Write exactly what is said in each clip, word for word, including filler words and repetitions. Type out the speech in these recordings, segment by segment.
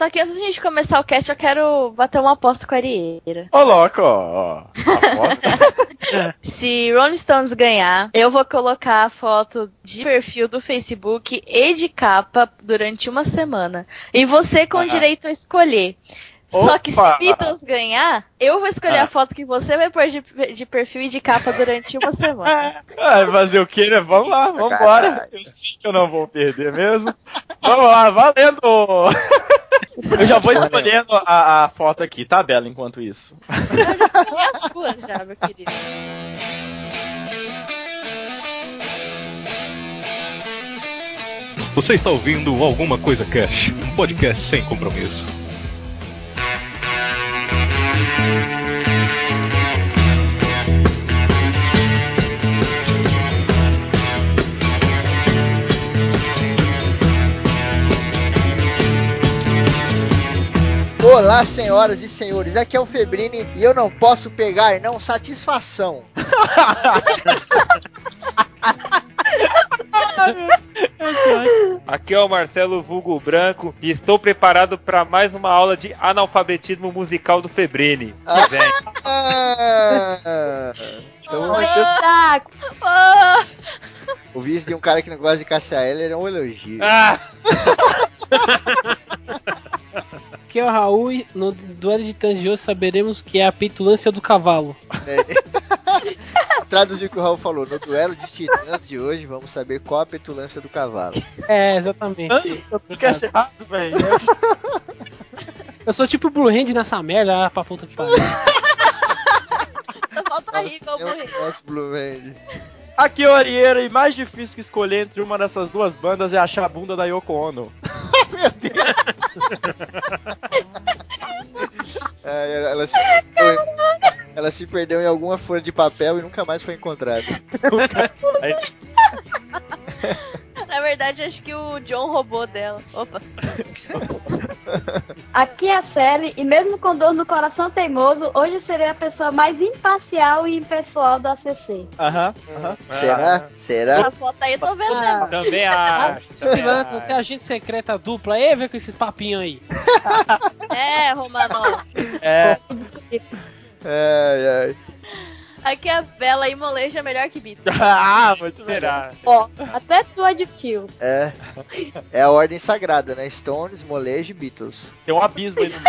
Só que antes da gente começar o cast, eu quero bater uma aposta com a Arieira. Ô, louco, ó. Aposta. Se Rolling Stones ganhar, eu vou colocar a foto de perfil do Facebook e de capa durante uma semana. E você com Ah. direito a escolher. Opa! Só que se Beatles ganhar, eu vou escolher Ah. a foto que você vai pôr de, de perfil e de capa durante uma semana. Vai fazer o quê, né? Vamos lá, vamos embora. Eu sei que eu não vou perder mesmo. Vamos lá, valendo! Eu já vou escolhendo a, a foto aqui, tá, Bela, enquanto isso. Eu já escolhi as duas já, meu querido. Você está ouvindo Alguma Coisa Cash, um podcast sem compromisso. Olá, senhoras e senhores, aqui é o Febrini e eu não posso pegar não satisfação. Aqui é o Marcelo Vulgo Branco e estou preparado para mais uma aula de analfabetismo musical do Febrini. Ah. Que vem. Ah, então, Ah, ah, o vice de um cara que não gosta de Cássia Eller é um elogio. Ah! Aqui é o Raul e no duelo de titãs de hoje saberemos que é a petulância do cavalo. É. Traduzir o que o Raul falou, no duelo de titãs de hoje vamos saber qual a petulância do cavalo. É, exatamente. Nossa, porque achei errado, velho. Eu sou tipo Blue Hand nessa merda, ah, pra puta que pariu. só falta rir igual Nossa, morrer. nosso Blue Hand. Aqui é o Arieira e mais difícil que escolher entre uma dessas duas bandas é achar a bunda da Yoko Ono. Meu Deus. É, ela, ela, se perdeu, ela se perdeu em alguma folha de papel e nunca mais foi encontrada. Aí, Na verdade, acho que o John roubou dela. Opa. Aqui é a Sally, e mesmo com dor no coração teimoso, hoje serei a pessoa mais imparcial e impessoal do A C C. Aham, aham. Será? Será? A foto aí eu tô vendo. Ah. Também acho. também Pilantra, acho. você é agente secreta dupla, e vem com esses papinhos aí. É, Romano. É. Ai, ai. Aqui é a Bela e molejo é melhor que Beatles. Ah, muito melhor. Será? Ó, até tu admitiu. É. É a ordem sagrada, né? Stones, molejo e Beatles. Tem um abismo aí no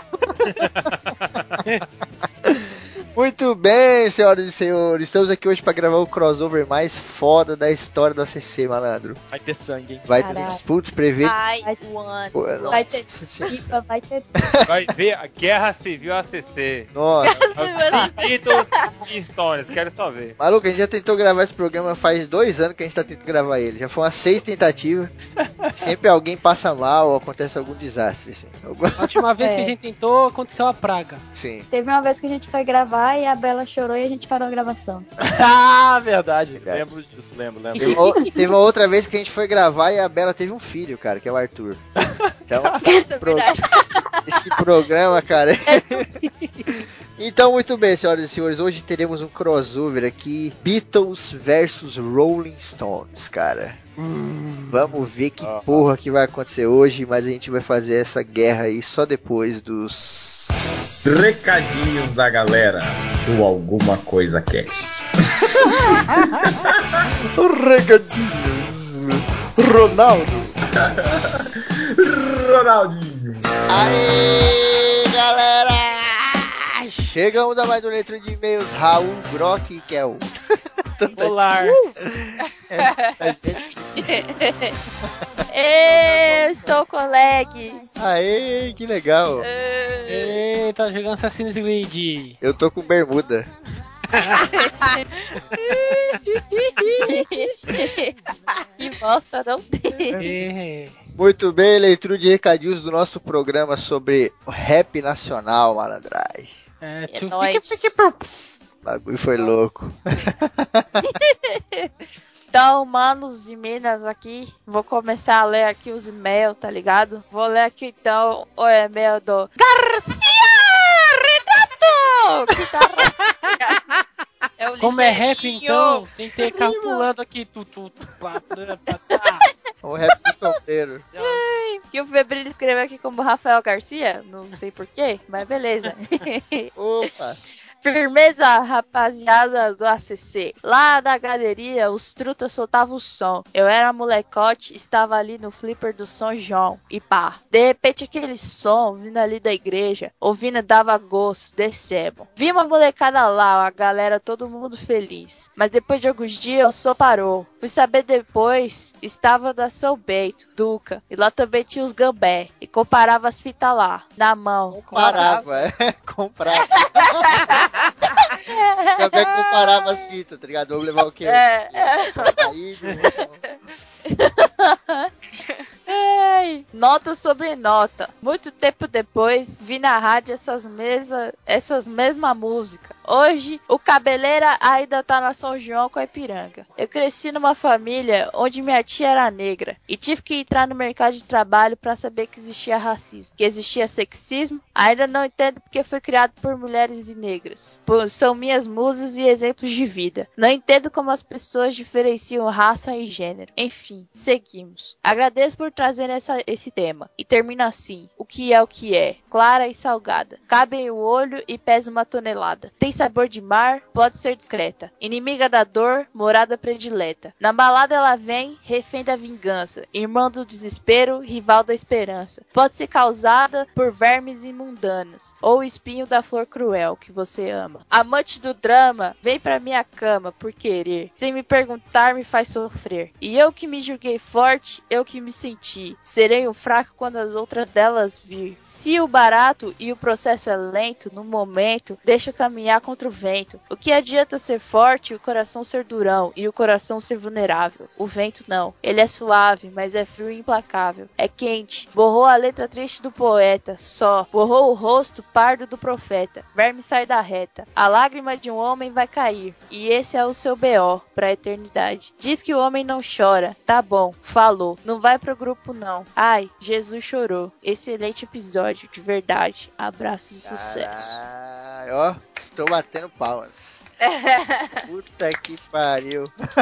meio. Muito bem, senhoras e senhores. Estamos aqui hoje pra gravar o crossover mais foda da história do A C C, malandro. Vai ter sangue, hein? Vai ter Caralho. putz, prever. I want. Pô, Vai ter nossa senhora. pipa, vai ter. Vai ver a Guerra Civil A C C. Nossa. Beatles e Stones, quero só ver. Maluco, a gente já tentou gravar esse programa faz dois anos que a gente tá tentando gravar ele. Já foram umas seis tentativas. Sempre alguém passa mal ou acontece algum desastre, assim. A última vez É. que a gente tentou, aconteceu a praga. Sim. Teve uma vez que a gente foi gravar e a Bela chorou e a gente parou a gravação. Ah, verdade. Verdade. Lembro disso, lembro, lembro. Teve uma, o- teve uma outra vez que a gente foi gravar e a Bela teve um filho, cara, que é o Arthur. Então, Isso é pro- verdade. esse programa, cara. Então, muito bem, senhoras e senhores. Hoje teremos um crossover aqui: Beatles versus Rolling Stones, cara. Vamos ver que Ah. porra que vai acontecer hoje, mas a gente vai fazer essa guerra aí só depois dos. Recadinhos da galera do Alguma Coisa Cash. Recadinhos. Ronaldo. Ronaldinho. Aê, galera! Chegamos a mais um letra de e-mails. Raul, Brock e Kel. Olá. A gente... Eu estou com leg. Aê, que legal. Eita, jogando Assassin's Creed. Eu tô com bermuda. Que bosta, não tem. É. Muito bem, leitura de recadinhos do nosso programa sobre o rap nacional, malandragem. É, É tu nóis. fica, fica, O bagulho foi louco. Então, manos de Minas aqui, vou começar a ler aqui os e-mails, tá ligado? Vou ler aqui então o e-mail do Garcia Renato! Que tá... É o como é rap ligeirinho. então, tem que ter carro pulando aqui. Tu, tu, tu, pá, pá, pá, pá. O rap do solteiro. Que o Febrini escreveu aqui como Rafael Garcia, não sei porquê, mas beleza. Opa! Firmeza, rapaziada do A C C. Lá na galeria, os trutas soltavam o som. Eu era molecote, estava ali no flipper do São João. E pá, de repente aquele som, vindo ali da igreja, ouvindo dava gosto, descemos. Vi uma molecada lá, a galera, todo mundo feliz. Mas depois de alguns dias, o som parou. Fui saber depois, estava da São Bento, Duca. E lá também tinha os gambé. E comparava as fitas lá, na mão. Comparava, é. Comprava. Também comparava as fitas, tá ligado? Vamos levar o quê? É. Aí, Ei, nota sobre nota. Muito tempo depois, vi na rádio essas mesas, essas mesmas músicas. Hoje, o Cabeleira ainda tá na São João com a Ipiranga. Eu cresci numa família onde minha tia era negra e tive que entrar no mercado de trabalho para saber que existia racismo, que existia sexismo. Ainda não entendo porque fui criado por mulheres e negras. Pois são minhas musas e exemplos de vida. Não entendo como as pessoas diferenciam raça e gênero. Enfim, seguimos. Agradeço por trazer essa, esse tema. E termina assim. O que é o que é? Clara e salgada. Cabe em o olho e pesa uma tonelada. Tem sabor de mar, pode ser discreta. Inimiga da dor, morada predileta. Na balada ela vem, refém da vingança. Irmã do desespero, rival da esperança. Pode ser causada por vermes imundanas. Ou espinho da flor cruel que você ama. Amante do drama, vem pra minha cama por querer. Sem me perguntar, me faz sofrer. E eu que me julguei forte, eu que me senti. Serei um fraco quando as outras delas vir. Se o barato e o processo é lento, no momento, deixa caminhar contra o vento. O que adianta ser forte e o coração ser durão, e o coração ser vulnerável? O vento não. Ele é suave, mas é frio e implacável. É quente. Borrou a letra triste do poeta, só. Borrou o rosto pardo do profeta. Verme sai da reta. A lágrima de um homem vai cair. E esse é o seu B O pra eternidade. Diz que o homem não chora. Tá bom, falou. Não vai pro grupo não. Ai, Jesus chorou. Excelente episódio, de verdade. Abraços e sucesso. Caralho, ó, estou batendo palmas. Puta que pariu.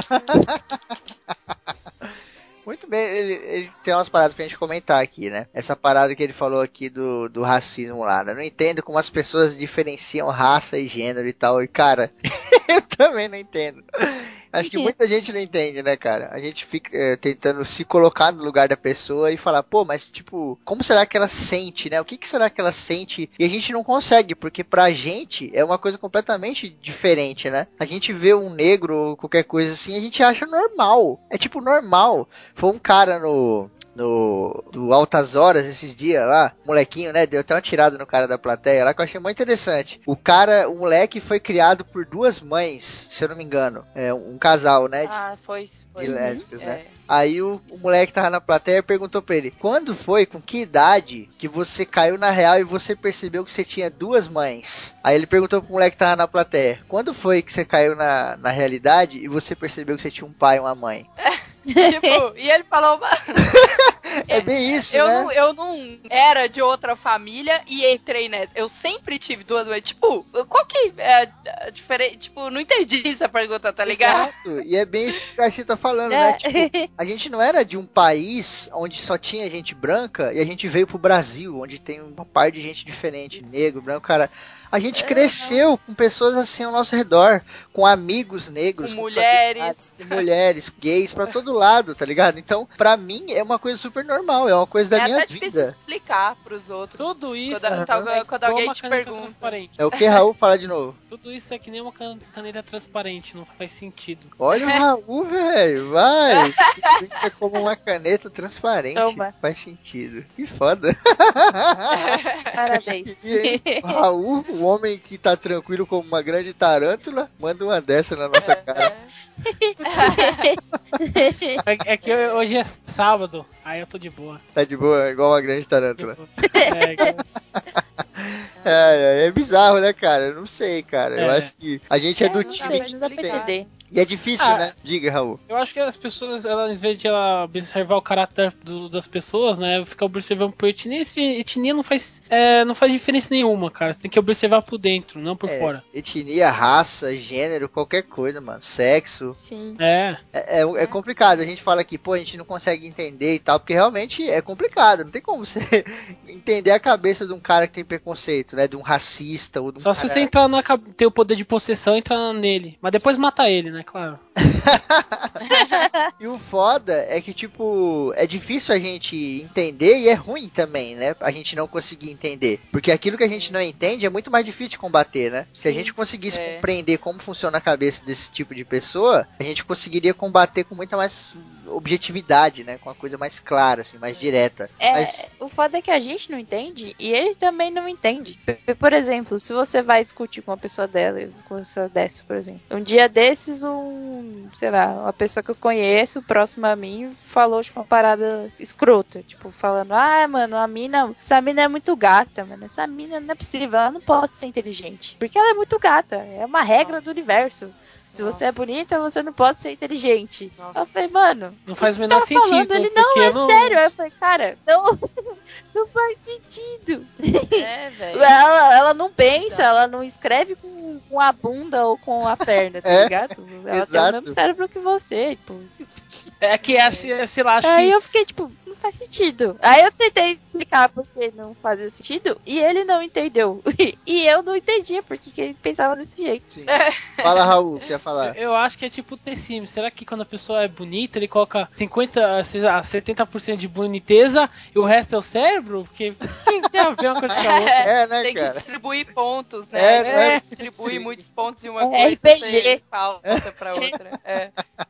Muito bem, ele, ele tem umas paradas pra gente comentar aqui, né? Essa parada que ele falou aqui do, do racismo lá, né? Eu não entendo como as pessoas diferenciam raça e gênero e tal. E, cara, eu também não entendo. Acho que muita gente não entende, né, cara? A gente fica é, tentando se colocar no lugar da pessoa e falar, pô, mas tipo, como será que ela sente, né? O que, que será que ela sente? E a gente não consegue, porque pra gente é uma coisa completamente diferente, né? A gente vê um negro ou qualquer coisa assim, a gente acha normal. É tipo normal. Foi um cara no... no do Altas Horas esses dias lá, molequinho, né, deu até uma tirada no cara da plateia lá que eu achei muito interessante. O cara, o moleque foi criado por duas mães, se eu não me engano, é um casal, né, de, Ah, foi, foi. de lésbicas, Uhum. né. É. Aí o, o moleque tava na plateia e perguntou pra ele, quando foi, com que idade que você caiu na real e você percebeu que você tinha duas mães? Aí ele perguntou pro moleque que tava na plateia, quando foi que você caiu na, na realidade e você percebeu que você tinha um pai e uma mãe? Tipo, e ele falou, É bem isso, eu né? não, eu não era de outra família e entrei nessa. Eu sempre tive duas mães. Tipo, qual que é a diferença? Tipo, não entendi essa pergunta, tá ligado? Exato. E é bem isso que o Garcia tá falando, É. né? Tipo, a gente não era de um país onde só tinha gente branca e a gente veio pro Brasil, onde tem uma parte de gente diferente, negro, branco, cara. A gente cresceu com pessoas assim ao nosso redor, com amigos negros, Com com mulheres. familiares, com mulheres, gays, pra todo lado, tá ligado? Então, pra mim, é uma coisa super normal, é uma coisa da É minha até difícil vida. explicar pros outros. Tudo isso Quando, é, quando- é quando igual alguém uma te caneta pergunta. transparente. É o que, Raul? Fala de novo. Tudo isso é que nem uma can- caneta transparente, não faz sentido. Olha o Raul, velho, vai! Fica como uma caneta transparente. Toma. Faz sentido. Que foda. Parabéns. E aí, o Raul, o homem que tá tranquilo como uma grande tarântula, manda uma dessa na nossa cara. É, é que eu- hoje é sábado, aí eu tô de boa. Tá de boa, igual uma grande tarântula. É, que- É, é, é bizarro, né, cara? Eu não sei, cara. Eu É. acho que a gente é, do Não time dá, que não dá pra entende. entender. E é difícil, Ah, né? Diga, Raul. Eu acho que as pessoas, ela, em vez de ela observar o caráter do- das pessoas, né? Ficar observando por etnia, esse- etnia não faz, é, não faz diferença nenhuma, cara. Você tem que observar por dentro, não por É, fora. etnia, raça, gênero, qualquer coisa, mano. Sexo. Sim. É. É, é, é complicado. A gente fala aqui, pô, a gente não consegue entender e tal, porque realmente é complicado. Não tem como você entender a cabeça de um cara que tem preconceito, né? De um racista ou de um Só cara... se você entrar na, cab- ter o poder de possessão, entrar nele. Mas depois mata ele, né? Claro. E o foda é que, tipo, é difícil a gente entender e é ruim também, né? A gente não conseguir entender. Porque aquilo que a gente não entende é muito mais difícil de combater, né? Se a gente conseguisse É. compreender como funciona a cabeça desse tipo de pessoa, a gente conseguiria combater com muita mais objetividade, né? Com uma coisa mais clara, assim, mais direta. É, Mas, o foda é que a gente não entende e ele também não entende. Por exemplo, se você vai discutir com uma pessoa dela, com uma pessoa dessa, por exemplo. Um dia desses, um, sei lá, uma pessoa que eu conheço, próxima a mim, falou, tipo, uma parada escrota. Tipo, falando, ah, mano, a mina, essa mina é muito gata, mano. Essa mina não é possível, ela não pode ser inteligente. Porque ela é muito gata, é uma regra do universo. Se você é bonita, você não pode ser inteligente. Nossa. Eu falei, mano, Não faz o que menor você tá falando? sentido, Ele, porque não, é eu não- sério. Aí eu falei, cara, não, não faz sentido. É, velho. Ela, ela não pensa, ela não escreve com, com a bunda ou com a perna, tá É, ligado? Ela exato. tem o mesmo cérebro que você, tipo. É que, acho, sei lá, acho Aí que... eu fiquei, tipo, não faz sentido. Aí eu tentei explicar pra você não fazer sentido e ele não entendeu. E eu não entendia porque que ele pensava desse jeito. sim. Fala, Raul, o que você ia falar? Eu acho que é tipo o The Sims. Será que quando a pessoa é bonita, ele coloca cinquenta, sei lá, setenta por cento de boniteza e o resto é o cérebro? Porque tem tem a ver uma coisa com a outra. É, né, Tem que cara? distribuir pontos, né? É, Aí você né? distribui Sim. muitos pontos em uma É coisa, R P G. você falta pra outra. É.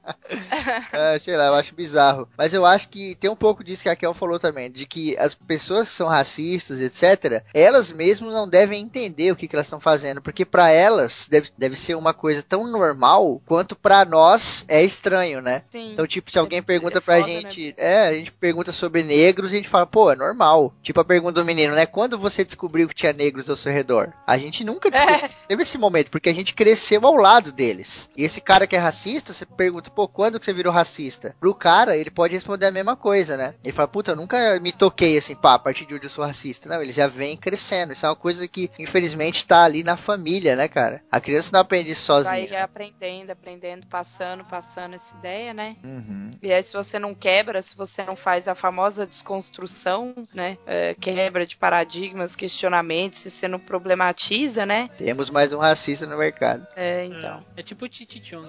É, sei lá, eu acho bizarro. Mas eu acho que tem um pouco disso que a Kel falou também, de que as pessoas que são racistas, etcétera, elas mesmas não devem entender o que, que elas estão fazendo, porque pra elas deve, deve ser uma coisa tão normal quanto pra nós é estranho, né? Sim. Então, tipo, se alguém É- pergunta é pra foda, gente, é, a gente pergunta sobre negros e a gente fala, pô, é normal. Tipo a pergunta do menino, né? Quando você descobriu que tinha negros ao seu redor? A gente nunca descobriu. Teve esse momento, porque a gente cresceu ao lado deles. E esse cara que é racista, você pergunta, pô, quando que você virou racista? Pro cara, ele pode responder a mesma coisa, né? Ele fala, puta, eu nunca me toquei assim, pá, a partir de hoje eu sou racista. Não, ele já vem crescendo. Isso é uma coisa que, infelizmente, tá ali na família, né, cara? A criança não aprende isso sozinha. Vai aprendendo, aprendendo, passando, passando essa ideia, né? Uhum. E aí, se você não quebra, se você não faz a famosa desconstrução, né? É, quebra de paradigmas, questionamentos, se você não problematiza, né? Temos mais um racista no mercado. É, então. É tipo o Titi Chong.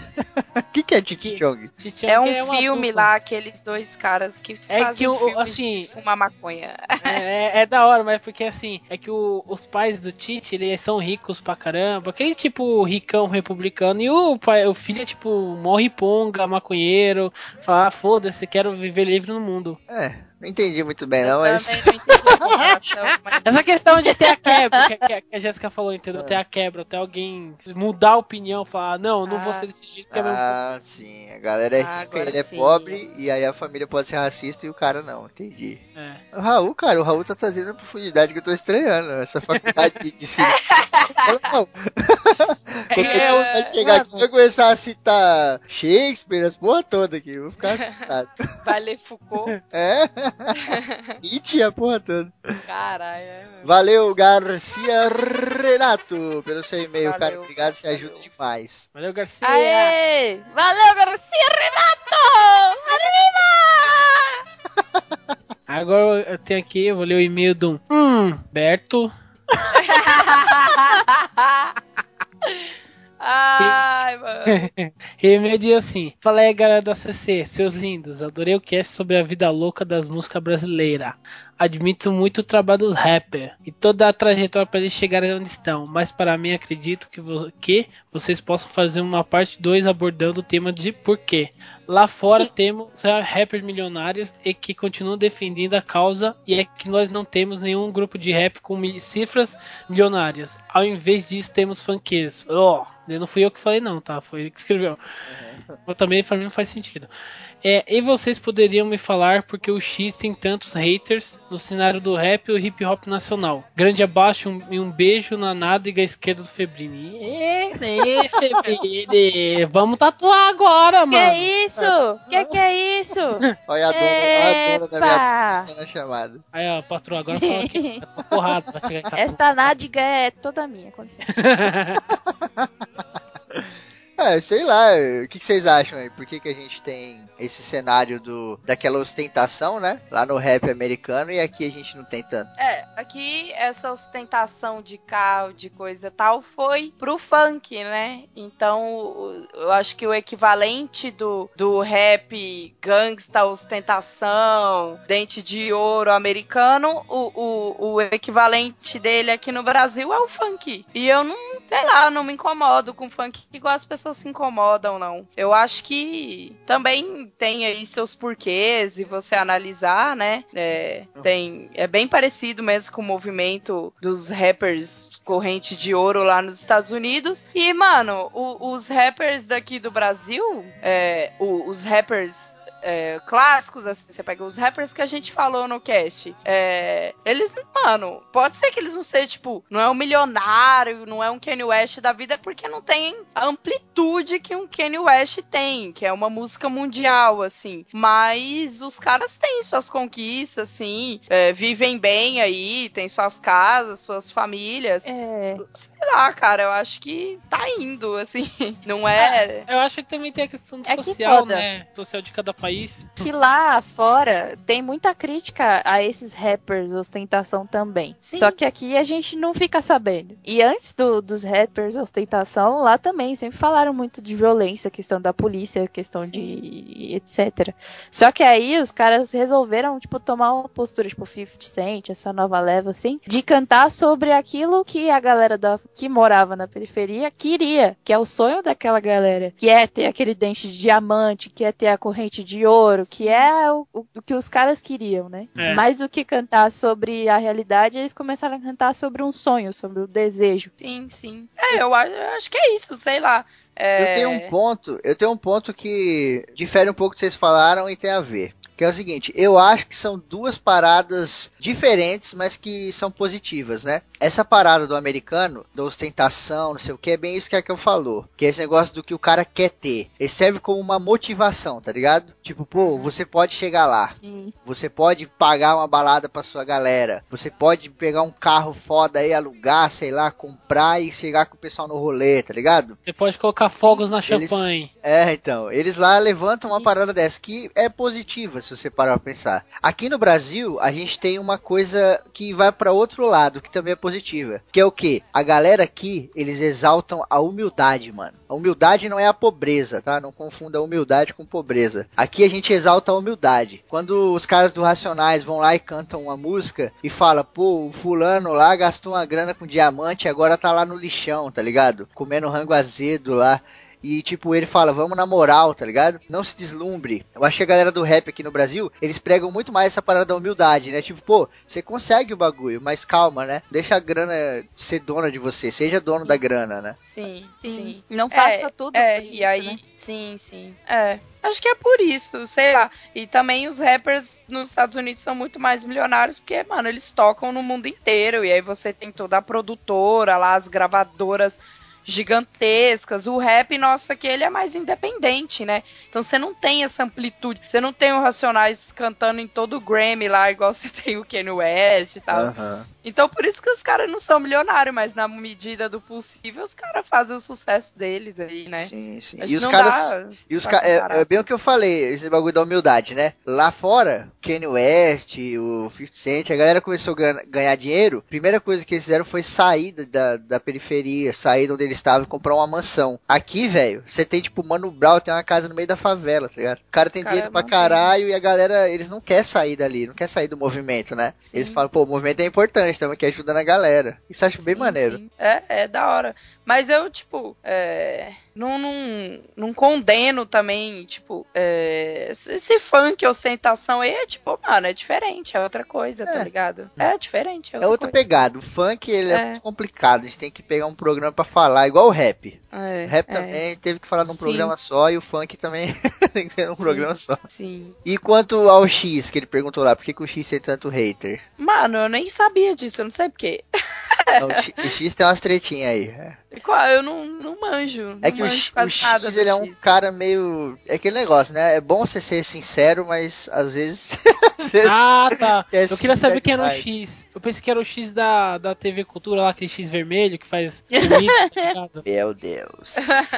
O que, que é Titi Chong? Titi É Chong um uma filme dupla. lá, aqueles dois caras que É fazem que o- filmes assim- de fumar maconha. É, é, é da hora, mas porque assim, é que o- os pais do Tite, eles são ricos pra caramba, aquele tipo ricão republicano, e o, pai, o filho é tipo mó riponga, maconheiro, fala, ah, foda-se, quero viver livre no mundo. É, não entendi muito bem, Eu não, mas. também não entendi a comparação, mas... Essa questão de ter a quebra, que, que- que a Jéssica falou, entendeu? Ter a quebra, ter alguém mudar a opinião, falar, não, eu não vou Ah. ser desse jeito, que é meu. Ah, sim. A galera é Ah, rica, agora ele é sim. pobre, e aí a família pode ser racista e o cara não. Entendi. É. O Raul, cara, o Raul tá trazendo a profundidade que eu tô estranhando. Essa faculdade de, de cinema. Não. Qualquer dia você vai chegar aqui e vai começar a citar Shakespeare, as porra toda aqui. Eu vou ficar assustado. Vai ler Foucault. É? Nietzsche, a porra toda. Caralho, é mesmo. Valeu, Garcia Renato, pelo seu e-mail, Valeu, cara. Obrigado, você ajuda valeu. demais. Valeu, Garcia! Aê! Valeu, Garcia Renato! Arriba! Agora eu tenho aqui, eu vou ler o e-mail do Hum, Berto. Ai, mano. E-mail diz assim: fala aí, galera da C C, seus lindos. Adorei o cast sobre a vida louca das músicas brasileiras. Admito muito o trabalho dos rappers e toda a trajetória para eles chegarem onde estão, mas para mim acredito que, vo- que vocês possam fazer uma parte dois abordando o tema de porquê. Lá fora temos rappers milionários e que continuam defendendo a causa, e é que nós não temos nenhum grupo de rap com mi- cifras milionárias. Ao invés disso temos funkeiros. Oh, não fui eu que falei não, tá? Foi ele que escreveu. Mas também para mim não faz sentido. É, e vocês poderiam me falar porque o X tem tantos haters no cenário do rap e o hip hop nacional. Grande abaixo um, e um beijo na nádega esquerda do Febrini. É, é, Febrini. Vamos tatuar agora, Que mano. é isso? Que que é isso? Olha a dona, olha a dona da minha Epa! polícia na chamada. Aí, ó, patroa, agora fala aqui. Uma porrada vai chegar em casa. Esta nádega é toda minha, com licença. É, sei lá, o que, que vocês acham aí? Por que, que a gente tem esse cenário do, daquela ostentação, né? Lá no rap americano e aqui a gente não tem tanto. É, aqui essa ostentação de carro, de coisa e tal, foi pro funk, né? Então, o- eu acho que o equivalente do, do rap gangsta, ostentação, dente de ouro americano, o, o, o equivalente dele aqui no Brasil é o funk. E eu não, sei lá, não me incomodo com funk igual as pessoas se incomodam, não. Eu acho que também tem aí seus porquês e você analisar, né? É, tem, é bem parecido mesmo com o movimento dos rappers corrente de ouro lá nos Estados Unidos. E, mano, o- os rappers daqui do Brasil, é, o- os rappers é, clássicos, assim, você pega os rappers que a gente falou no cast, é, eles, mano, pode ser que eles não sejam, tipo, não é um milionário, não é um Kanye West da vida, porque não tem a amplitude que um Kanye West tem, que é uma música mundial, assim, mas os caras têm suas conquistas, assim, é, vivem bem aí, têm suas casas, suas famílias, É. sei lá, cara, eu acho que tá indo, assim, não é... Eu acho que também tem a questão do É que social, foda. né? Social de cada país. Que lá fora tem muita crítica a esses rappers ostentação também. Sim. Só que aqui a gente não fica sabendo. E antes do- dos rappers ostentação, lá também sempre falaram muito de violência, questão da polícia, questão de etcétera. Só que aí os caras resolveram, tipo, tomar uma postura, tipo, fifty Cent, essa nova leva, assim, de cantar sobre aquilo que a galera da, que morava na periferia queria, que é o sonho daquela galera, que é ter aquele dente de diamante, que é ter a corrente de ouro, que é o, o- o que os caras queriam, né? É. Mais do que cantar sobre a realidade, eles começaram a cantar sobre um sonho, sobre o desejo. Sim, sim. É, eu acho, eu acho que é isso, sei lá. É... Eu tenho um ponto, eu tenho um ponto que difere um pouco do que vocês falaram e tem a ver. Que é o seguinte, eu acho que são duas paradas diferentes, mas que são positivas, né? Essa parada do americano, da ostentação, não sei o que, é bem isso que é que eu falou. Que é esse negócio do que o cara quer ter. Ele serve como uma motivação, tá ligado? Tipo, pô, você pode chegar lá. Sim. Você pode pagar uma balada pra sua galera. Você pode pegar um carro foda aí, alugar, sei lá, comprar e chegar com o pessoal no rolê, tá ligado? Você pode colocar fogos na Eles- champanhe. É, então, eles lá levantam uma parada dessa, que é positiva, se você parar pra pensar. Aqui no Brasil, a gente tem uma coisa que vai pra outro lado, que também é positiva. Que é o quê? A galera aqui, eles exaltam a humildade, mano. A humildade não é a pobreza, tá? Não confunda a humildade com pobreza. Aqui a gente exalta a humildade. Quando os caras do Racionais vão lá e cantam uma música e fala, pô, o fulano lá gastou uma grana com diamante e agora tá lá no lixão, tá ligado? Comendo rango azedo lá. E tipo, ele fala, vamos na moral, tá ligado? Não se deslumbre. Eu acho que a galera do rap aqui no Brasil, eles pregam muito mais essa parada da humildade, né? Tipo, pô, você consegue o bagulho, mas calma, né? Deixa a grana ser dona de você, seja dono da grana, né? Sim, Sim. sim. Não faça É, tudo é, por e isso, aí, né? sim, sim. É. Acho que é por isso, sei lá. E também os rappers nos Estados Unidos são muito mais milionários, porque, mano, eles tocam no mundo inteiro. E aí você tem toda a produtora lá, as gravadoras gigantescas. O rap nosso aqui, ele é mais independente, né? Então você não tem essa amplitude. Você não tem o Racionais cantando em todo o Grammy lá, igual você tem o Kanye West e tal. Aham. Então por isso que os caras não são milionários, mas na medida do possível os caras fazem o sucesso deles aí, né? Sim, sim. Acho E que os não caras. dá E os pra ca... é, comparar, é bem assim. o que eu falei, esse bagulho da humildade, né? Lá fora, Kanye West, o fifty Cent, a galera começou a gan- ganhar dinheiro. Primeira coisa que eles fizeram foi sair da, da periferia, sair de onde eles estavam e comprar uma mansão. Aqui, velho, você tem tipo Mano Brown, tem uma casa no meio da favela, tá ligado? O cara tem Cara, dinheiro pra mantém. caralho e a galera, eles não querem sair dali, não quer sair do movimento, né? Sim. Eles falam, pô, o movimento é importante, estamos aqui ajudando a galera. Isso eu acho bem Sim, maneiro. sim. É, é da hora. Mas eu, tipo, é, não, não, não condeno também, tipo, é, esse esse funk, ostentação aí é tipo, mano, é diferente, é outra coisa, tá É. ligado? É diferente, é É outra outra coisa. pegada. O funk, ele é, É. muito complicado. A gente tem que pegar um programa pra falar falar igual o rap. É, o rap é. também teve que falar num Sim. programa só e o funk também tem que ser num Sim. programa só. Sim. E quanto ao X, que ele perguntou lá, por que, que o X tem tanto hater? Mano, eu nem sabia disso, eu não sei porquê. Não, o, X, o X tem umas tretinhas aí. É. Qual? Eu não, não manjo. Não É que o, manjo X- quase o X, nada do ele é um X. cara meio... É aquele negócio, né? É bom você ser sincero, mas às vezes... às vezes Ah, tá. você é Eu queria saber sincero quem era o demais. X. Eu pensei que era o X da, da T V Cultura, lá, aquele X vermelho que faz comida, tá ligado? Meu Deus.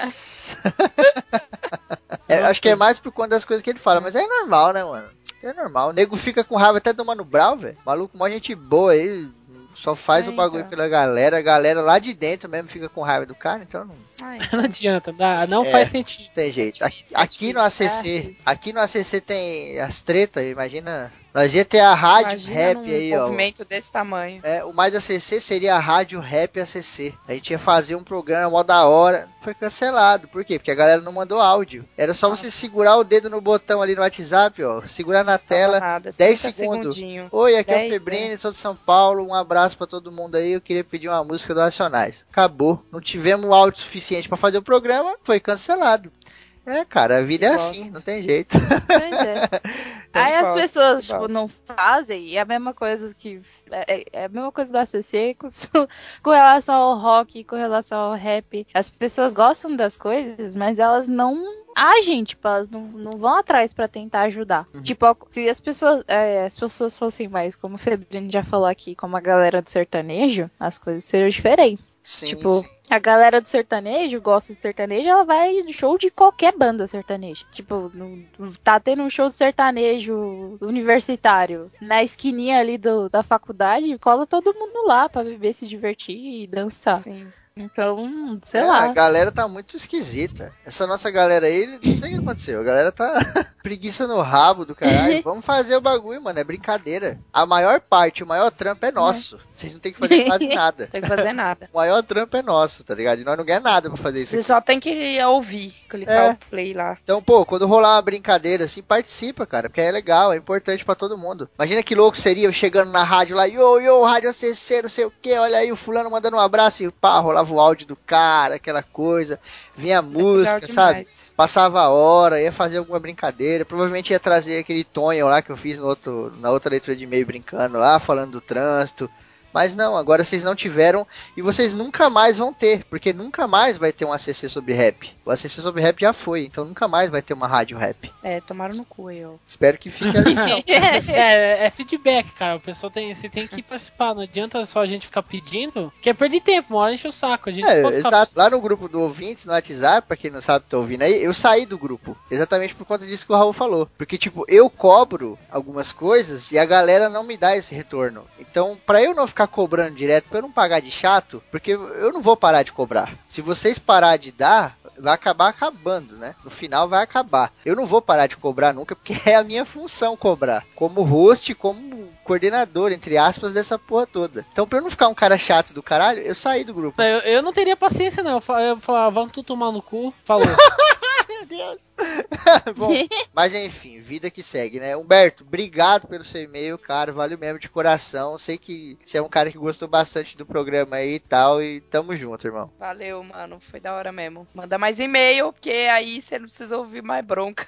É, acho que é mais por conta das coisas que ele fala, mas é normal, né, mano? É normal. O nego fica com raiva até do Mano Brown, velho. Maluco, mó gente boa aí. Só faz É, o bagulho então. pela galera. A galera lá de dentro mesmo fica com raiva do cara, então não Ai, Não adianta, dá, não É. faz sentido. tem jeito. É Aqui, difícil, é aqui no difícil, A C C, é difícil. aqui no A C C tem as tretas, imagina. Nós ia ter a rádio imagina rap num aí, ó. movimento desse tamanho. É, o mais A C C seria a rádio rap A C C. A gente ia fazer um programa mó da hora. Foi cancelado. Por quê? Porque a galera não mandou áudio. Era só Nossa. você segurar o dedo no botão ali no WhatsApp, ó. Segurar na tela. Nada, dez trinta segundos. segundinho. Oi, aqui é o dez, Febrini, sou de São Paulo. Um abraço pra todo mundo aí. Eu queria pedir uma música do Racionais. Acabou. Não tivemos áudio suficiente pra fazer o programa. Foi cancelado. É, cara, a vida é Bosta. assim. Não tem jeito. Pois é. Aí as bosta, pessoas, que tipo, bosta. não fazem, e é a mesma coisa que. É, é a mesma coisa do A C C com, com relação ao rock, com relação ao rap. As pessoas gostam das coisas, mas elas não agem, tipo, elas não, não vão atrás pra tentar ajudar. Uhum. Tipo, se as pessoas, é, as pessoas fossem mais, como o Febrino já falou aqui, como a galera do sertanejo, as coisas seriam diferentes. Sim, Tipo, sim. a galera do sertanejo gosta de sertanejo, ela vai no show de qualquer banda sertaneja. Tipo, no- tá tendo um show de sertanejo universitário na esquininha ali do, da faculdade, cola todo mundo lá pra beber, se divertir e dançar. Sim. Então, sei É, lá. a galera tá muito esquisita. Essa nossa galera aí, não sei o que aconteceu. A galera tá preguiça no rabo do caralho. Vamos fazer o bagulho, mano. É brincadeira. A maior parte, o maior trampo é nosso. Vocês não tem que fazer quase nada. Tem que fazer nada. O maior trampo é nosso, tá ligado? E nós não ganhamos nada pra fazer isso Você aqui. só tem que ouvir, clicar É. o play lá. Então, pô, quando rolar uma brincadeira assim, participa, cara, porque é legal, é importante pra todo mundo. Imagina que louco seria eu chegando na rádio lá, yo, yo, rádio A C C, não sei o que, olha aí o fulano mandando um abraço e pá, rolava o áudio do cara, aquela coisa, vinha a música, Legal sabe? demais. Passava a hora, ia fazer alguma brincadeira, provavelmente ia trazer aquele Tonho lá que eu fiz no outro, na outra leitura de e-mail brincando lá, falando do trânsito. Mas não, agora vocês não tiveram e vocês nunca mais vão ter, porque nunca mais vai ter um A C C sobre rap. O A C C sobre rap já foi, então nunca mais vai ter uma rádio rap. É, tomaram no cu aí, ó. Espero que fique a lição. É, é feedback, cara. O pessoal tem, você tem que participar. Não adianta só a gente ficar pedindo, que é perder tempo, uma hora enche o saco. A gente É, pode ficar... exato. Lá no grupo do ouvintes, no WhatsApp, pra quem não sabe, tá ouvindo aí, eu saí do grupo. Exatamente por conta disso que o Raul falou. Porque, tipo, eu cobro algumas coisas e a galera não me dá esse retorno. Então, pra eu não ficar cobrando direto, pra eu não pagar de chato, porque eu não vou parar de cobrar. Se vocês parar de dar, vai acabar acabando, né? No final vai acabar. Eu não vou parar de cobrar nunca, porque é a minha função cobrar. Como host, como coordenador, entre aspas, dessa porra toda. Então, pra eu não ficar um cara chato do caralho, eu saí do grupo. Eu, eu não teria paciência, não. Eu fa- eu falava, vamos tu tomar no cu. Falou. Meu Deus. Bom, mas enfim, vida que segue, né? Humberto, obrigado pelo seu e-mail, cara. Valeu mesmo de coração. Sei que você é um cara que gostou bastante do programa aí e tal. E tamo junto, irmão. Valeu, mano. Foi da hora mesmo. Manda mais e-mail, porque aí você não precisa ouvir mais bronca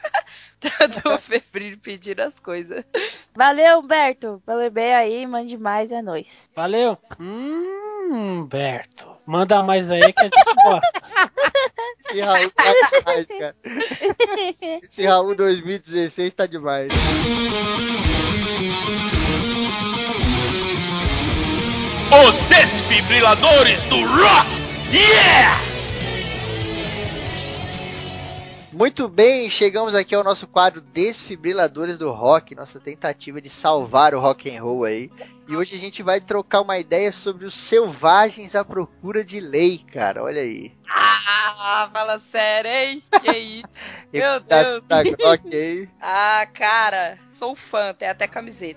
do Febrino pedindo as coisas. Valeu, Humberto. Valeu bem aí, mande mais, é nóis. Valeu. Hum, Humberto. Manda mais aí que a gente gosta. Esse Raul tá demais, cara. Esse Raul dois mil e dezesseis tá demais. Os desfibriladores do rock! Yeah! Muito bem, chegamos aqui ao nosso quadro Desfibriladores do Rock, nossa tentativa de salvar o rock and roll aí. E hoje a gente vai trocar uma ideia sobre os selvagens à procura de lei, cara. Olha aí. Ah, fala sério, hein? Que isso? Meu Reputação Deus. da Grok aí. Ah, cara, sou fã, tem até camiseta.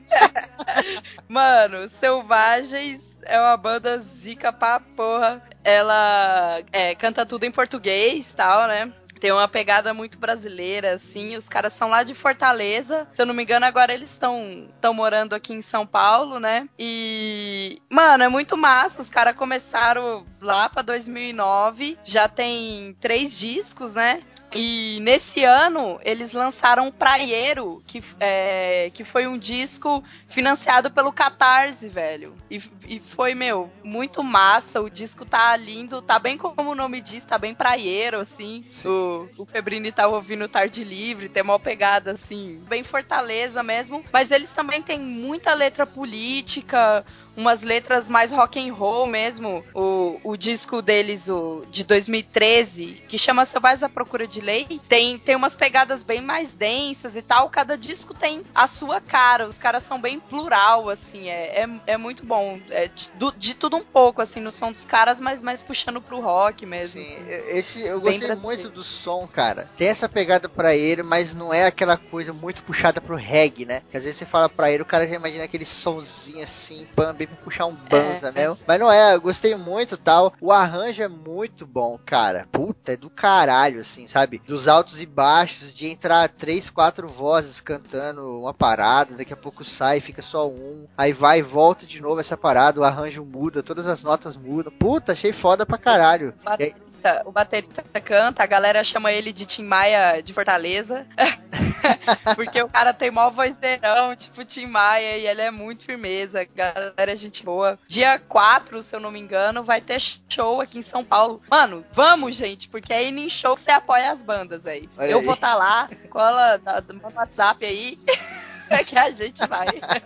Mano, Selvagens é uma banda zica pra porra. Ela é, canta tudo em português e tal, né? tem uma pegada muito brasileira, assim. Os caras são lá de Fortaleza. Se eu não me engano, agora eles estão estão morando aqui em São Paulo, né? E, mano, é muito massa. Os caras começaram lá pra dois mil e nove. Já tem três discos, né? E nesse ano, eles lançaram o Praieiro, que, é, que foi um disco financiado pelo Catarse, velho. E, e foi, meu, muito massa. O disco tá lindo, tá bem como o nome diz, tá bem praieiro, assim. O, o Febrini tá ouvindo Tarde Livre, tem uma pegada, assim, bem Fortaleza mesmo. Mas eles também têm muita letra política, umas letras mais rock and roll mesmo. O, o disco deles, o de dois mil e treze, que chama Selvagens à Procura de Lei, tem, tem umas pegadas bem mais densas e tal. Cada disco tem a sua cara. Os caras são bem plural, assim. É, é, é muito bom. É de, de tudo um pouco, assim, no som dos caras, mas mais puxando pro rock mesmo. Sim, assim. esse, eu gostei muito do som, cara. Tem essa pegada pra ele, mas não é aquela coisa muito puxada pro reggae, né? Porque às vezes você fala pra ele, o cara já imagina aquele somzinho assim, pam, bem pra puxar um banza, é, né? É. Mas não é, eu gostei muito tal. O arranjo é muito bom, cara. Puta, é do caralho, assim, sabe? Dos altos e baixos, de entrar três, quatro vozes cantando uma parada, daqui a pouco sai, fica só um. Aí vai e volta de novo essa parada, o arranjo muda, todas as notas mudam. Puta, achei foda pra caralho. O baterista, o baterista canta, a galera chama ele de Tim Maia de Fortaleza. Porque o cara tem mó vozeirão, tipo Tim Maia, e ele é muito firmeza. Galera, gente boa. Dia quatro, se eu não me engano, vai ter show aqui em São Paulo. Mano, vamos, gente, porque é indo em show que você apoia as bandas aí. Olha eu aí. Vou estar tá lá, cola no WhatsApp aí. É que a gente vai.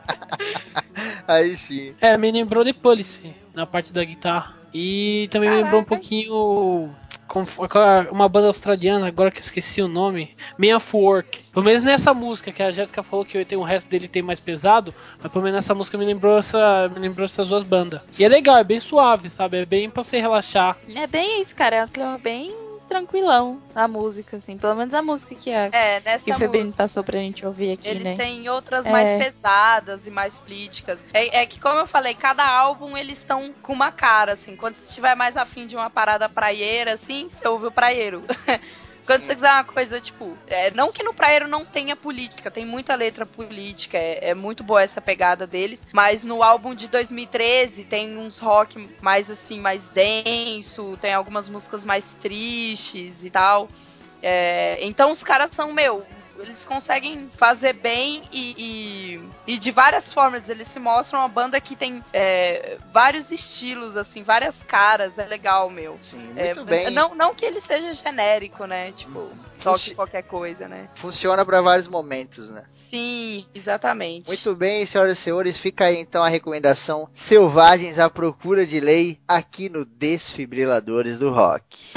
Aí sim. É, me lembrou de Policy na parte da guitarra. E também Caraca. me lembrou um pouquinho uma banda australiana, agora que eu esqueci o nome, Man of Work. Pelo menos nessa música, que a Jéssica falou que tem o resto dele tem mais pesado, mas pelo menos nessa música me lembrou, essa, me lembrou essas duas bandas. E é legal, é bem suave, sabe? É bem pra você relaxar. É bem isso, cara. É um clima bem tranquilão a música, assim. Pelo menos a música que a é, nessa que o Febrini passou pra gente ouvir aqui, eles né? Eles têm outras é. mais pesadas e mais políticas. É, é que, como eu falei, cada álbum eles estão com uma cara, assim. Quando você estiver mais afim de uma parada praieira, assim, você ouve o praieiro. Quando Sim. você quiser uma coisa, tipo... É, não que no Praieiro não tenha política, tem muita letra política, é, é muito boa essa pegada deles, mas no álbum de dois mil e treze tem uns rock mais, assim, mais denso, tem algumas músicas mais tristes e tal. É, então os caras são, meu... Eles conseguem fazer bem e, e, e de várias formas. Eles se mostram uma banda que tem é, vários estilos, assim, várias caras. É legal, meu. Sim, muito é, bem. Não, não que ele seja genérico, né? Tipo, toque Funci... qualquer coisa, né? Funciona para vários momentos, né? Sim, exatamente. Muito bem, senhoras e senhores. Fica aí então a recomendação Selvagens à Procura de Lei aqui no Desfibriladores do Rock.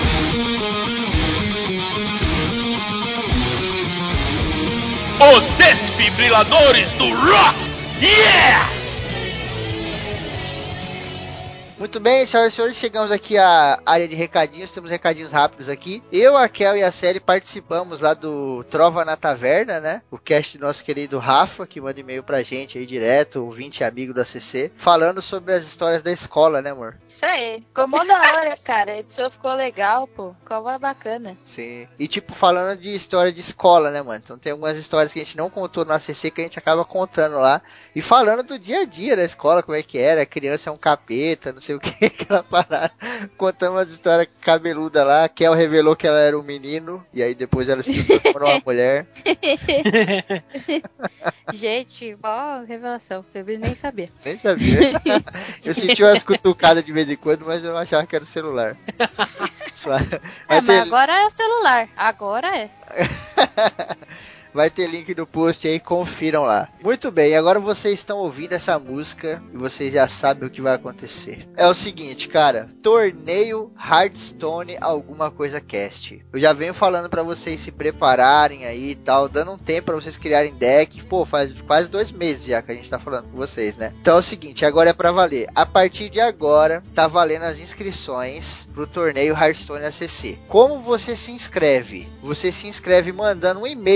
Os Desfibriladores do Rock! Yeah! Muito bem, senhoras e senhores, chegamos aqui à área de recadinhos, temos recadinhos rápidos aqui. Eu, a Kel e a Celi participamos lá do Trova na Taverna, né? O cast do nosso querido Rafa, que manda e-mail pra gente aí direto, ouvinte amigo da C C, falando sobre as histórias da escola, né, amor? Isso aí, ficou mó da hora, cara, a edição ficou legal, pô, ficou bacana. Sim, e tipo, falando de história de escola, né, mano? Então tem algumas histórias que a gente não contou na C C que a gente acaba contando lá, e falando do dia a dia da escola, como é que era, a criança é um capeta, não sei o que, aquela parada. Contamos uma história cabeluda lá. A Kel revelou que ela era um menino. E aí depois ela se tornou uma mulher. Gente, ó, revelação. Eu nem sabia. Nem sabia. Eu senti umas cutucadas de vez em quando, mas eu achava que era o celular. É, mas ter... agora é o celular. Agora é. Vai ter link no post aí, confiram lá. Muito bem, agora vocês estão ouvindo essa música e vocês já sabem o que vai acontecer. É o seguinte, cara, torneio Hearthstone alguma coisa cast. Eu já venho falando pra vocês se prepararem aí e tal, dando um tempo pra vocês criarem deck. Pô, faz quase dois meses já que a gente tá falando com vocês, né? Então é o seguinte, agora é pra valer. A partir de agora, tá valendo as inscrições pro torneio Hearthstone A C C. Como você se inscreve? Você se inscreve mandando um e-mail aqui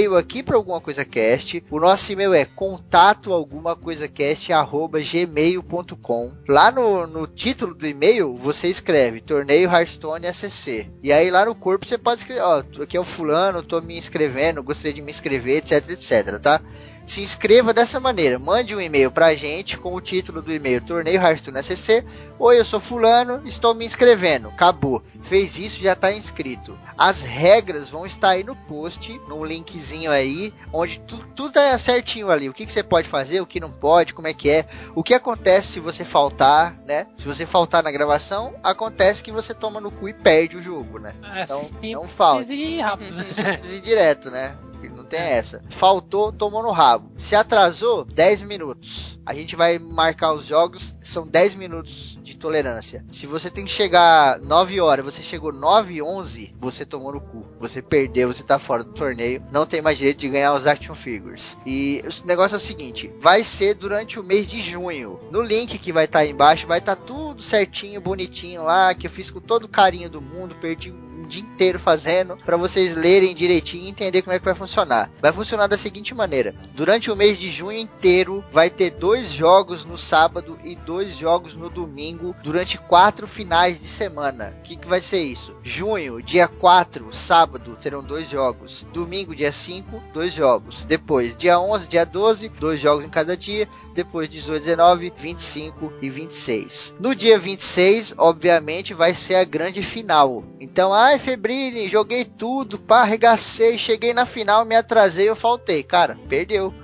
aqui para Alguma Coisa Cast. O nosso e-mail é contato alguma coisa cast arroba gmail ponto com. Lá no, no título do e-mail você escreve Torneio Hearthstone S C. E aí lá no corpo você pode escrever, ó, aqui é o fulano, tô me inscrevendo, gostaria de me inscrever, etc, etc, tá? Se inscreva dessa maneira, mande um e-mail pra gente com o título do e-mail Torneio Hearthstone S C. Oi, eu sou fulano, estou me inscrevendo. Acabou. Fez isso, já está inscrito. As regras vão estar aí no post, no linkzinho aí, onde tu, tudo é certinho ali. O que, que você pode fazer, o que não pode, como é que é. O que acontece se você faltar, né? Se você faltar na gravação, acontece que você toma no cu e perde o jogo, né? É, então, sim, não falte. E rápido. Simples e direto, né? Não tem essa. Faltou, tomou no rabo. Se atrasou, dez minutos. A gente vai marcar os jogos, são dez minutos de tolerância. Se você tem que chegar nove horas, você chegou nove e onze, você tomou no cu. Você perdeu, você tá fora do torneio. Não tem mais direito de ganhar os action figures. E o negócio é o seguinte, vai ser durante o mês de junho. No link que vai estar tá aí embaixo, vai estar tá tudo certinho, bonitinho lá, que eu fiz com todo o carinho do mundo, perdi um dia inteiro fazendo, para vocês lerem direitinho e entender como é que vai funcionar. Vai funcionar da seguinte maneira: durante o mês de junho inteiro vai ter dois jogos no sábado e dois jogos no domingo durante quatro finais de semana. O que, que vai ser isso? Junho, dia quatro, sábado, terão dois jogos. Domingo, dia cinco, dois jogos. Depois, dia onze, dia doze, dois jogos em cada dia. Depois, dezoito, dezenove, vinte e cinco e vinte e seis. No dia vinte e seis, obviamente, vai ser a grande final. Então, ai, Febrini, joguei tudo, pá, arregacei, cheguei na final, me atrasei, eu faltei. Cara, perdeu.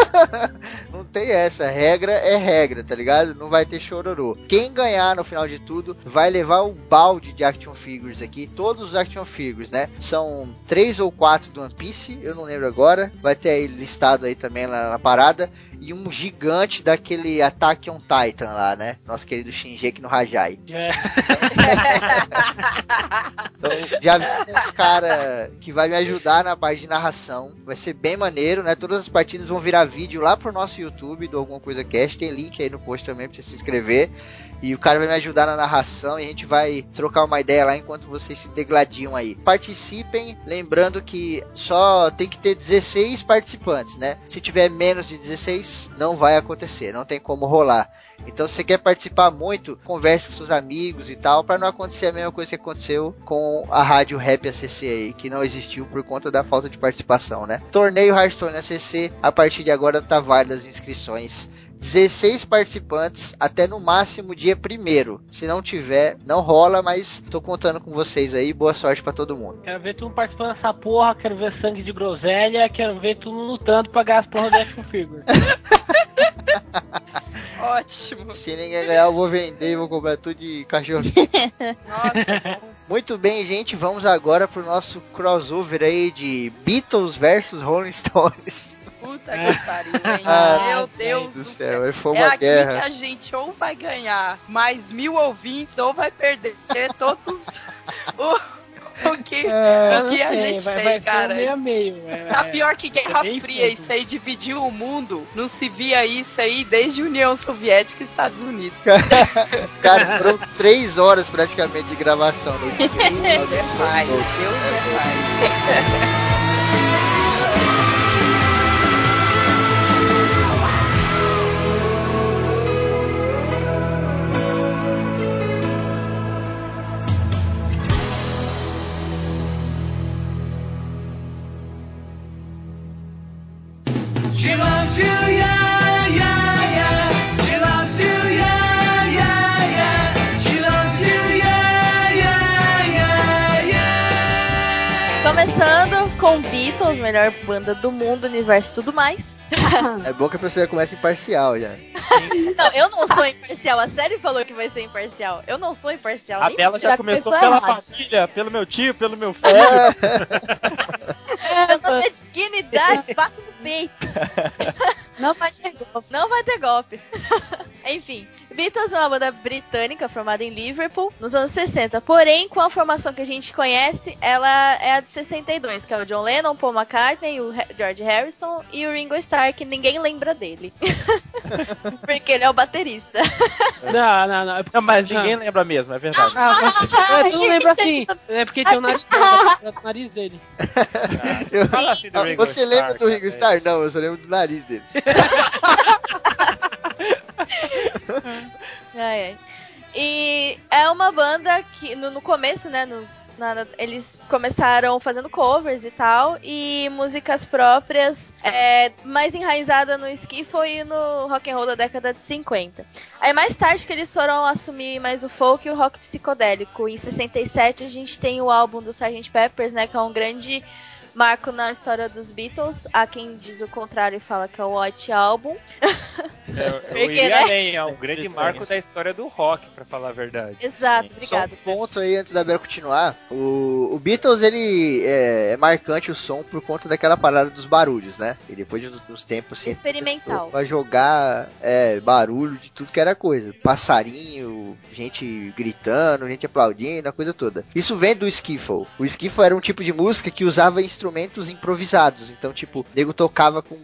Não tem essa, regra é regra, tá ligado? Não vai ter chororô. Quem ganhar no final de tudo vai levar um balde de action figures aqui, todos os action figures, né? São três ou quatro do One Piece, eu não lembro agora, vai ter aí listado aí também lá na parada, e um gigante daquele Attack on Titan lá, né? Nosso querido Shingeki no Hajai. É. Então, já vi um cara que vai me ajudar na parte de narração, vai ser bem maneiro, né? Todas as partidas vão virar vídeo lá pro nosso YouTube do Alguma Coisa Cast, tem link aí no post também pra você se inscrever, e o cara vai me ajudar na narração e a gente vai trocar uma ideia lá enquanto vocês se degladiam aí. Participem, lembrando que só tem que ter dezesseis participantes, né? Se tiver menos de dezesseis, não vai acontecer, não tem como rolar. Então, se você quer participar muito, converse com seus amigos e tal, para não acontecer a mesma coisa que aconteceu com a Rádio Rap A C C aí, que não existiu por conta da falta de participação, né? Torneio Hearthstone A C C, a partir de agora tá válidas as inscrições. dezesseis participantes até no máximo dia primeiro. Se não tiver, não rola, mas tô contando com vocês aí. Boa sorte pra todo mundo. Quero ver tu participando dessa porra, quero ver sangue de groselha, quero ver tu lutando pra ganhar as porra do action figure. Ótimo. Se ninguém ganhar, eu vou vender e vou comprar tudo de cachorro. Nossa. Muito bem, gente. Vamos agora pro nosso crossover aí de Beatles versus Rolling Stones. Puta que pariu, hein? Ah, Meu Deus do do céu, céu. foi É uma aqui guerra. que a gente ou vai ganhar mais mil ouvintes ou vai perder todos o, o que, É, o que a sei, gente vai, tem, vai cara. Meio a meio. É, Tá pior que Guerra bem Fria, isso isso aí dividiu o mundo. Não se via isso aí desde União Soviética e Estados Unidos. Cara, foram três horas praticamente de gravação. No dia. Deus é pai, Deus é pai. She loves you, yeah, yeah, yeah. She loves you, yeah, yeah, yeah. She loves you, yeah, yeah, yeah, yeah. Começando com Beatles, melhor banda do mundo, universo e tudo mais. É bom que a pessoa já começa imparcial já. Não, eu não sou imparcial. A série falou que vai ser imparcial. Eu não sou imparcial. A nem Bela já já começou começou pela errado. família, pelo meu tio, pelo meu filho. Meu nome é dignidade, passa no peito. Não vai ter golpe. Não vai ter golpe. Enfim, Beatles é uma banda britânica formada em Liverpool nos anos sessenta. Porém, com a formação que a gente conhece, ela é a de sessenta e dois, que é o John Lennon, Paul McCartney, o George Harrison e o Ringo Starr, que ninguém lembra dele. Porque ele é o baterista. Não, não, não. Não, mas ninguém lembra mesmo, é verdade. Ah, mas é, tu não lembra assim. É porque tem o nariz, o nariz dele. Eu- Fala assim do Ringo Você lembra Starr, do Ringo cara, Starr? Não, eu só lembro do nariz dele. Ai, ai. E é uma banda que no, no começo, né, nos, na- eles começaram fazendo covers e tal, e músicas próprias, é, mais enraizada no skiffle e no rock and roll da década de cinquenta. Aí mais tarde que eles foram assumir mais o folk e o rock psicodélico. Em sessenta e sete a gente tem o álbum do sergeant Pepper's, né, que é um grande marco na história dos Beatles. Há quem diz o contrário e fala que é o White Album. Eu, eu Porque, iria né? além, é um grande marco da história do rock, pra falar a verdade. Exato, Só obrigado. um ponto aí antes da Bela continuar. O, o Beatles, ele é, é marcante o som por conta daquela parada dos barulhos, né? E depois de uns tempos assim, Experimental. vai jogar é, barulho de tudo que era coisa. Passarinho, gente gritando, gente aplaudindo, a coisa toda. Isso vem do skiffle. O skiffle era um tipo de música que usava instrumentos improvisados. Então, tipo, o nego tocava com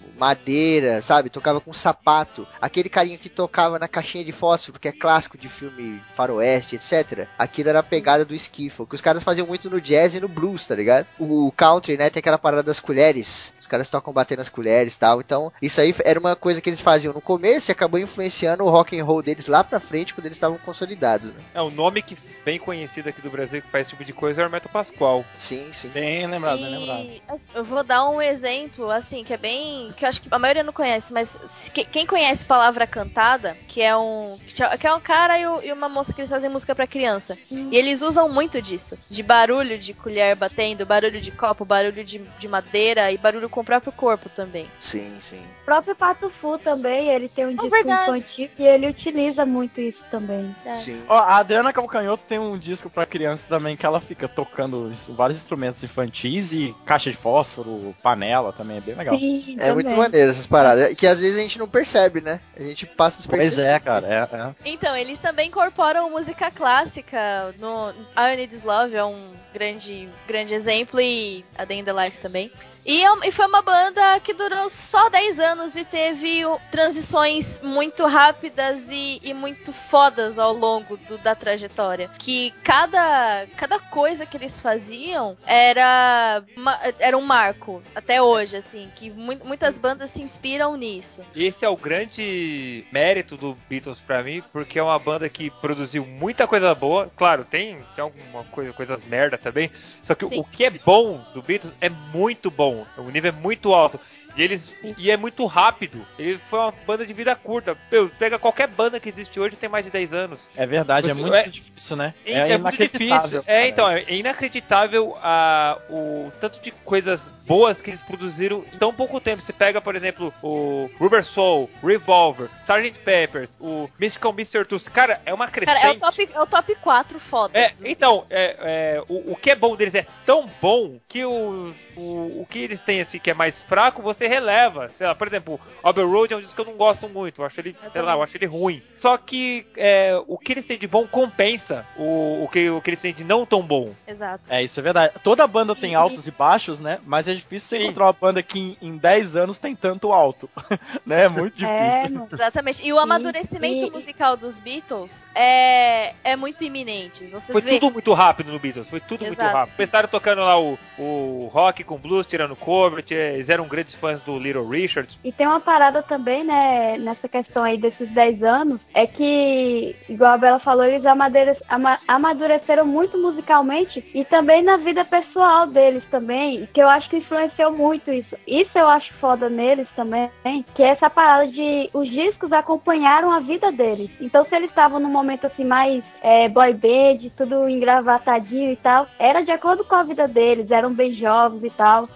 madeira, sabe? Tocava com sapato. Aquele carinha que tocava na caixinha de fósforo, que é clássico de filme faroeste, etcétera. Aquilo era a pegada do skiffle, que os caras faziam muito no jazz e no blues, tá ligado? O country, né, tem aquela parada das colheres. Os caras tocam batendo as colheres e tal. Então, isso aí era uma coisa que eles faziam no começo e acabou influenciando o rock and roll deles lá pra frente, quando eles estavam consolidados, né? É, o nome que bem conhecido aqui do Brasil que faz esse tipo de coisa é o Hermeto Pascoal. Sim, sim. Bem lembrado, bem lembrado. E as- eu vou dar um exemplo, assim, que é bem. Que eu acho que a maioria não conhece, mas se- que- quem conhece Palavra Cantada, que é um. Que é um cara e, o- e uma moça que eles fazem música pra criança. E eles usam muito disso. De barulho de colher batendo, barulho de copo, barulho de, de madeira e barulho com o próprio corpo também. Sim, sim. O próprio Pato Fu também, ele tem um disco verdade. infantil e ele utiliza muito isso também. É. Sim. Ó, a Adriana Calcanhoto tem um disco pra criança também que ela fica tocando isso- vários instrumentos infantis e caixa de fósforo, panela também, é bem legal. Sim, É muito também. maneiro essas paradas. Que às vezes a gente não percebe, né? A gente passa os Pois é, cara, é, é. Então, eles também incorporam música clássica no I Need This Love, é um grande, grande exemplo, e A Day in the Life também. E, é um- e foi uma banda que durou só dez anos e teve o- transições muito rápidas e, e muito fodas ao longo do- da trajetória. Que cada, cada coisa que eles faziam era, uma- era um marco, até hoje, assim, que mu- muitas bandas se inspiram nisso. Esse é o grande mérito do Beatles pra mim, porque é uma banda que produziu muita coisa boa. Claro, tem, tem alguma coisa, coisas merda também. Só que Sim. o que é bom do Beatles é muito bom. O nível é muito alto. E eles e é muito rápido. Ele foi uma banda de vida curta. Meu, pega qualquer banda que existe hoje tem mais de dez anos. É verdade, é Você- muito é- difícil, né? É, é muito difícil. É, cara. então, é inacreditável a, o tanto de coisas boas que eles produziram em tão pouco tempo. Você pega, por exemplo, o Rubber Soul, Revolver, sergeant Pepper's, o Mystical mister Tooth. Cara, é uma crescente. Cara, é o top, é o top quatro foda. É, então, é, é, o, o que é bom deles é tão bom que o, o, o que eles têm, assim, que é mais fraco, você releva. Sei lá, por exemplo, o Abbey Road é um disco que eu não gosto muito. Eu acho ele, sei lá, eu acho ele ruim. Só que é, o que eles têm de bom compensa o, o, que, o que eles têm de não tão bom. Exato. É, isso é verdade. Toda banda tem altos e baixos, né? Mas é difícil você Sim. encontrar uma banda que em, em dez anos tem tanto alto. né? É muito É, difícil. mano. Exatamente. E o amadurecimento e- musical dos Beatles é, é muito iminente. Você Foi vê. tudo muito rápido no Beatles, foi tudo Exato. muito rápido. Começaram tocando lá o, o rock com blues, tirando cover, eles eram grandes fãs do Little Richard. E tem uma parada também, né, nessa questão aí desses dez anos, é que, igual a Bela falou, eles amadure- ama- amadureceram muito musicalmente e também na vida pessoal deles também, que eu acho que influenciou muito isso. Isso eu acho foda neles também, que é essa parada de os discos acompanharam a vida deles. Então se eles estavam num momento assim mais é, boy band, tudo engravatadinho e tal, era de acordo com a vida deles, eram bem jovens e tal.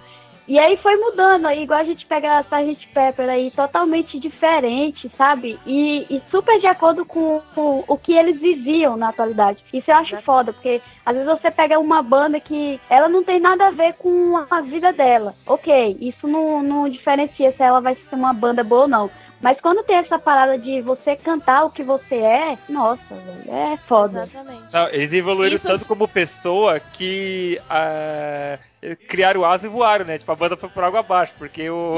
E aí foi mudando, aí igual a gente pega a sargento Pepper aí, totalmente diferente, sabe? E, e super de acordo com, com o que eles viviam na atualidade. Isso eu acho foda, porque às vezes você pega uma banda que ela não tem nada a ver com a vida dela. Ok, isso não, não diferencia se ela vai ser uma banda boa ou não. Mas quando tem essa parada de você cantar o que você é, nossa, velho, é foda. Exatamente. Não, eles evoluíram Isso- tanto como pessoa que ah, criaram asa e voaram, né? Tipo, a banda foi por água abaixo, porque o,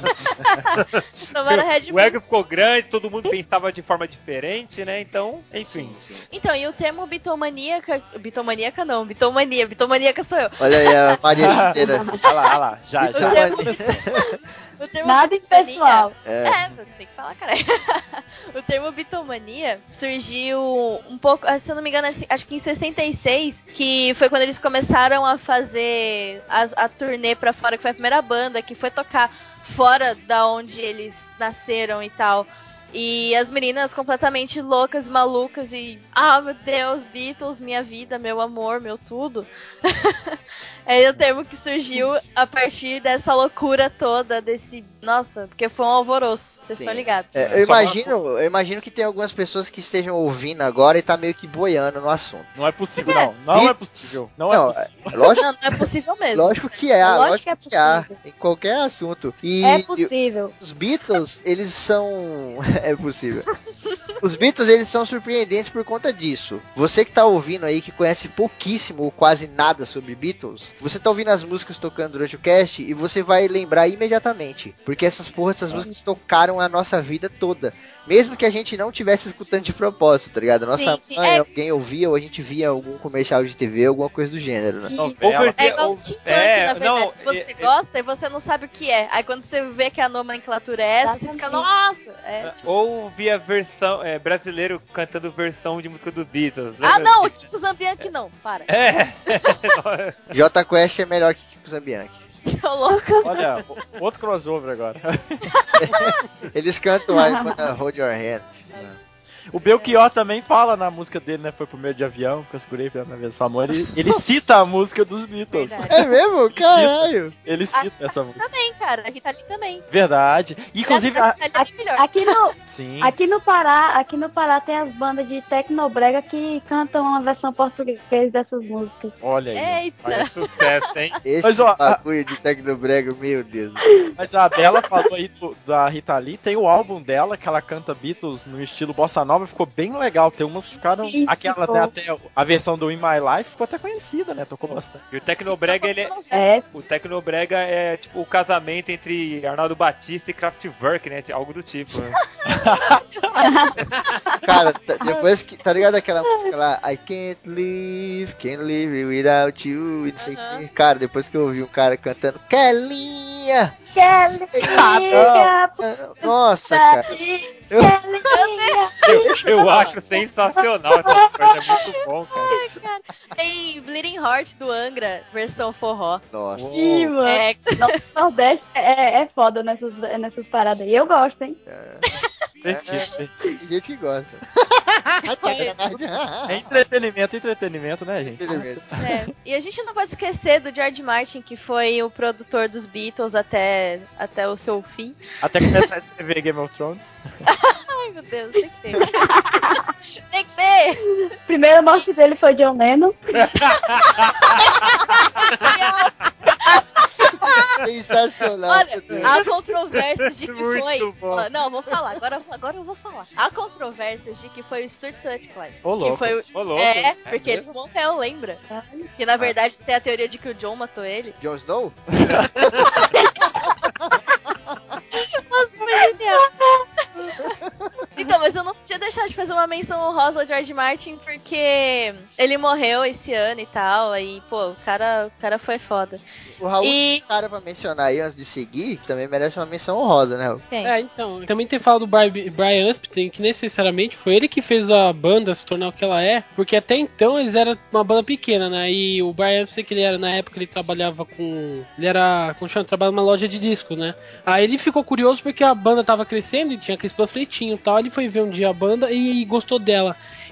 Tomaram Red o Bull. ego ficou grande, todo mundo pensava de forma diferente, né? Então, enfim. Então, e o termo bitomaníaca... Bitomaníaca não, bitomania. Bitomaníaca sou eu. Olha aí a Maria inteira. Olha lá, olha lá. Já, já. O termo, começou. o termo Nada bitomania- impessoal. É. É, tem que falar, cara. O termo bitomania surgiu um pouco, se eu não me engano, acho acho que em sessenta e seis, que foi quando eles começaram a fazer a, a turnê pra fora, que foi a primeira banda que foi tocar fora da onde eles nasceram e tal. E as meninas completamente loucas, malucas e... Ah, meu Deus, Beatles, minha vida, meu amor, meu tudo. É o termo que surgiu a partir dessa loucura toda, desse... Nossa, porque foi um alvoroço, vocês Sim. estão ligados. É, eu Só uma- imagino, eu imagino que tem algumas pessoas que estejam ouvindo agora e tá meio que boiando no assunto. Não é possível, não. Não é possível. Não, Não, é possível. é- lógico, Não, não é possível mesmo. lógico que é, Lógico lógico que é que há, possível. em qualquer assunto. E É possível. os Beatles, eles são... é possível. Os Beatles, eles são surpreendentes por conta disso. Você que tá ouvindo aí, que conhece pouquíssimo ou quase nada sobre Beatles, você tá ouvindo as músicas tocando durante o cast e você vai lembrar imediatamente. Porque essas porras, essas músicas tocaram a nossa vida toda. Mesmo que a gente não tivesse escutando de propósito, tá ligado? Nossa Sim, sim, mãe, é. alguém ouvia ou a gente via algum comercial de T V, alguma coisa do gênero, né? Isso. Ou Novela. perdi- É igual ou- o steampunk, é, na verdade, não, que você é- é- gosta e você não sabe o que é. Aí quando você vê que a nomenclatura é essa, você fica, nossa! É. Ou via versão é, brasileiro cantando versão de música do Beatles. Ah, lembra? não, tipo Zambianchi não, para. É. J Quest é melhor que Kiko Zambianchi. Tô louco. Olha, o- outro crossover agora. Eles cantam I Wanna Hold Your Hand. O Belchior também fala na música dele, né? Foi pro meio de avião, que eu segurei pela minha vez do amor. Ele, ele cita a música dos Beatles. Verdade. É mesmo? Caralho! Ele cita essa música. Também, cara, a Rita Lee também. Verdade. Inclusive, a... a Rita Lee é melhor. Aqui no, sim. aqui no Pará, aqui no Pará tem as bandas de tecnobrega que cantam uma versão portuguesa dessas músicas. Olha aí. Eita. Olha, sucesso, hein? Esse Mas, ó, bagulho de Tecnobrega, meu Deus. Mas a Bela falou aí do- da Rita Lee, tem o álbum dela, que ela canta Beatles no estilo bossa nova, ficou bem legal. Tem umas que ficaram. Isso, Aquela, né, até a versão do In My Life ficou até conhecida, né? Tocou bastante. E o Tecnobrega, ele é, É, o Tecnobrega é tipo o casamento entre Arnaldo Batista e Kraftwerk, né? Algo do tipo. Né? Cara, tá- depois que. Tá ligado aquela música lá? I can't live, can't live without you. E não sei o Aham. que. Cara, depois que eu ouvi um cara cantando Kelinha! Kelinha, Nossa, cara. Eu, Eu, eu acho sensacional essa coisa, é muito bom, cara. Ai, cara. Tem Bleeding Heart do Angra, versão forró. nossa. Sim, mano. É, Nossa, o Nordeste é, é foda nessas, nessas paradas. E eu gosto, hein? Divertido. Tem gente que gosta. É entretenimento, entretenimento, né, gente? é. E a gente não pode esquecer do George Martin, que foi o produtor dos Beatles até, até o seu fim. Até começar a escrever Game of Thrones. Ai, meu Deus, tem que ter. Tem que ter! Primeira morte dele foi John Lennon. Sensacional. Olha, meu Deus. há controvérsias de que Muito foi. bom. Ó, não, vou falar, agora, agora eu vou falar. Há controvérsias de que foi o Stuart Sutcliffe. Ô, louco. Que foi o... Ô, louco. É, porque ele morreu, lembra? Que na verdade tem a teoria de que o John matou ele. Jon Snow? Nossa, foi genial. Então, mas eu não podia deixar de fazer uma menção honrosa ao George Martin, porque ele morreu esse ano e tal, aí, pô, o cara, o cara foi foda. O Raul E- tem um cara pra mencionar aí antes de seguir, que também merece uma menção honrosa, né, Raul? Quem? É, então, também tem falado do Brian, Brian Uspton, que necessariamente foi ele que fez a banda se tornar o que ela é, porque até então eles eram uma banda pequena, né? E o Brian Uspton, que ele era, na época, ele trabalhava com... Ele era, como chama, trabalhava numa loja de disco, né? Aí ele ficou curioso porque a banda tava crescendo e tinha aqueles panfletinhos e tal, ele foi ver um dia a banda e gostou dela.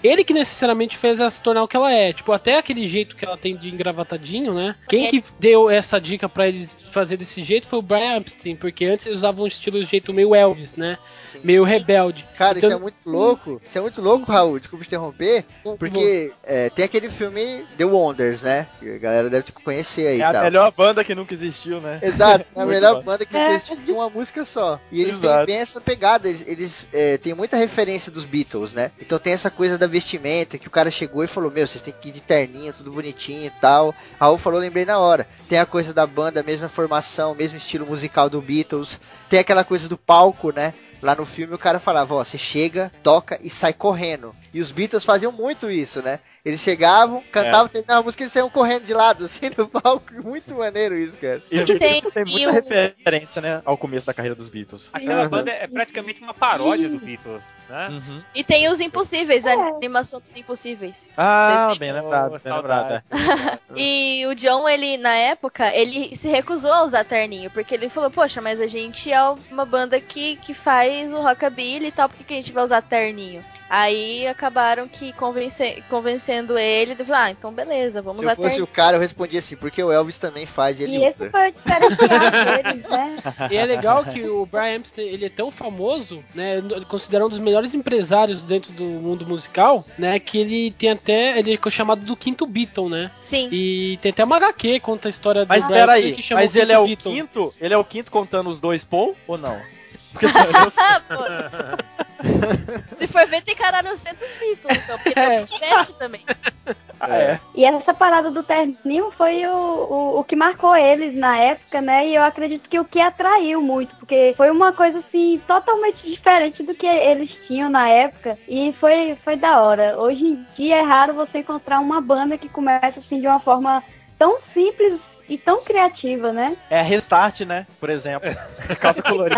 ele que necessariamente fez ela se tornar o que ela é. Tipo, até aquele jeito que ela tem de engravatadinho, né? Quem que deu essa dica pra eles fazer desse jeito foi o Brian Epstein, porque antes eles usavam um estilo de jeito meio Elvis, né? Sim. Meio rebelde. Cara, então, isso é muito louco. Isso é muito louco, Raul. Desculpa te interromper. Porque é, tem aquele filme The Wonders, né? Que a galera deve conhecer aí. É a tal. melhor banda que nunca existiu, né? Exato, é a melhor bom. banda que nunca existiu de uma música só. E eles Exato. têm bem essa pegada. Eles, eles é, têm muita referência dos Beatles, né? Então tem essa coisa da vestimenta que o cara chegou e falou: Meu, vocês têm que ir de terninho, tudo bonitinho e tal. Raul falou, lembrei na hora. Tem a coisa da banda, a mesma formação, mesmo estilo musical do Beatles. Tem aquela coisa do palco, né? Lá no filme o cara falava, ó, você chega, toca e sai correndo. E os Beatles faziam muito isso, né? Eles chegavam, cantavam, é. terminavam a música e eles saíam correndo de lado, assim, no palco. Muito maneiro isso, cara. E tem, tem muita referência, né, ao começo da carreira dos Beatles. Aquela uhum. banda é praticamente uma paródia do Beatles, né? Uhum. E tem os Impossíveis, a animação dos Impossíveis. Ah, bem lembrado, bem lembrado. E o John, ele, na época, ele se recusou a usar terninho, porque ele falou, poxa, mas a gente é uma banda que, que faz o rockabilly e tal, por que, que a gente vai usar terninho? Aí acabaram que convence, convencendo ele, de falar, ah, então beleza, vamos usar terninho. Se fosse o cara, eu respondia assim, porque o Elvis também faz e ele e usa. Esse foi o diferencial deles, né? E é legal que o Brian Epstein, ele é tão famoso, né, considerado um dos melhores empresários dentro do mundo musical, né, que ele tem até, ele é chamado do quinto Beatle, né? Sim. E tem até uma H Q, conta a história do Mas Brian peraí, Epstein, que chama mas o ele é o Beatle. quinto? Ele é o quinto contando os dois Paul ou não? Porque se for ver, tem caralho centos Beatles, então, porque tem o Pet também. Ah, é. E essa parada do terninho foi o, o, o que marcou eles na época, né? E eu acredito que o que atraiu muito, porque foi uma coisa assim, totalmente diferente do que eles tinham na época. E foi, foi da hora. Hoje em dia é raro você encontrar uma banda que começa assim de uma forma tão simples e tão criativa, né? É Restart, né? Por exemplo. Calça colorida.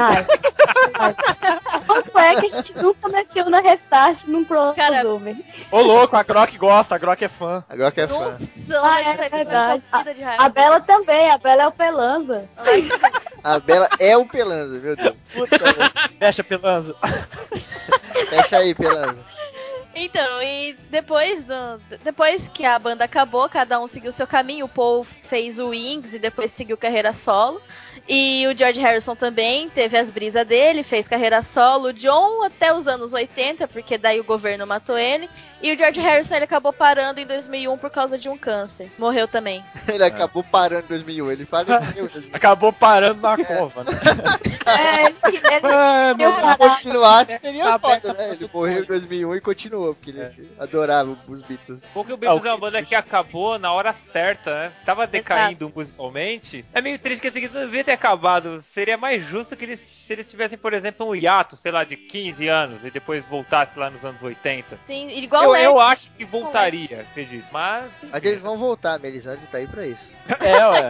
Como é que a gente nunca mexeu na Restart num crossover? Ô louco, a Grok gosta, a Grok é fã. A Grok é fã. Nossa, ah, é verdade. A, a Bela também, a Bela é o Pelanza. A Bela é o Pelanza, meu Deus. Puta, fecha, Pelanza. Fecha aí, Pelanza. Então, e depois, do, depois que a banda acabou, cada um seguiu seu caminho. O Paul fez o Wings e depois seguiu carreira solo. E o George Harrison também teve as brisas dele, fez carreira solo. O John até os anos oitenta, porque daí o governo matou ele. E o George Harrison ele acabou parando em dois mil e um por causa de um câncer. Morreu também. Ele é. acabou parando em dois mil e um. Ele faleceu em dois mil e um. Acabou parando na é. cova, né? É, ele, ele, ele se continuasse seria foda, né? Ele morreu em dois mil e um e continuou, porque ele é. adorava os Beatles. Porque o Beatles é uma banda que acabou na hora certa, né? Tava decaindo Exato. musicalmente. É meio triste que esse aqui não devia ter acabado. Seria mais justo que eles, se eles tivessem, por exemplo, um hiato, sei lá, de quinze anos e depois voltasse lá nos anos oitenta. Sim, igual Eu, eu acho que voltaria, acredito, mas... Mas eles vão voltar, a Melisandre tá aí pra isso. É, ué.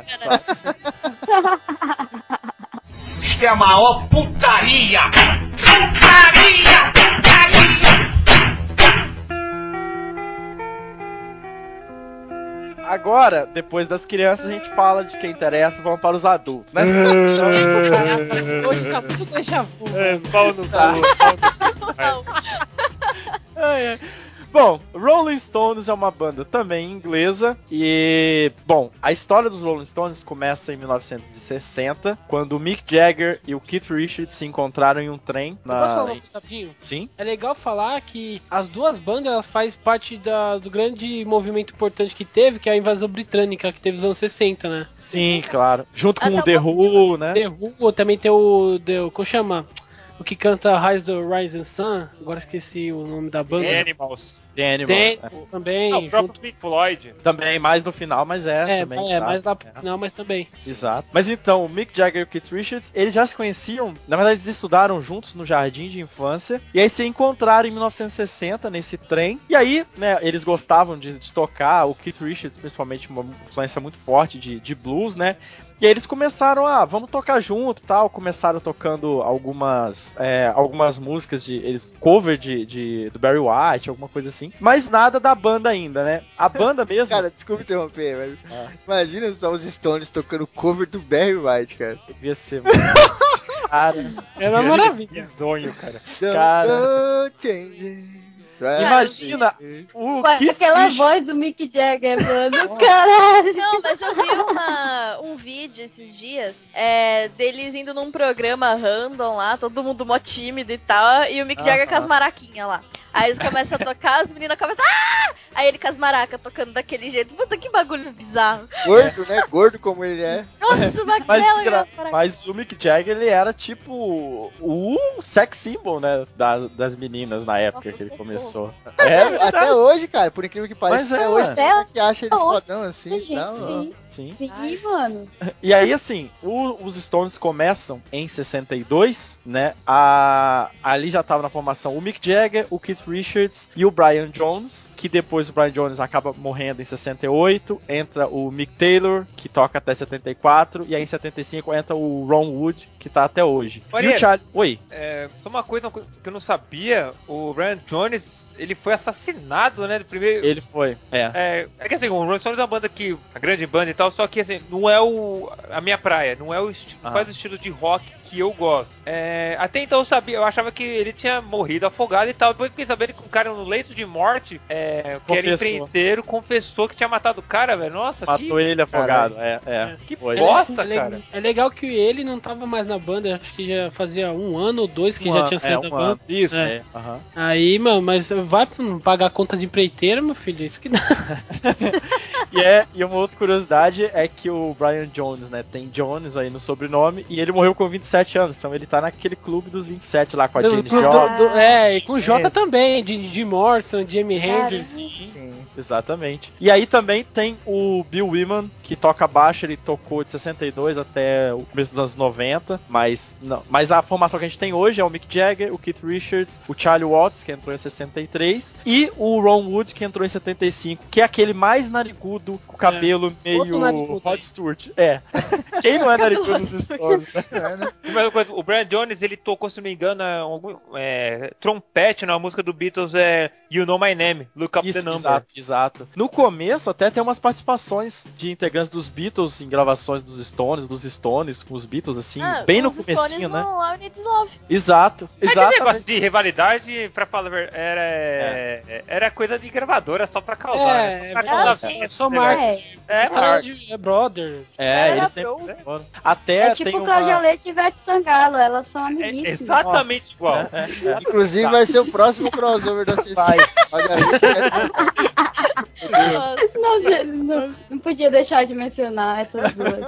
Isto é a maior putaria! Putaria! Putaria! Agora, depois das crianças, a gente fala de quem interessa, vamos para os adultos, né? Hoje tá muito déjà vu. É, pau no cu. É, é. Bom, Rolling Stones é uma banda também inglesa e, bom, a história dos Rolling Stones começa em mil novecentos e sessenta, quando o Mick Jagger e o Keith Richards se encontraram em um trem. Na... Eu posso falar uma coisa rapidinho? Sim. É legal falar que as duas bandas elas fazem parte da, do grande movimento importante que teve, que é a invasão britânica, que teve nos anos sessenta, né? Sim, claro. Junto com ah, o The Who, né? The Who, também tem o... The, como chama? O que canta Rise do Rising Sun, agora esqueci o nome da banda. The Animals. The Animals, The Animals é. também. Ah, o próprio junto... Pink Floyd. Também, mais no final, mas é. É, também, é tá? mais lá pro final, mas também. Exato. Mas então, o Mick Jagger e o Keith Richards, eles já se conheciam, na verdade eles estudaram juntos no jardim de infância, e aí se encontraram em mil novecentos e sessenta nesse trem, e aí, né, eles gostavam de, de tocar, o Keith Richards principalmente, uma influência muito forte de, de blues, né, e aí eles começaram a, ah, vamos tocar junto e tal, começaram tocando algumas é, algumas músicas de eles cover de, de do Barry White, alguma coisa assim, mas nada da banda ainda, né? A banda mesmo... Cara, desculpa interromper, mas ah. imagina só os Stones tocando cover do Barry White, cara. Devia ser... Cara, era uma maravilha. Que sonho, cara. Don't cara... go changing. Imagina o Ué, Keith aquela Richards. voz do Mick Jagger, mano. Caralho. Não, mas eu vi uma, um vídeo esses dias é, deles indo num programa random lá, todo mundo mó tímido e tal, e o Mick Jagger Aham. com as maraquinhas lá. Aí eles começam a tocar, as meninas começam. Ah! Aí ele com as maracas tocando daquele jeito. Puta, que bagulho bizarro. Gordo, né? Gordo como ele é. Nossa, Mas, magrela, gra- as maracas. mas o Mick Jagger, ele era tipo o sex symbol, né, das, das meninas na época Nossa, que ele socorro. começou. É, Até hoje, cara, por incrível que pareça, Mas até é, hoje ué. tem gente que acha ele Até hoje. fodão assim e Gente, tal. sim. sim. Sim, mano. E aí, assim, o- os Stones começam em sessenta e dois, né? A, ali já tava na formação o Mick Jagger, o Keith Richards e o Brian Jones, que depois o Brian Jones acaba morrendo em sessenta e oito. Entra o Mick Taylor, que toca até setenta e quatro. E aí em setenta e cinco entra o Ron Wood, que tá até hoje. E Maria, o Charlie... Oi. É, só uma coisa, uma coisa que eu não sabia, o Brian Jones, ele foi assassinado, né, do primeiro... Ele foi, é. É, é que assim, o Rolling Stones é uma banda que, uma grande banda e tal, só que assim, não é o, a minha praia, não é o estilo, não Ah. faz o estilo de rock que eu gosto. É, até então eu sabia, eu achava que ele tinha morrido afogado e tal, depois fiquei sabendo que um cara no leito de morte, é, que era Confessou. empreiteiro, confessou que tinha matado o cara, velho, nossa, Matou que, ele afogado, é, é. que Foi. bosta, é, cara. É legal que ele não tava mais na banda, acho que já fazia um ano ou dois que Um já ano, tinha é, saído um da banda. ano. Isso, É. é. aham. Aí, mano, mas vai pagar a conta de empreiteiro, meu filho, isso que dá. E, é, e uma outra curiosidade é que o Brian Jones, né, tem Jones aí no sobrenome, e ele morreu com vinte e sete anos, então ele tá naquele clube dos vinte e sete lá com a Do- Janis do- Joplin. do- é, e com o Jota É. também, de, de Morrison, Jimi Hendrix. Sim, Sim. exatamente. E aí também tem o Bill Wyman, que toca baixo, ele tocou de sessenta e dois até o começo dos anos noventa, mas, não, mas a formação que a gente tem hoje é o Mick Jagger, o Keith Richards, o Charlie Watts, que entrou em sessenta e três, e o Ron Wood, que entrou em setenta e cinco, que é aquele mais narigudo, com o cabelo Outro meio narigudo Rod aí. Stewart. É. Quem não é narigudo nos Stones? né? E mais uma coisa, o Brian Jones, ele tocou, se não me engano, é, algum, é, trompete na música do Beatles, é You Know My Name, Look Up Isso, the Number. exato, exato. No começo até tem umas participações de integrantes dos Beatles em gravações dos Stones, dos Stones com os Beatles, assim, Ah, bem no os comecinho, Stones né? no I Need Love. Exato, Mas esse exato. negócio de rivalidade, pra falar a verdade, era, é, era coisa de gravadora, só pra causar, É, né? é Só pra verdade, causar é esse só negócio. marketing. É, É, marketing. é brother. É, Era eles sempre pro. foram. Até É tem tipo uma... Cláudia Leite e Ivete Sangalo, elas são É amiguíssimas. exatamente igual. É, é, é. Inclusive vai ser o próximo crossover da C C. Vai. Olha aí, Nossa. Não, não, não podia deixar de mencionar essas duas.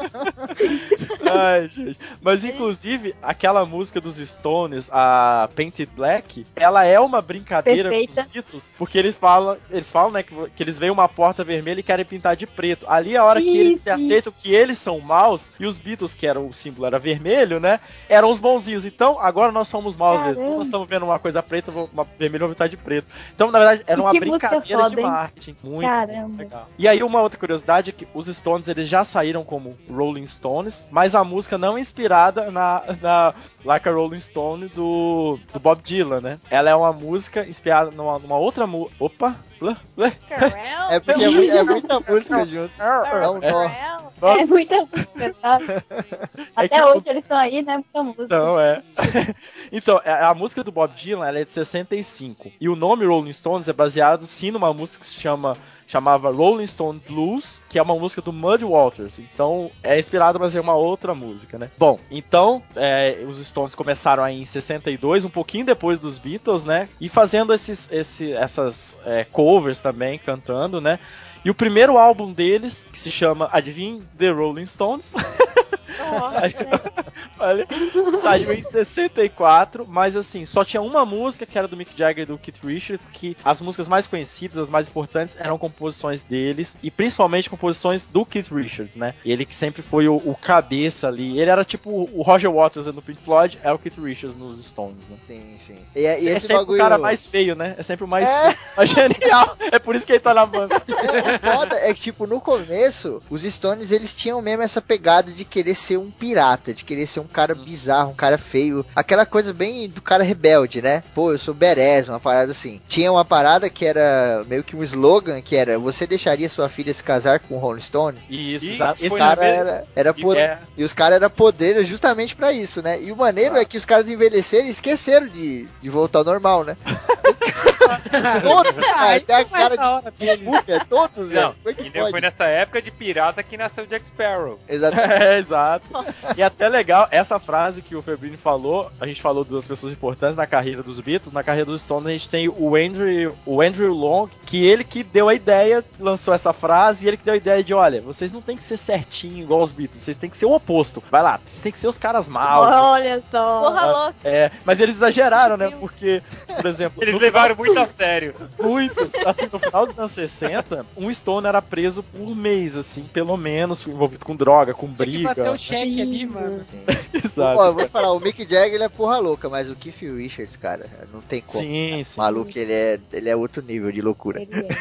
Ai, gente. Mas inclusive, aquela música dos Stones, a Painted Black, ela é uma brincadeira Perfeita. com os Beatles, porque eles falam, eles falam, né, que, que eles veem uma porta vermelha e querem pintar de preto. Ali é a hora que eles se Isso. aceitam que eles são maus e os Beatles, que era o símbolo era vermelho, né, eram os bonzinhos. Então, agora nós somos maus mesmo. Caramba. Nós estamos vendo uma coisa preta, vou- uma vermelha vou pintar de preto. Então, na verdade, era E uma que música brincadeira foda, de hein? marketing. Muito, Caramba. muito legal. E aí, uma outra curiosidade é que os Stones, eles já saíram como Rolling Stones, mas a música não é inspirada na, na Like a Rolling Stone do, do Bob Dylan, né? Ela é uma música inspirada numa, numa outra música. Opa! Blá, blá. É porque é, mui- é muita música junto. Dá um nó. É Nossa, muita música, tá? Até que hoje o- eles estão aí, né? Muita música. Então, é. Então, a a música do Bob Dylan, ela é de sessenta e cinco. E o nome Rolling Stones é baseado, sim, numa música que se chama chamava Rolling Stone Blues, que é uma música do Muddy Waters. Então, é inspirado, mas é uma outra música, né? Bom, então, é, os Stones começaram aí em sessenta e dois, um pouquinho depois dos Beatles, né? E fazendo esses, esse, essas é, covers também, cantando, né? E o primeiro álbum deles, que se chama, adivinha, The Rolling Stones, saiu, olha, saiu em sessenta e quatro, mas assim, só tinha uma música que era do Mick Jagger e do Keith Richards, que as músicas mais conhecidas, as mais importantes, eram composições deles, e principalmente composições do Keith Richards, né? Ele que sempre foi o, o cabeça ali, ele era tipo o Roger Waters no Pink Floyd, é o Keith Richards nos Stones, né? Sim, sim. E, é- e é esse sempre bagulho... o cara mais feio, né? É sempre o mais, É. mais genial, é por isso que ele tá na banda. É, o foda é que, tipo, no começo, os Stones, eles tinham mesmo essa pegada de querer ser ser um pirata, de querer ser um cara bizarro, um cara feio. Aquela coisa bem do cara rebelde, né? Pô, eu sou badass, uma parada assim. Tinha uma parada que era meio que um slogan, que era: você deixaria sua filha se casar com o Rolling Stone? Isso, E exato. Esse foi cara na mesma- era, era E poder. é. E os caras eram poder justamente pra isso, né? E o maneiro Exato. é que os caras envelheceram e esqueceram de, de voltar ao normal, né? Os caras- todos, cara, isso tem a foi essa cara hora de deles. múmia, todos, velho. Não, Como é que e pode? foi nessa época de pirata que nasceu Jack Sparrow. Exatamente. É, exato. E até legal, essa frase que o Febrini falou, a gente falou das pessoas importantes na carreira dos Beatles, na carreira dos Stones a gente tem o Andrew, o Andrew Long, que ele que deu a ideia, lançou essa frase, e ele que deu a ideia de, olha, vocês não tem que ser certinho igual os Beatles, vocês tem que ser o oposto. Vai lá, vocês tem que ser os caras maus. Olha só. Porra louca. É, mas eles exageraram, né? Porque, por exemplo, Eles no levaram final- muito a sério. muito. Assim, no final dos anos sessenta, um Stone era preso por mês, assim, pelo menos, envolvido com droga, com Tinha que briga. bater o cheque ali, mano. Exato. Ó, eu vou te falar, o Mick Jagger ele é porra louca, mas o Keith Richards, cara, não tem como. Sim, sim. O maluco, ele é, ele é outro nível de loucura. Ele é.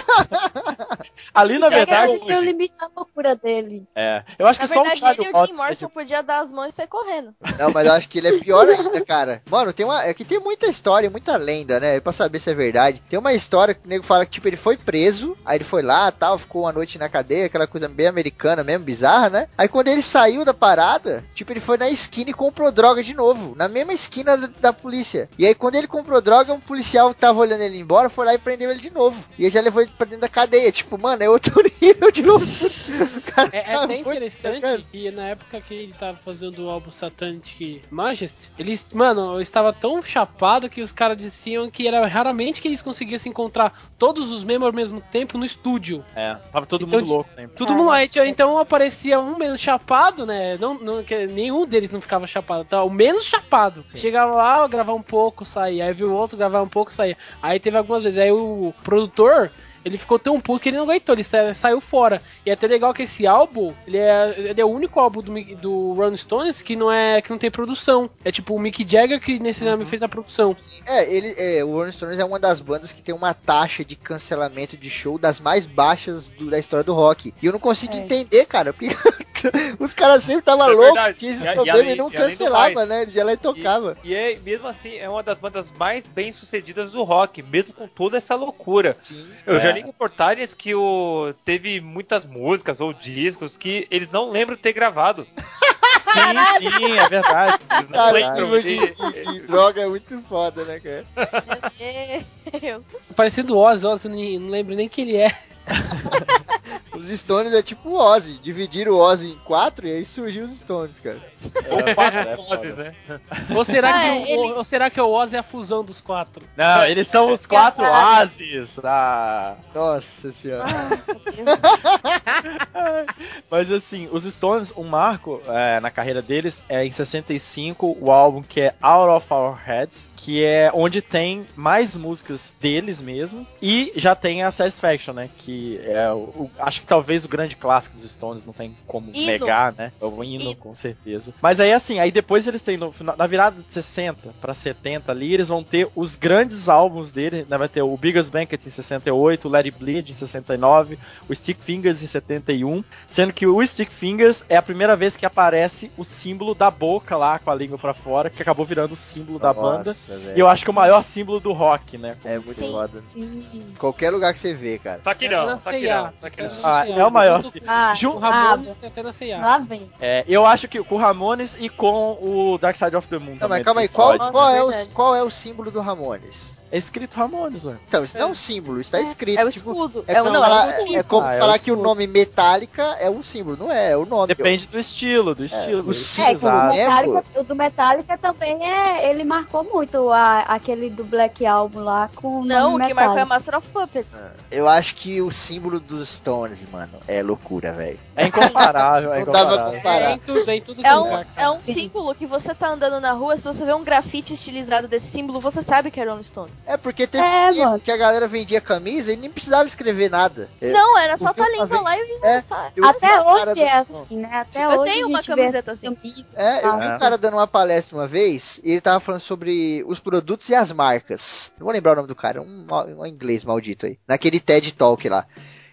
Ali, na Jagger verdade, existe o limite da loucura dele. é. Eu acho Na que só o verdade, Charlie ele e o Jim Watts Morrison podia dar as mãos e sair correndo. Não, mas eu acho que ele é pior ainda, cara. Mano, tem uma. É que tem muita história, muita lenda, né? Pra saber se é verdade. Tem uma história que o nego fala que, tipo, ele foi preso, aí ele foi lá tal, ficou uma noite na cadeia, aquela coisa bem americana mesmo, bizarra, né? Aí quando ele saiu da parada, tipo, ele foi na esquina e comprou droga de novo, na mesma esquina da, da polícia. E aí quando ele comprou droga, um policial que tava olhando ele embora foi lá e prendeu ele de novo. E ele já levou ele pra dentro da cadeia. Tipo, mano, é outro nível de loucura. O cara É, é tá até muito interessante cagado. que na época que ele tava fazendo o álbum Satanic Majesty, eles, mano, eu estava tão chapado que os caras diziam que era raramente que eles conseguiam se encontrar todos os membros ao mesmo tempo no estúdio. É, tava todo Então, mundo louco, né? Todo mundo aí, tinha- então aparecia um menos chapado, né? Não, não, que nenhum deles não ficava chapado, tá? O menos chapado. Chegava lá, gravar um pouco, saía. Aí viu o outro, gravar um pouco, saía. Aí teve algumas vezes. Aí o produtor, ele ficou tão puto que ele não aguentou, ele sa- saiu fora. E é até legal que esse álbum, ele é, ele é o único álbum do, Mi- do Rolling Stones que não, é, que não tem produção. É tipo o Mick Jagger que nesse nome fez a produção. É, ele, é, o Rolling Stones é uma das bandas que tem uma taxa de cancelamento de show das mais baixas do- da história do rock. E eu não consigo É. entender, cara, porque os caras sempre estavam É loucos, verdade. tinha esse E a- e problema e, além- não e além do cancelava, mais, né? Eles iam lá e tocava. E, e é, mesmo assim, é uma das bandas mais bem sucedidas do rock, mesmo com toda essa loucura. Sim. Eu É. já li reportagens que o, teve muitas músicas ou discos que eles não lembram de ter gravado. Sim, sim, é verdade. Eles não Cara, o lembram nível de, de- de- de droga é muito foda, né, cara? Meu Deus. Parecendo o Ozzy, Ozzy nem- não lembro nem quem ele é. Os Stones é tipo o Ozzy. Dividiram o Ozzy em quatro e aí surgiu os Stones, cara. É, Quatro é vozes, foda. né? Ou será, Ah, que, é, o, ele- ou será que o Ozzy é a fusão dos quatro? Não, eles são os quatro Caralho. ases. Ah. Nossa senhora. Ah, meu Deus. Mas assim, os Stones, um marco é, na carreira deles é em sessenta e cinco o álbum que é Out of Our Heads, que é onde tem mais músicas deles mesmo, e já tem a Satisfaction, né? Que é o, o- acho que talvez o grande clássico dos Stones, não tem como Hino. negar, né? É o Sim, hino, hino. com certeza. Mas aí assim, aí depois eles têm no final- na virada de sessenta pra setenta ali, eles vão ter os grandes álbuns dele, né? Vai ter o Biggest Banquet em sessenta e oito, o Let It Bleed em sessenta e nove, o Stick Fingers em setenta e um, sendo que o Stick Fingers é a primeira vez que aparece o símbolo da boca lá, com a língua pra fora, que acabou virando o símbolo da banda. Nossa, velho. E eu acho que é o maior símbolo do rock, né? É muito Sim. foda. Sim. Qualquer lugar que você vê, cara. Tá aqui Até não, na tá aqui C e A, não. Tá aqui não. até na Ah, C e A. é o maior Junto símbolo. Ah, Ju- com o ah, Ramones tem até na C e A. lá vem. É, eu acho que com o Ramones e com o Dark Side of the Moon. Não, também, mas calma aí, do qual, Floyd, qual, né? é o, verdade. qual é o símbolo do Ramones? É escrito Ramones, ué. Então, isso não é um símbolo, isso tá escrito. É o tipo, escudo. É É o como não, falar, é o é como Ah, é o falar que o escudo. nome Metallica é um símbolo, não é, é o nome. Depende do estilo, do estilo. o Isso, símbolo É, que o exato. é, Metallica, o do Metallica também é. Ele marcou muito a, aquele do Black Album lá com o Não, nome o que marcou é Metallica. Master of Puppets. Eu acho que o símbolo dos Stones, mano, é loucura, velho. É incomparável, é Não dá pra incomparável. comparar. É em tudo, é em tudo que É um, lugar, é um símbolo que você tá andando na rua, se você vê um grafite estilizado desse símbolo, você sabe que é Rolling Stones. É porque teve É, um tempo mano. que a galera vendia camisa e nem precisava escrever nada. É, Não, era só eu vi tá uma lindo vez- lá e é, lançar. eu vi Até uma cara hoje é do- assim, né? Até Eu hoje. tenho a uma gente vê camiseta essa assim. camisa. É, eu vi Ah. um cara dando uma palestra uma vez e ele tava falando sobre os produtos e as marcas. Não vou lembrar o nome do cara, um, um inglês maldito aí. Naquele TED Talk lá.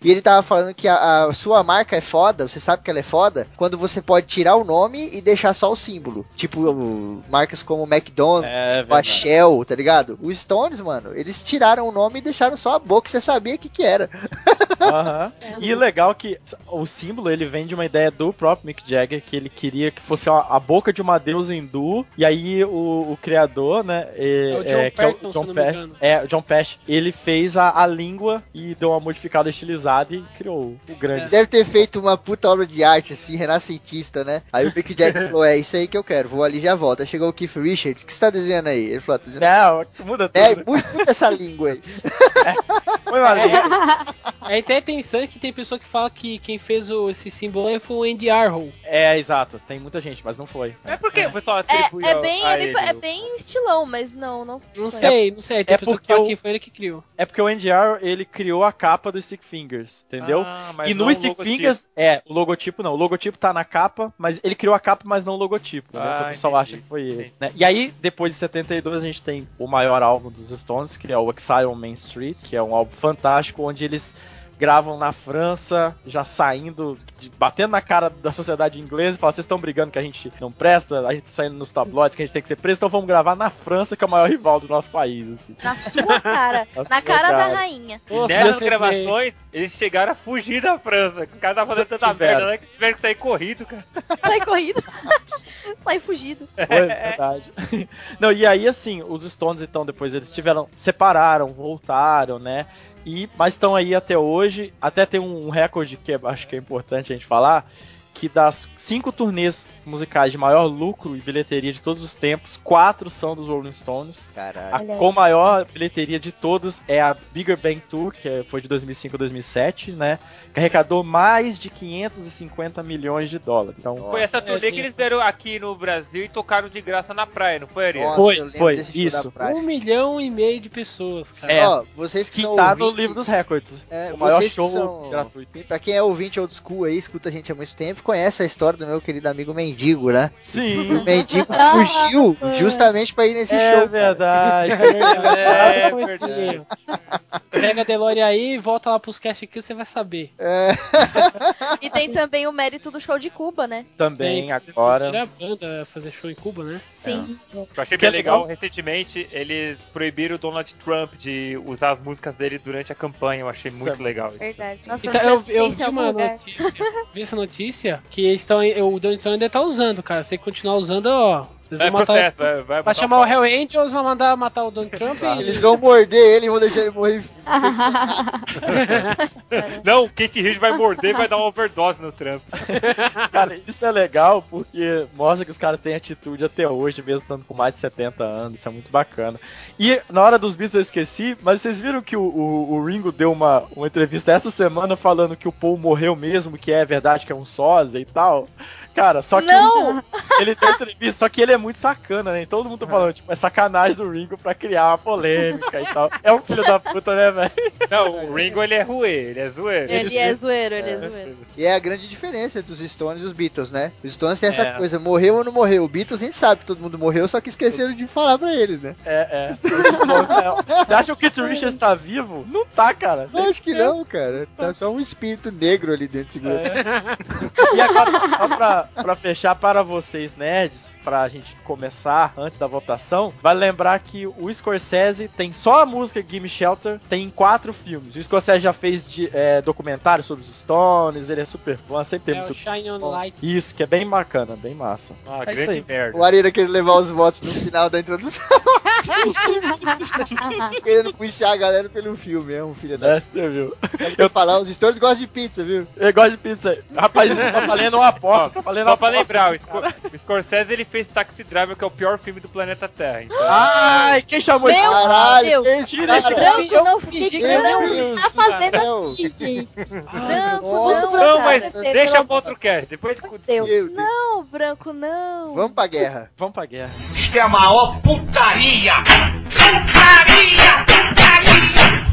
E ele tava falando que a, a sua marca é foda, você sabe que ela é foda, quando você pode tirar o nome e deixar só o símbolo. Tipo, marcas como McDonald's, É, a Shell, tá ligado? Os Stones, mano, eles tiraram o nome e deixaram só a boca, você sabia o que que era. Aham. E legal que o símbolo, ele vem de uma ideia do próprio Mick Jagger, que ele queria que fosse a, a boca de uma deusa hindu, e aí o, o criador, né, é, É o John é, que é Patton, o se eu John não me Pesh, engano. é, o John Pesh, ele fez a, a língua e deu uma modificada estilizada e criou o grande. Deve ter feito uma puta obra de arte, assim, renascentista, né? Aí o Mick Jagger falou, é isso aí que eu quero, vou ali e já volto. Aí chegou o Keith Richards, o que você tá desenhando aí? Ele falou, tô desenhando... Não, muda tudo. É, muda essa língua aí. Foi uma língua. É até interessante que tem pessoa que fala que quem fez o, esse símbolo aí foi o Andy Warhol. É, exato, tem muita gente, mas não foi. É porque o pessoal É, atribui é ao- bem, a é, bem, ele é o- bem estilão, mas não, não. Não foi. sei, não sei. Tem é pessoa que porque fala o- que foi ele que criou. É porque o Andy Warhol, ele criou a capa do Stick Fingers, entendeu? Ah, mas E não no o Stick logotipo. Fingers, é, o logotipo não. O logotipo tá na capa, mas ele criou a capa, mas não o logotipo. Né? Ah, O pessoal entendi, acha que foi ele. entendi. Né? E aí, depois de setenta e dois, a gente tem o maior álbum dos Stones, que é o Exile on Main Street, que é um álbum fantástico, onde eles gravam na França, já saindo, de- batendo na cara da sociedade inglesa, e falam, vocês estão brigando que a gente não presta, a gente tá saindo nos tabloides, que a gente tem que ser preso, então vamos gravar na França, que é o maior rival do nosso país, assim. Na sua cara. Na na sua cara, cara. da rainha. E Nossa, nessas você gravações, eles chegaram a fugir da França. Os caras estavam fazendo tanta Tiveram. merda, né? Que tiveram que sair corrido, cara. Sai corrido. Sai fugido. Foi, verdade. Não, e aí, assim, os Stones, então, depois eles tiveram, separaram, voltaram, né? E, mas estão aí até hoje. Até tem um recorde que é- acho que é importante a gente falar, que das cinco turnês musicais de maior lucro e bilheteria de todos os tempos, quatro são dos Rolling Stones. Caralho. A com maior bilheteria de todos é a Bigger Bang Tour, que é- foi de dois mil e cinco a dois mil e sete, né? Que arrecadou mais de quinhentos e cinquenta milhões de dólares. Então, Foi essa turnê sim. que eles vieram aqui no Brasil e tocaram de graça na praia, não foi, Ariel? Nossa, Foi, eu lembro foi, desse show isso. da praia. Um milhão e meio de pessoas, cara. É. Ó, vocês que, que são tá no ouvintes, livro dos recordes. É, O maior vocês que show são- gratuito. Pra quem é ouvinte old school aí, escuta a gente há muito tempo, conhece a história do meu querido amigo Mendigo, né? Sim. O Mendigo fugiu justamente pra ir nesse É show. cara. verdade. É, Foi esse verdade. erro. Pega a DeLorean aí e volta lá pros cast aqui, você vai saber. É. E tem também o mérito do show de Cuba, né? Também Tem- agora. Primeira banda a fazer show em Cuba, né? Sim. Eu achei Que é bem legal, legal. recentemente, eles proibiram o Donald Trump de usar as músicas dele durante a campanha. Eu achei Isso muito é legal. Isso. Verdade. Nossa, Então, mas eu, presta eu atenção vi em algum uma lugar. notícia, vi essa notícia que eles estão, o Donald Trump ainda tá usando, cara. Se continuar usando, ó, eles Vai vão matar, processo, vai, vai, vai botar chamar o pau. Hell Angels, vai mandar matar o Donald Trump e Eles vão morder ele e vão deixar ele morrer. Não, o Kate Ridge vai morder e vai dar uma overdose no Trump. Cara, isso é legal porque mostra que os caras têm atitude até hoje, mesmo estando com mais de setenta anos. Isso é muito bacana. E na hora dos Beatles eu esqueci, mas vocês viram que o, o, o Ringo deu uma, uma entrevista essa semana falando que o Paul morreu mesmo, que é verdade, que é um sósia e tal. Cara, só que Não! o- ele deu entrevista, só que ele é muito sacana, né? E todo mundo tá falando, tipo, é sacanagem do Ringo pra criar uma polêmica e tal. É um filho da puta, né, velho? Não, o Ringo ele é ruê, ele é zoeiro. Ele é zoeiro, ele é zoeiro. E é a grande diferença entre os Stones e os Beatles, né? Os Stones tem essa É. coisa, morreu ou não morreu. O Beatles a gente sabe que todo mundo morreu, só que esqueceram de falar pra eles, né? É, é. Você acha que o Keith Richards tá vivo? Não tá, cara. Eu acho que não, cara. Tá só um espírito negro ali dentro seguro. E agora, só pra, pra fechar para vocês, nerds, pra gente começar antes da votação, vale lembrar que o Scorsese tem só a música Gimme Shelter, tem quatro filmes. O Scorsese já fez de, é, documentário sobre os Stones, ele é super fã, sempre tem é o música. Shine on Light. Isso, que é bem bacana, bem massa. Ah, É isso grande aí. merda. O Arena querendo levar os votos no final da introdução. Querendo puxar a galera pelo filme, é um filho da... É, você viu. Eu falar, os Stones gostam de pizza, viu? Eu gosto de pizza aí. Rapaz, isso tá valendo uma aposta, tá valendo Só uma pra aposta. lembrar, o, Scor- o Scorsese ele fez Taxi Driver, que é o pior filme do planeta Terra. Então... Ai, quem chamou esse Meu Caralho, Deus! esse Tira esse cara... Branco, não fique Meu não Deus tá do fazendo céu. aqui, gente. Branco, Nossa, não, Não, mas Branco, deixa pra outro cast, depois Meu discute. Deus. Meu Deus. Não, Branco, não. Vamos pra guerra. Vamos pra guerra. Isto é a maior putaria! Putaria! Putaria!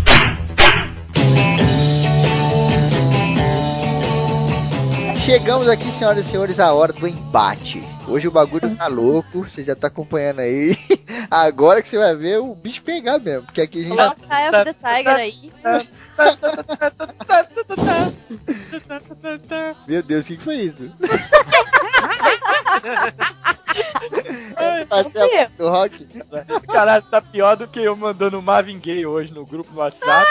Chegamos aqui, senhoras e senhores, à hora do embate. Hoje o bagulho tá louco, você já tá acompanhando aí. Agora que você vai ver o bicho pegar mesmo, porque aqui a gente já... Coloca Eye of the Tiger aí. Meu Deus, o que, que foi isso? Ai, do rock? Caralho, tá pior do que eu mandando Marvin Gaye hoje no grupo no WhatsApp.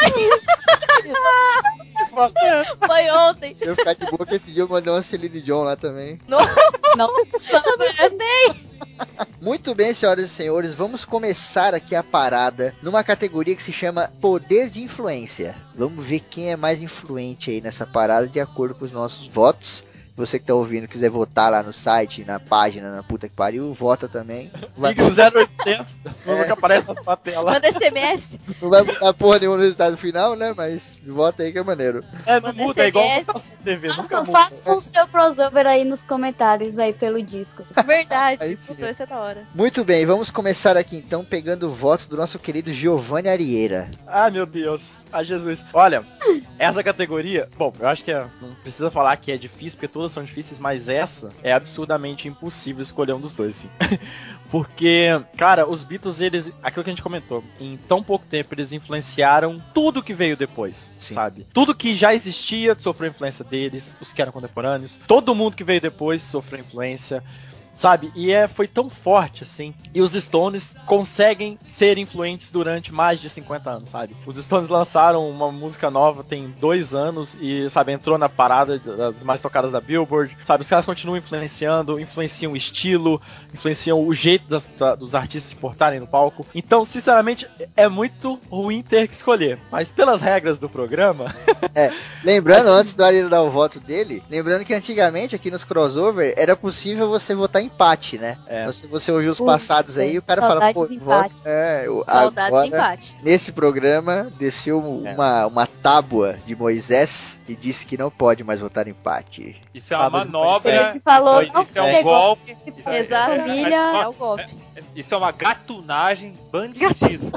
Foi ontem. Eu ficar de boa que esse dia eu mandei uma Celine Dion lá também. Não, não, eu não escutei. Muito bem, senhoras e senhores, vamos começar aqui a parada numa categoria que se chama Poder de Influência. Vamos ver quem é mais influente aí nessa parada de acordo com os nossos votos. Você que tá ouvindo, quiser votar lá no site, na página, na puta que pariu, vota também. Vai... Liga o zero oitocentos, o número que aparece na sua tela. Manda S M S. Não vai mudar porra nenhuma no resultado final, né? Mas vota aí que é maneiro. É, não Manda muda, é igual S M S. votação de T V, nunca Faça, muda. faça o seu crossover aí nos comentários aí pelo disco. Verdade. Aí sim. Puta, isso é da hora. Muito bem, vamos começar aqui então pegando o voto do nosso querido Giovanni Arieira. Ah, meu Deus. Ah, Jesus. Olha, essa categoria... Bom, eu acho que é, não precisa falar que é difícil, porque todas são difíceis, mas essa é absurdamente impossível escolher um dos dois, sim. Porque, cara, os Beatles, eles... Aquilo que a gente comentou, em tão pouco tempo eles influenciaram tudo que veio depois, Sim. sabe? Tudo que já existia sofreu influência deles, os que eram contemporâneos. Todo mundo que veio depois sofreu influência, sabe? E é, foi tão forte, assim. E os Stones conseguem ser influentes durante mais de cinquenta anos, sabe? Os Stones lançaram uma música nova tem dois anos e, sabe, entrou na parada das mais tocadas da Billboard, sabe? Os caras continuam influenciando, influenciam o estilo, influenciam o jeito das, da, dos artistas se portarem no palco. Então, sinceramente, é muito ruim ter que escolher. Mas pelas regras do programa... É, lembrando, antes do Arieira dar o voto dele, lembrando que antigamente aqui nos crossover era possível você votar empate, né? É. Então, se você ouviu os Puta, passados aí, o cara fala, saudades pô, de voto, empate. é, o- Saudades agora, de empate. nesse programa, desceu uma, uma tábua de Moisés e disse que não pode mais votar empate. Isso é uma Sábado de manobra. Ele falou, Isso não é um pegou. golpe. Isso é- Exato. Família. É o golpe. Isso é uma gatunagem, bandidismo.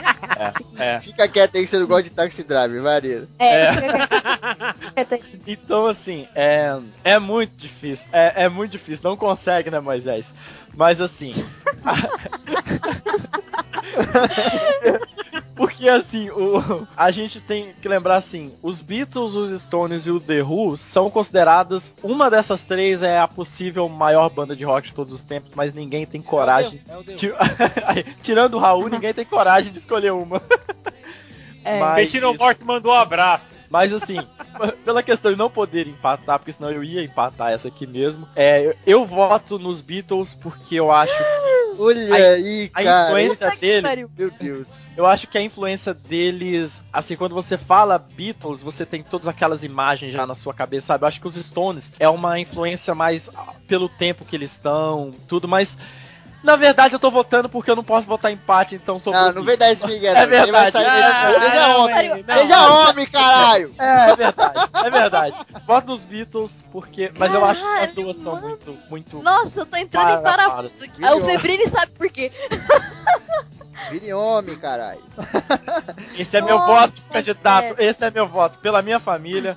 É. Fica quieto aí que você não gosta de Taxi Driver, Maria. É, Então, assim, é, é muito difícil. É, é muito difícil. Não consegue, né, Moisés? Mas, assim... Porque, assim, o, a gente tem que lembrar, assim, os Beatles, os Stones e o The Who são consideradas... Uma dessas três é a possível maior banda de rock de todos os tempos, mas ninguém tem coragem... É o The Who. Ti- Tirando o Raul, ninguém tem coragem de escolher uma. É. Mas- Peixinho Morte mandou um abraço. Mas assim, pela questão de não poder empatar, porque senão eu ia empatar essa aqui mesmo, é, eu, eu voto nos Beatles porque eu acho que Olha A- aí, a cara. influência Puta que dele, pariu. Meu Deus. eu acho que a influência deles, assim, quando você fala Beatles, você tem todas aquelas imagens já na sua cabeça, sabe? Eu acho que os Stones é uma influência mais ah, pelo tempo que eles estão, tudo, mas na verdade eu tô votando porque eu não posso votar empate, então sou Não, não vem dar esse migué, não. É Quem vai verdade. sair Ah, desse- Seja não, homem. não. Seja homem, caralho. É, é verdade, é verdade. Voto nos Beatles, porque. Mas eu acho que as Caralho, duas são mano. muito, muito. Nossa, eu tô entrando Para, em parafuso para. aqui. Ah, o Viu? Febrini sabe por quê. Vire homem, caralho. Esse é meu Nossa, voto, candidato. Esse é meu voto. Pela minha família.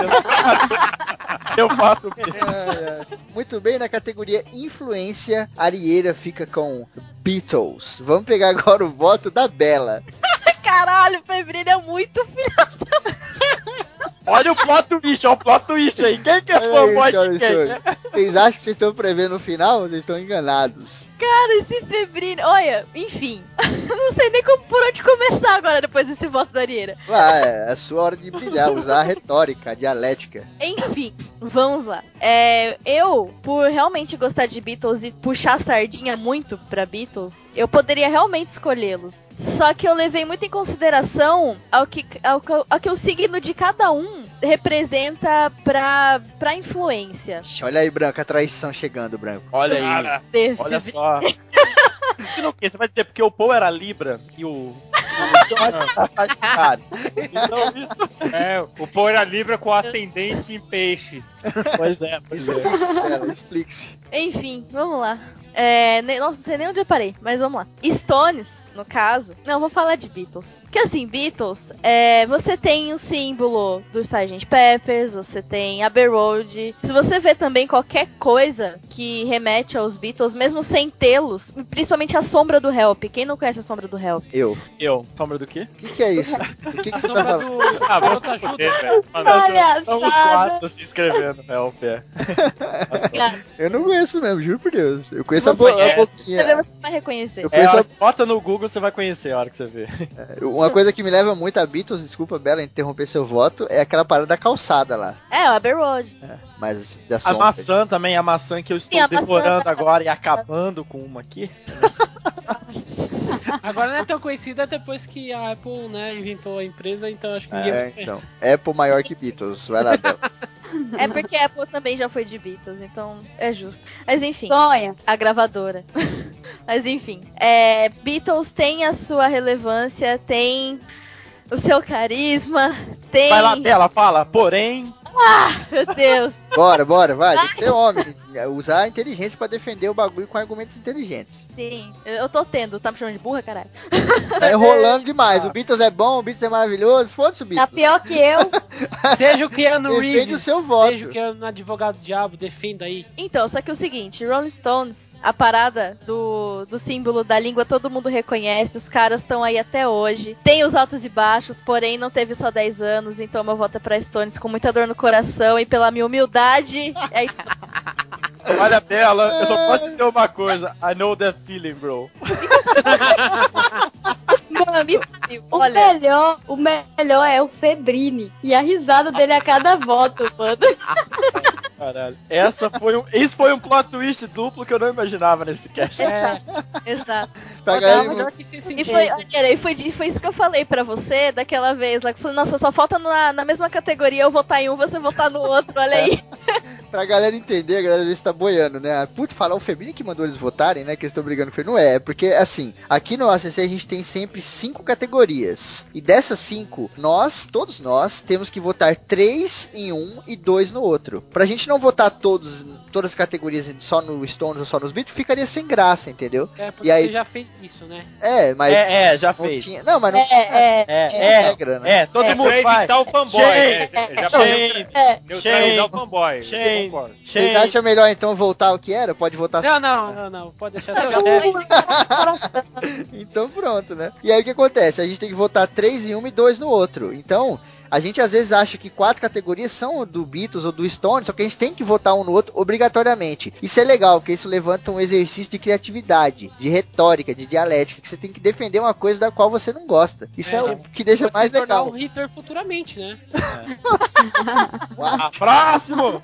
eu voto Beatles. É, é. Muito bem, na categoria influência, Arieira fica com Beatles. Vamos pegar agora o voto da Bela. Caralho, o Febrini é muito filho. Olha o plot twist, olha o plot twist aí. Quem que é Olha fanboy aí, senhoras de e quem? senhores. Vocês acham que vocês estão prevendo o final? Vocês estão enganados. Cara, esse Febrini. Olha, enfim. Não sei nem como, por onde começar agora depois desse voto da Arieira. Ah, é a sua hora de brilhar, usar a retórica, a dialética. Enfim, vamos lá. É, eu, por realmente gostar de Beatles e puxar a sardinha muito pra Beatles, eu poderia realmente escolhê-los. Só que eu levei muito em consideração ao que, ao, que- ao que o signo de cada um representa pra, pra influência. Ixi, olha aí, Branco, a traição chegando, Branco. Olha aí. Cara, De- Olha só. Signo o quê? Você vai dizer porque o Paul era Libra e o. o Sagitário. Então isso. é, o Paul era Libra com ascendente em peixes. Pois é, pois é. Explique-se, Bela, explique-se. Enfim, vamos lá. É, ne- nossa, não sei nem onde eu parei, mas vamos lá. Stones, no caso. Não, vou falar de Beatles. Porque assim, Beatles, é, você tem o símbolo do sargento Peppers, você tem Abbey Road. Se você vê também qualquer coisa que remete aos Beatles, mesmo sem tê-los, principalmente a sombra do Help. Quem não conhece a sombra do Help? Eu. Eu. Sombra do quê? O que, que é isso? O que, que A você tá sombra falando? do... Ah, vamos Outra ajuda. fuder, velho. Palhaçada. São os quatro se inscrevendo, Help, é. Cara, Eu não conheço mesmo, juro por Deus. Eu conheço a, você, bo a conhece, você, boquinha. vê, você vai reconhecer. Eu É, conheço ó, a... bota no Google, você vai conhecer a hora que você vê. Uma coisa que me leva muito a Beatles, desculpa, Bela, interromper seu voto, é aquela parada da calçada lá. É, o Abbey Road. É, mas da A sombra. maçã também, a maçã que eu estou Sim, a maçã devorando da- agora e acabando com uma aqui. Agora não é tão conhecida depois que a Apple, né, inventou a empresa, então acho que ninguém É, mais então. conhece. Apple maior que Beatles. Vai lá, Bela. É porque a Apple também já foi de Beatles, então é justo. Mas enfim. Sonha. A gravadora. Mas enfim. É, Beatles tem a sua relevância, tem o seu carisma, tem. Vai lá, Bela, fala. Porém, Ah, meu Deus. Bora, bora, vai. Tem que ser homem. Usar a inteligência pra defender o bagulho com argumentos inteligentes. Sim, eu tô tendo. Tá me chamando de burra, caralho? Tá enrolando demais. O Beatles é bom, o Beatles é maravilhoso. Foda-se o Tá Beatles. pior que eu. Seja o Keanu Defende Reeves, o seu voto. seja o Keanu advogado diabo, defenda aí. Então, só que é o seguinte, Rolling Stones, a parada do, do símbolo da língua todo mundo reconhece, os caras estão aí até hoje. Tem os altos e baixos, porém não teve só dez anos, então meu voto é pra Stones com muita dor no coração e pela minha humildade. É... olha, Bela, eu só posso dizer uma coisa. I know that feeling, bro. Mano, me pariu. O Olha, melhor, o melhor é o Febrini. E a risada dele a cada voto, mano. Caralho. Essa foi um, isso foi um plot twist duplo que eu não imaginava nesse cast. É, exato. Pra é galera- melhor que se E sentir. foi, olha, e foi, e foi isso que eu falei pra você daquela vez lá, que eu falei, nossa, só falta na, na mesma categoria eu votar em um, você votar no outro, olha aí. Pra galera entender, a galera às vezes tá boiando, né? Putz, falar o Febrini que mandou eles votarem, né? Que eles estão brigando com ele. Não é, é porque, assim, aqui no A C C a gente tem sempre cinco categorias. E dessas cinco, nós, todos nós, temos que votar três em um e dois no outro. Pra gente não votar todos, todas as categorias só no Stones ou só nos Beatles, ficaria sem graça, entendeu? É, porque E aí- você já fez isso, né? É, mas É, é, já não fez. tinha... Não, mas não É, é. É, tinha é, regra, né? é, todo É mundo pra vai. evitar o fanboy, Shame, né? Já shame, pra É. neutralizar o fanboy. shame, Concordo. Vocês shame. acham melhor então voltar o que era? Pode votar Não, não, não, não. Pode deixar Não, assim. já É, foi. Então pronto, né? E aí o que acontece? A gente tem que votar três em um e dois no outro. Então, a gente às vezes acha que quatro categorias são do Beatles ou do Stones, só que a gente tem que votar um no outro obrigatoriamente. Isso é legal, porque isso levanta um exercício de criatividade, de retórica, de dialética, que você tem que defender uma coisa da qual você não gosta. Isso é, É, o que deixa pode mais se tornar legal. um Hitler futuramente, né? Ah, próximo!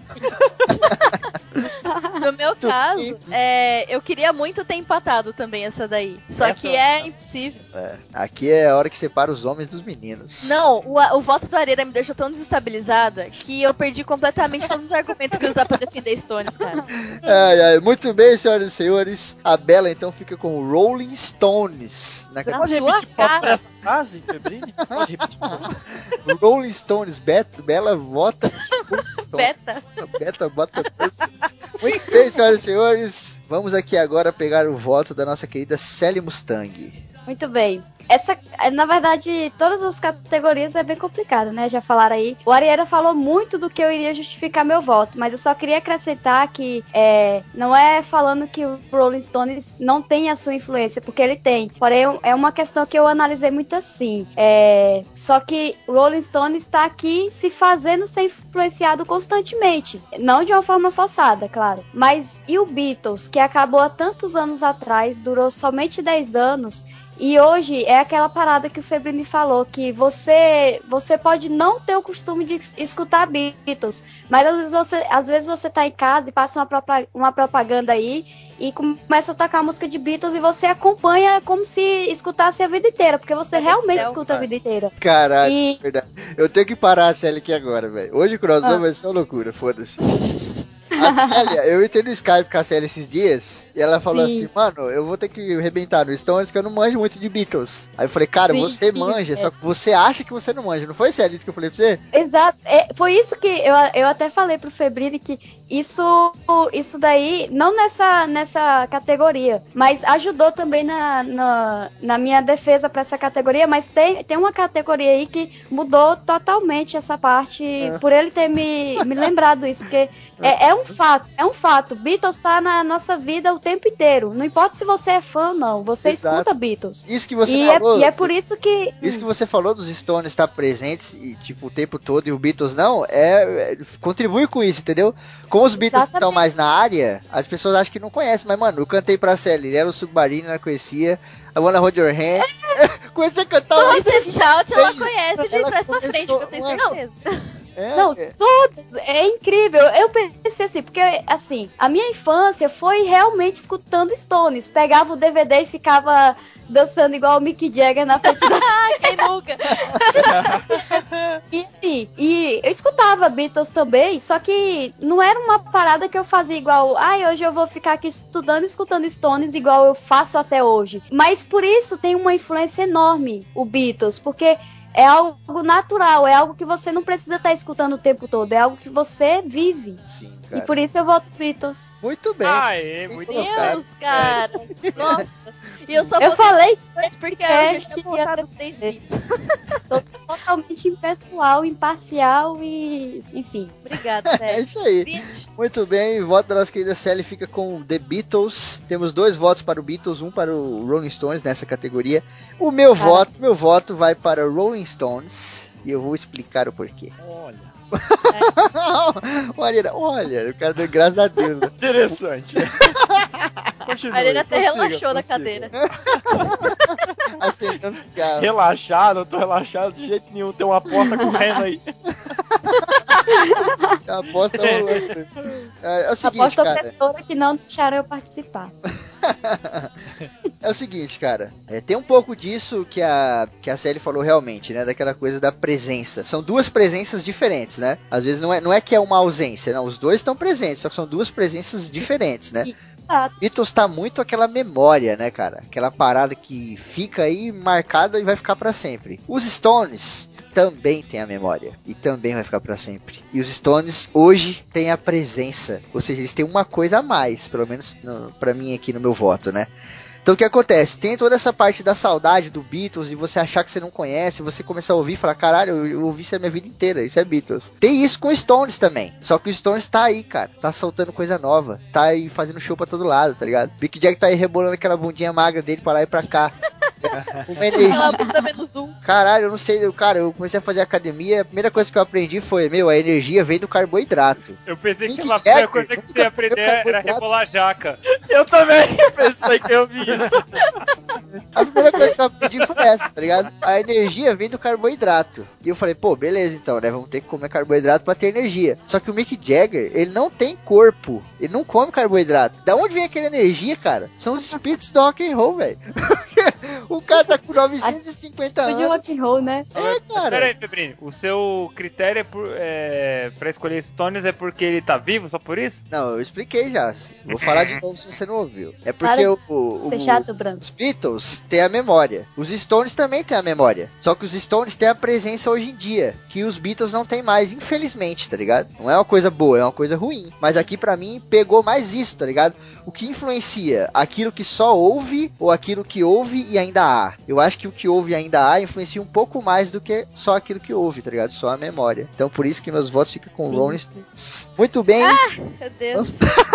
No meu caso, é, eu queria muito ter empatado também essa daí. Só Essa- que é impossível. É, aqui é a hora que separa os homens dos meninos. Não, o, o voto do Areira me deixou tão desestabilizada que eu perdi completamente todos os argumentos que eu ia usar pra defender Stones, cara. Ai, ai, muito bem, senhoras e senhores. A Bela então fica com o Rolling Stones na Na Pode sua repetir por favor cara. essa frase, Febrini? Pode repetir por favor. Rolling Stones, Beta, Bela vota Rolling Stones. Beta. Beta, bota. Muito bem, senhoras e senhores. Vamos aqui agora pegar o voto da nossa querida Sally Mustang. Muito bem. Essa, na verdade, todas as categorias é bem complicado, né? Já falaram aí. O Ariera falou muito do que eu iria justificar meu voto, mas eu só queria acrescentar que é, não é falando que o Rolling Stones não tem a sua influência, porque ele tem. Porém, é uma questão que eu analisei muito assim. É, só que o Rolling Stones está aqui se fazendo ser influenciado constantemente. Não de uma forma forçada, claro. Mas e o Beatles, que acabou há tantos anos atrás, durou somente dez anos... E hoje é aquela parada que o Febrini falou, que você você pode não ter o costume de escutar Beatles, mas às vezes você, às vezes você tá em casa e passa uma, propa- uma propaganda aí e começa a tocar a música de Beatles e você acompanha como se escutasse a vida inteira, porque você Vai realmente Excel, escuta a vida inteira. Caralho, E- verdade. Eu tenho que parar a Célia aqui agora, velho. Hoje o crossover Ah. vai ser uma loucura, foda-se. A Célia, eu entrei no Skype com a Célia esses dias e ela falou Sim. assim, mano, eu vou ter que arrebentar no Stones que eu não manjo muito de Beatles. Aí eu falei, cara, Sim, você sim, manja, é. só que você acha que você não manja. Não foi, Célia, isso que eu falei pra você? Exato. É, foi isso que eu, eu até falei pro Febrini que isso, isso daí, não nessa, nessa categoria, mas ajudou também na, na, na minha defesa pra essa categoria, mas tem, tem uma categoria aí que mudou totalmente essa parte, É. por ele ter me, me lembrado isso, porque é, é um fato, é um fato, Beatles tá na nossa vida o tempo inteiro, não importa se você é fã ou não, você Exato. escuta Beatles. Isso que você E falou. é, e é por isso que... Isso que você falou dos Stones estar presentes e, tipo, o tempo todo e o Beatles não, é, é contribui com isso, entendeu? Como os Beatles Exatamente. estão mais na área, as pessoas acham que não conhecem, mas, mano, eu cantei pra Sally, ele era o Submarino, ela conhecia, I Wanna Hold Your Hand, comecei a cantar Todo uma esse shout ela Sim. conhece de Ela trás pra frente, começou- eu tenho Mano. certeza. É, Não, é. todas, é incrível. Eu pensei assim, porque assim, a minha infância foi realmente escutando Stones. Pegava o D V D e ficava dançando igual o Mick Jagger na frente da... Quem nunca? E, assim, e eu escutava Beatles também, só que não era uma parada que eu fazia igual, ai, hoje eu vou ficar aqui estudando e escutando Stones igual eu faço até hoje. Mas por isso tem uma influência enorme o Beatles, porque é algo natural, é algo que você não precisa estar escutando o tempo todo, é algo que você vive. Sim, E cara. por isso eu voto Beatles. Muito bem. Aê, muito Meu Deus, cara. Nossa. E eu só Eu botei falei dois porque eu é, já tinha que colocado ia três ter- bits. Estou totalmente impessoal, imparcial e... enfim. Obrigada, É Sérgio. isso aí. Bitch. Muito bem, o voto da nossa querida Sally fica com The Beatles. Temos dois votos para o Beatles, um para o Rolling Stones nessa categoria. O meu Cara. voto, meu voto vai para o Rolling Stones e eu vou explicar o porquê. Olha. olha, olha, o cara deu graças a Deus. Né? Interessante. Continue, A Arena até prossiga, relaxou na prossiga. cadeira. Acendendo cigarro. Relaxado, não tô relaxado de jeito nenhum. Tem uma porta correndo aí. A aposta rolando. É, é o seguinte, Aposto a cara. professora que não deixaram eu participar. É o seguinte, cara. É, tem um pouco disso que a, que a Sally falou realmente, né? Daquela coisa da presença. São duas presenças diferentes, né? Às vezes não é, não é que é uma ausência, não. Os dois estão presentes, só que são duas presenças diferentes, né? Exato. Beatles tá muito aquela memória, né, cara? Aquela parada que fica aí marcada e vai ficar pra sempre. Os Stones também tem a memória e também vai ficar pra sempre. E os Stones hoje têm a presença, ou seja, eles têm uma coisa a mais, pelo menos no, pra mim aqui no meu voto, né? Então o que acontece? Tem toda essa parte da saudade do Beatles, de você achar que você não conhece, você começar a ouvir e falar, caralho, eu, eu ouvi isso a minha vida inteira, isso é Beatles. Tem isso com Stones também, só que o Stones tá aí, cara, tá soltando coisa nova, tá aí fazendo show pra todo lado, tá ligado? Mick Jagger tá aí rebolando aquela bundinha magra dele pra lá e pra cá. Uma energia. Aquela bunda menos um. Caralho, eu não sei, eu, cara, eu comecei a fazer academia, a primeira coisa que eu aprendi foi, meu, a energia vem do carboidrato. Eu pensei que Mick a primeira Jagger coisa que nunca você ia aprender comeu era carboidrato. rebolar a jaca. Eu também pensei que eu vi isso. A primeira coisa que eu aprendi foi essa, tá ligado? A energia vem do carboidrato. E eu falei, pô, beleza então, né? Vamos ter que comer carboidrato pra ter energia. Só que o Mick Jagger, ele não tem corpo. Ele não come carboidrato. Da onde vem aquela energia, cara? São os espíritos do rock and roll, velho. O cara tá com novecentos e cinquenta Tipo de anos. rock and roll, né? É, cara. Pera aí, Febrini, o seu critério é por, é, pra escolher Stones é porque ele tá vivo, só por isso? Não, eu expliquei já. Vou falar de novo se você não ouviu. É porque Para o, o, Ser o- chato, branco. os Beatles têm a memória. Os Stones também têm a memória. Só que os Stones têm a presença hoje em dia. Que os Beatles não têm mais, infelizmente, tá ligado? Não é uma coisa boa, é uma coisa ruim. Mas aqui pra mim pegou mais isso, tá ligado? O que influencia? Aquilo que só houve ou aquilo que houve e ainda há? Eu acho que o que houve e ainda há influencia um pouco mais do que só aquilo que houve, tá ligado? Só a memória. Então por isso que meus votos ficam com Sim, Rolling sim. Stones. Muito bem. Meu Deus.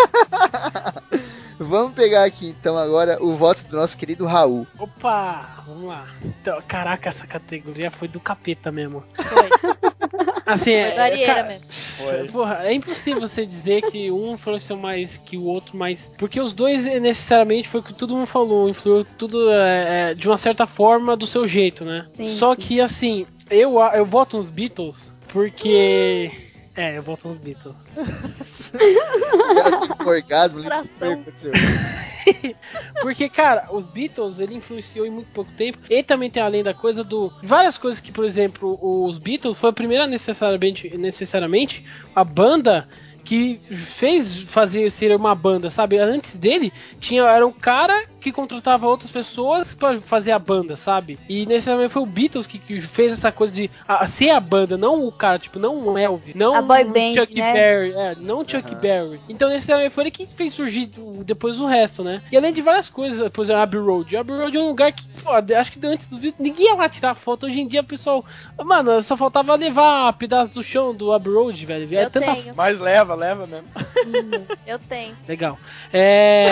Vamos pegar aqui então agora o voto do nosso querido Raul. Opa, vamos lá. Então, caraca, essa categoria foi do capeta mesmo. Foi. Assim, Foi do Arieira ca- mesmo. Foi. Porra, é impossível você dizer que um influenciou mais que o outro, mas. Porque os dois, necessariamente, foi o que todo mundo falou, influiu tudo é, é, de uma certa forma do seu jeito, né? Sim, Só sim. que, assim, eu, eu voto nos Beatles porque. É, eu voto nos Beatles. O cara teve um orgasmo, o que Coração. foi que aconteceu? Porque, cara, os Beatles, ele influenciou em muito pouco tempo. E também tem além da coisa do... Várias coisas que, por exemplo, os Beatles foi a primeira necessariamente, necessariamente a banda que fez fazer ser uma banda, sabe? Antes dele, tinha, era um cara que contratava outras pessoas pra fazer a banda, sabe? E necessariamente foi o Beatles que, que fez essa coisa de a, a ser a banda, não o cara, tipo, não o Elvis, não A boy o band, Chuck né? Berry, é, não o Chuck Uhum. Berry. Então necessariamente foi ele que fez surgir o- depois o resto, né? E além de várias coisas, por exemplo, Abbey Road. Abbey Road é um lugar que, pô, acho que antes do Beatles ninguém ia lá tirar foto. Hoje em dia o pessoal, mano, só faltava levar pedaço do chão do Abbey Road, velho. É Eu tanta tenho, Mas leva, leva mesmo. eu tenho. Legal. É.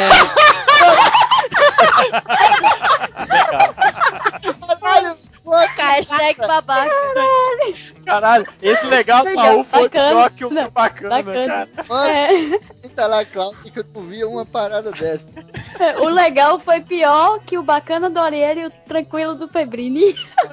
Hashtag babaca. Caralho, esse legal Legal, Paul foi bacana. pior que o Não, bacana, bacana. cara. Mano, É, tá lá, Cláudio, que eu não via uma parada dessa. o legal foi pior que o bacana do Ariel e o tranquilo do Febrini.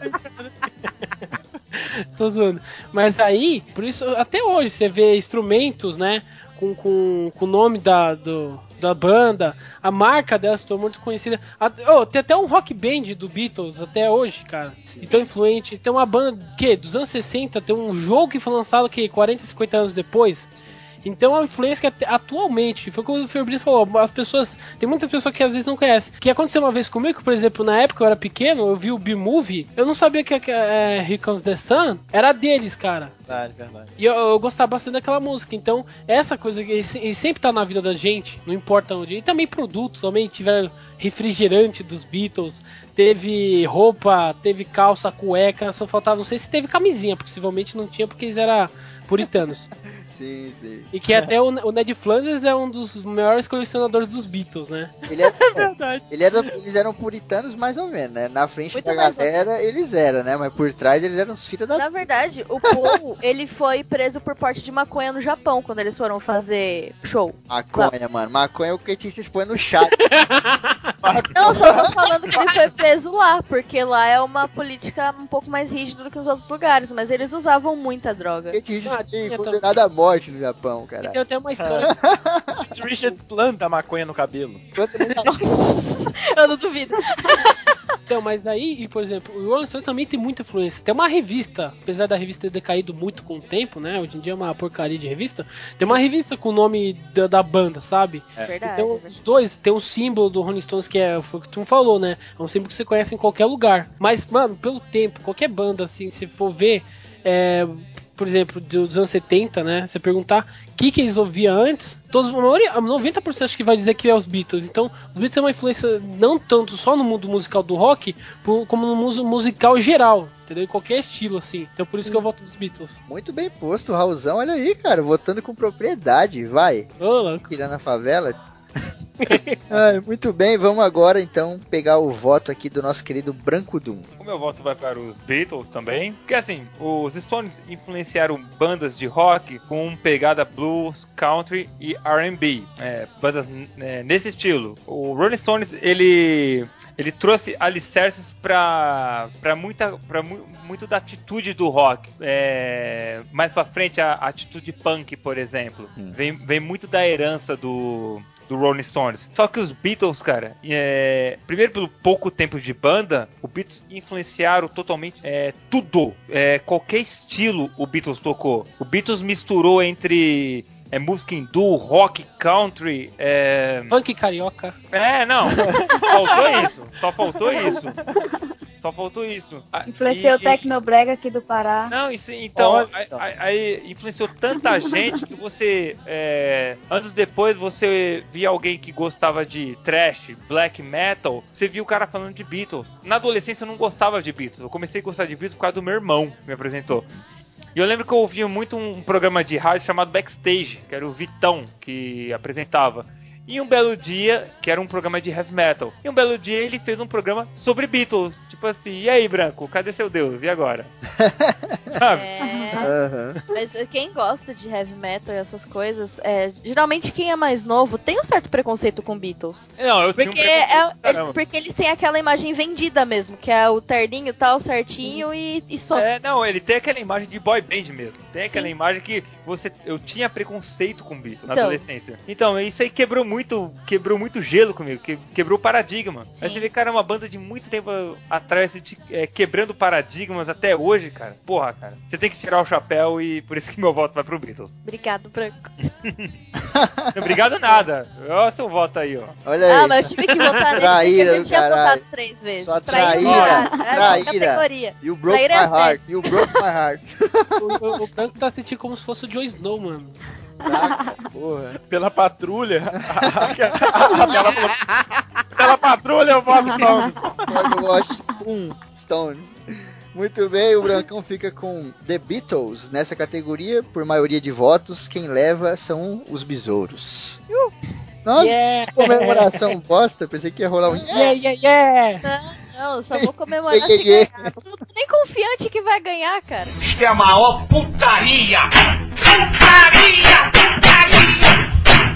Tô zoando. Mas aí, por isso, até hoje você vê instrumentos, né? Com, com, com o nome da, do, da banda, a marca dela se tornou muito conhecida. A- oh, tem até um rock band do Beatles até hoje, cara. E tão influente. Tem uma banda que dos anos sessenta, tem um jogo que foi lançado que quarenta, cinquenta anos depois. Então a influência que até atualmente, foi como o Febrini falou, as pessoas, tem muitas pessoas que às vezes não conhecem. Que aconteceu uma vez comigo, por exemplo, na época eu era pequeno, eu vi o B-Movie, eu não sabia que a é, Here Comes the Sun era deles, cara. Verdade, verdade. E eu, eu gostava bastante daquela música. Então, essa coisa que ele, se- ele sempre tá na vida da gente, não importa onde. E também produto, também tiveram refrigerante dos Beatles, teve roupa, teve calça, cueca, só faltava, não sei se teve camisinha, possivelmente não tinha porque eles eram puritanos. Sim, sim. E que até o, o Ned Flanders é um dos maiores colecionadores dos Beatles, né? Ele é, Verdade. ele era, eles eram puritanos mais ou menos, né? Na frente Muito da mais ou galera eles eram, né? Mas por trás eles eram os filhos da... Na verdade, o Paul, ele foi preso por porte de maconha no Japão, quando eles foram fazer show. Maconha, mano. Maconha é o que a gente põe no chat. Não, só tô falando que ele foi preso lá, porque lá é uma política um pouco mais rígida do que os outros lugares, mas eles usavam muita droga. A gente Ah, foi tinha condenado à morte no Japão, E cara. tem até uma história. Keith Richards planta maconha no cabelo. Enquanto ele- Nossa, eu não duvido. Então, mas aí, e, por exemplo, o Rolling Stones também tem muita influência. Tem uma revista, apesar da revista ter decaído muito com o tempo, né? Hoje em dia é uma porcaria de revista. Tem uma revista com o nome da, da banda, sabe? Verdade. Então, os dois, tem um símbolo do Rolling Stones que é foi o que tu falou, né? É um símbolo que você conhece em qualquer lugar. Mas, mano, pelo tempo, qualquer banda, assim, se for ver, é, por exemplo, dos anos setenta, né? Você perguntar o que, que eles ouviam antes, todos, a maioria, noventa por cento acho que vai dizer que é os Beatles. Então, os Beatles têm uma influência não tanto só no mundo musical do rock, por- como no mundo musical geral, entendeu? Em qualquer estilo, assim. Então, por isso que eu voto dos Beatles. Muito bem posto, Raulzão. Olha aí, cara. Votando com propriedade. Vai. Ô, louco. Tirando a favela. Ai, muito bem, vamos agora então pegar o voto aqui do nosso querido Branco Doom. O meu voto vai para os Beatles também. Porque assim, os Stones influenciaram bandas de rock com pegada blues, country e R and B. É, bandas é, nesse estilo. O Rolling Stones, ele... Ele trouxe alicerces pra, pra, muita, pra mu, muito da atitude do rock. É, mais pra frente, a, a atitude punk, por exemplo. Hum. Vem, vem muito da herança do, do Rolling Stones. Só que os Beatles, cara, é, primeiro pelo pouco tempo de banda, os Beatles influenciaram totalmente é, tudo. É, qualquer estilo o Beatles tocou. O Beatles misturou entre... É música hindu, rock, country, é... Funk carioca. É, não. Faltou isso. Só faltou isso. Só faltou isso. Influenciou e, o Tecnobrega aqui do Pará. Não, isso, então, aí, aí influenciou tanta gente que você, é, anos depois, você via alguém que gostava de thrash, black metal, você via o cara falando de Beatles. Na adolescência eu não gostava de Beatles. Eu comecei a gostar de Beatles por causa do meu irmão que me apresentou. E eu lembro que eu ouvia muito um programa de rádio chamado Backstage, que era o Vitão que apresentava. E um belo dia, que era um programa de heavy metal, e um belo dia ele fez um programa sobre Beatles. Tipo assim, e aí, Branco, cadê seu Deus? E agora? Sabe? É, uhum. Mas quem gosta de heavy metal e essas coisas, é, geralmente quem é mais novo tem um certo preconceito com Beatles. Não, eu porque, tinha um é, é, porque eles têm aquela imagem vendida mesmo, que é o terninho e tal, certinho e, e só. É, não, ele tem aquela imagem de boy band mesmo. Tem aquela Sim. imagem que você, eu tinha preconceito com Beatles na Então. adolescência. Então, isso aí quebrou muito, quebrou muito gelo comigo, que, quebrou o paradigma. Sim. Aí você vê, cara, uma banda de muito tempo atrás, de, é, quebrando paradigmas até hoje, cara. Porra, cara. Você tem que tirar o chapéu e por isso que meu voto vai pro Beatles. Obrigado, Branco. Obrigado nada. Olha seu voto aí, ó. Olha aí. Ah, mas eu tive que votar nele porque Traíra eu do já tinha caralho. votado três vezes. Sua Traíra, traíra. é Traíra. categoria. You broke my Traíra é heart. You broke my heart. O, o, o Branco tá sentindo como se fosse o Joe Snow, mano. Caraca, porra. Pela patrulha. pela, pela patrulha eu voto Stones. Ford Watch um Stones. Muito bem, o Brancão fica com The Beatles nessa categoria. Por maioria de votos, quem leva são os besouros. Nossa, Yeah. que comemoração bosta. Pensei que ia rolar um Yeah, yeah, yeah! Não, não, eu só vou comemorar Yeah, se yeah, ganhar. Não tô nem confiante que vai ganhar, cara. Isto é a maior putaria! Putaria! Putaria!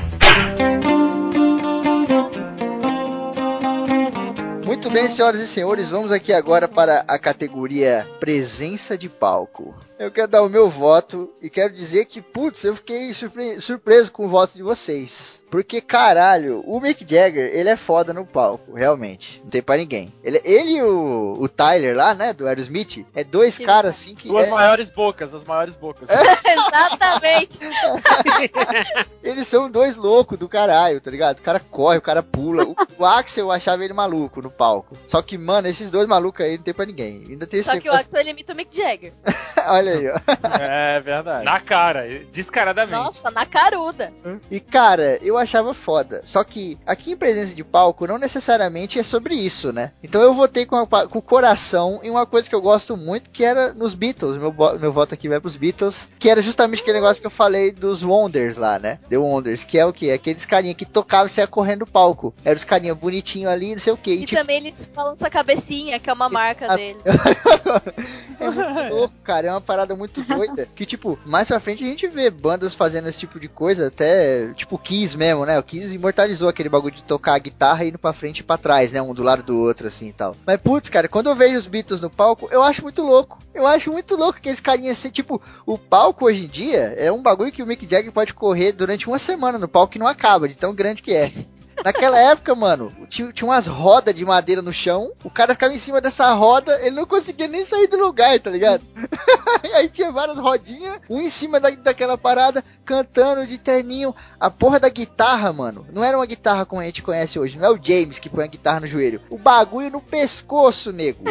Muito bem, senhoras e senhores, vamos aqui agora para a categoria presença de palco. Eu quero dar o meu voto e quero dizer que, putz, eu fiquei surpre- surpreso com o voto de vocês. Porque, caralho, o Mick Jagger, ele é foda no palco, realmente. Não tem pra ninguém. Ele, ele e o, o Tyler lá, né, do Aerosmith, é dois Sim. caras assim que... Duas é- maiores bocas, as maiores bocas. Exatamente. Eles são dois loucos do caralho, tá ligado? O cara corre, o cara pula. O, o Axel, eu achava ele maluco no palco. Só que, mano, esses dois malucos aí não tem pra ninguém. Ainda tem Só esse que o Axel ele imita o Mick Jagger. Olha aí, ó. É verdade. Na cara, descaradamente. Nossa, na caruda. E, cara, eu achava foda. Só que aqui em presença de palco não necessariamente é sobre isso, né? Então eu votei com, a, com o coração em uma coisa que eu gosto muito, que era nos Beatles. Meu, bo- meu voto aqui vai pros Beatles. Que era justamente aquele negócio que eu falei dos Wonders lá, né? The Wonders, que é o quê? Aqueles carinha que tocavam e saia correndo no palco. Eram os carinha bonitinhos ali, não sei o quê. E, E, tipo, também eles falam essa cabecinha, que é uma marca Exato. dele. é muito louco, cara. É uma parada muito doida. Que, tipo, mais pra frente a gente vê bandas fazendo esse tipo de coisa, até, tipo, o Kiss mesmo, né? O Kiss imortalizou aquele bagulho de tocar a guitarra indo pra frente e pra trás, né? Um do lado do outro, assim e tal. Mas, putz, cara, quando eu vejo os Beatles no palco, eu acho muito louco. Eu acho muito louco aqueles carinhas assim, tipo, o palco hoje em dia é um bagulho que o Mick Jagger pode correr durante uma semana no palco e não acaba, de tão grande que é. Naquela época, mano, tinha, tinha umas rodas de madeira no chão, o cara ficava em cima dessa roda, ele não conseguia nem sair do lugar, tá ligado? Aí tinha várias rodinhas, um em cima da, daquela parada, cantando de terninho. A porra da guitarra, mano, não era uma guitarra como a gente conhece hoje, não é o James que põe a guitarra no joelho. O bagulho no pescoço, nego.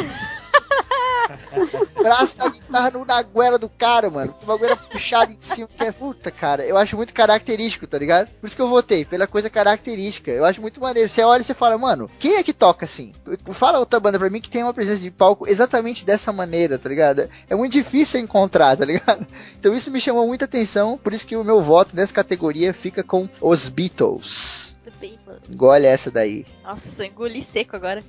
O braço da guitarra no, na goela do cara, mano. O bagulho era puxado em cima, que é puta, cara. Eu acho muito característico, tá ligado? Por isso que eu votei, pela coisa característica. Eu acho muito maneiro. Você olha e você fala, mano, quem é que toca assim? Fala outra banda pra mim que tem uma presença de palco exatamente dessa maneira, tá ligado? É muito difícil encontrar, tá ligado? Então isso me chamou muita atenção, por isso que o meu voto nessa categoria fica com os Beatles. Engole essa daí. Nossa, engoli seco agora.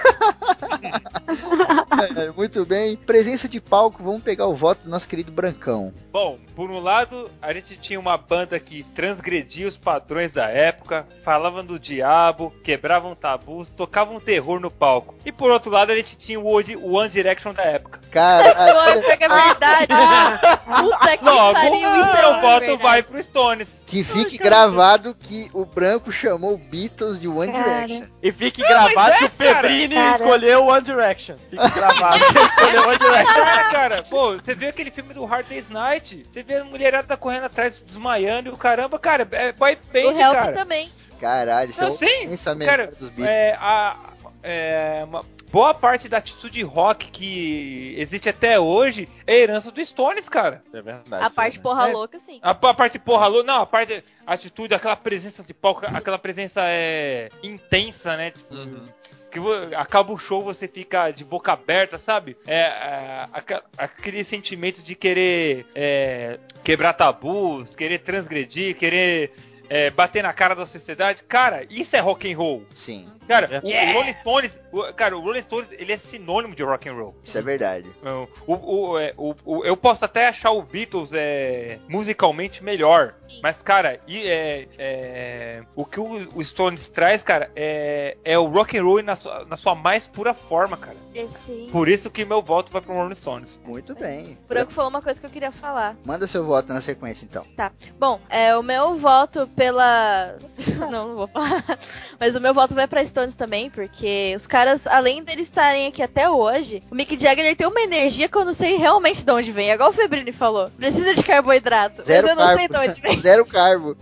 É, muito bem. Presença de palco, vamos pegar o voto do nosso querido Brancão. Bom, por um lado, a gente tinha uma banda que transgredia os padrões da época, falavam do diabo, quebravam tabus, tocavam terror no palco. E por outro lado, a gente tinha o One o One Direction da época. Cara, Nossa, que é verdade. Puta que Logo, pariu, isso é meu uma voto verdade. vai pro Stones. que fique gravado que o Branco chamou Beatles de One Cara. Direction. E fique gravado é, que o Febrini cara. escolheu One Direction. Fique gravado que ele escolheu One Direction. Cara, cara, pô, você viu aquele filme do Hard Day's Night? Você vê a mulherada correndo atrás, desmaiando e o caramba, cara, é boy O band, Help cara. também. Caralho, isso Não, é sim, um pensamento cara, dos Beatles. é, a, é, uma boa parte da atitude rock que existe até hoje é herança do Stones, cara. É verdade. A parte porra É. louca, sim. A, a parte porra louca, não, a parte, a atitude, aquela presença de palco, aquela presença é intensa, né? Tipo, Uhum. que vo- acaba o show, você fica de boca aberta, sabe? É, é, aca- aquele sentimento de querer é, quebrar tabus, querer transgredir, querer é, bater na cara da sociedade. Cara, isso é rock and roll. Sim. Cara, o, Yeah. o Rolling Stones, o, cara, o Rolling Stones, ele é sinônimo de rock and roll. Isso é verdade. O, o, é, o, o, eu posso até achar o Beatles é, musicalmente melhor, mas, cara, e, é, é, o que o, o Stones traz, cara, é, é o rock and roll na sua, na sua mais pura forma, cara. Sim. Por isso que meu voto vai pro Rolling Stones. Muito bem. O Branco falou uma coisa que eu queria falar. Manda seu voto na sequência, então. Tá. Bom, é, o meu voto pela... não, não vou falar. Mas o meu voto vai pra Stones também, porque os caras, além deles estarem aqui até hoje, o Mick Jagger ele tem uma energia que eu não sei realmente de onde vem. É igual o Febrini falou. Precisa de carboidrato. Zero mas eu não carbo. sei de onde vem. Zero carbo.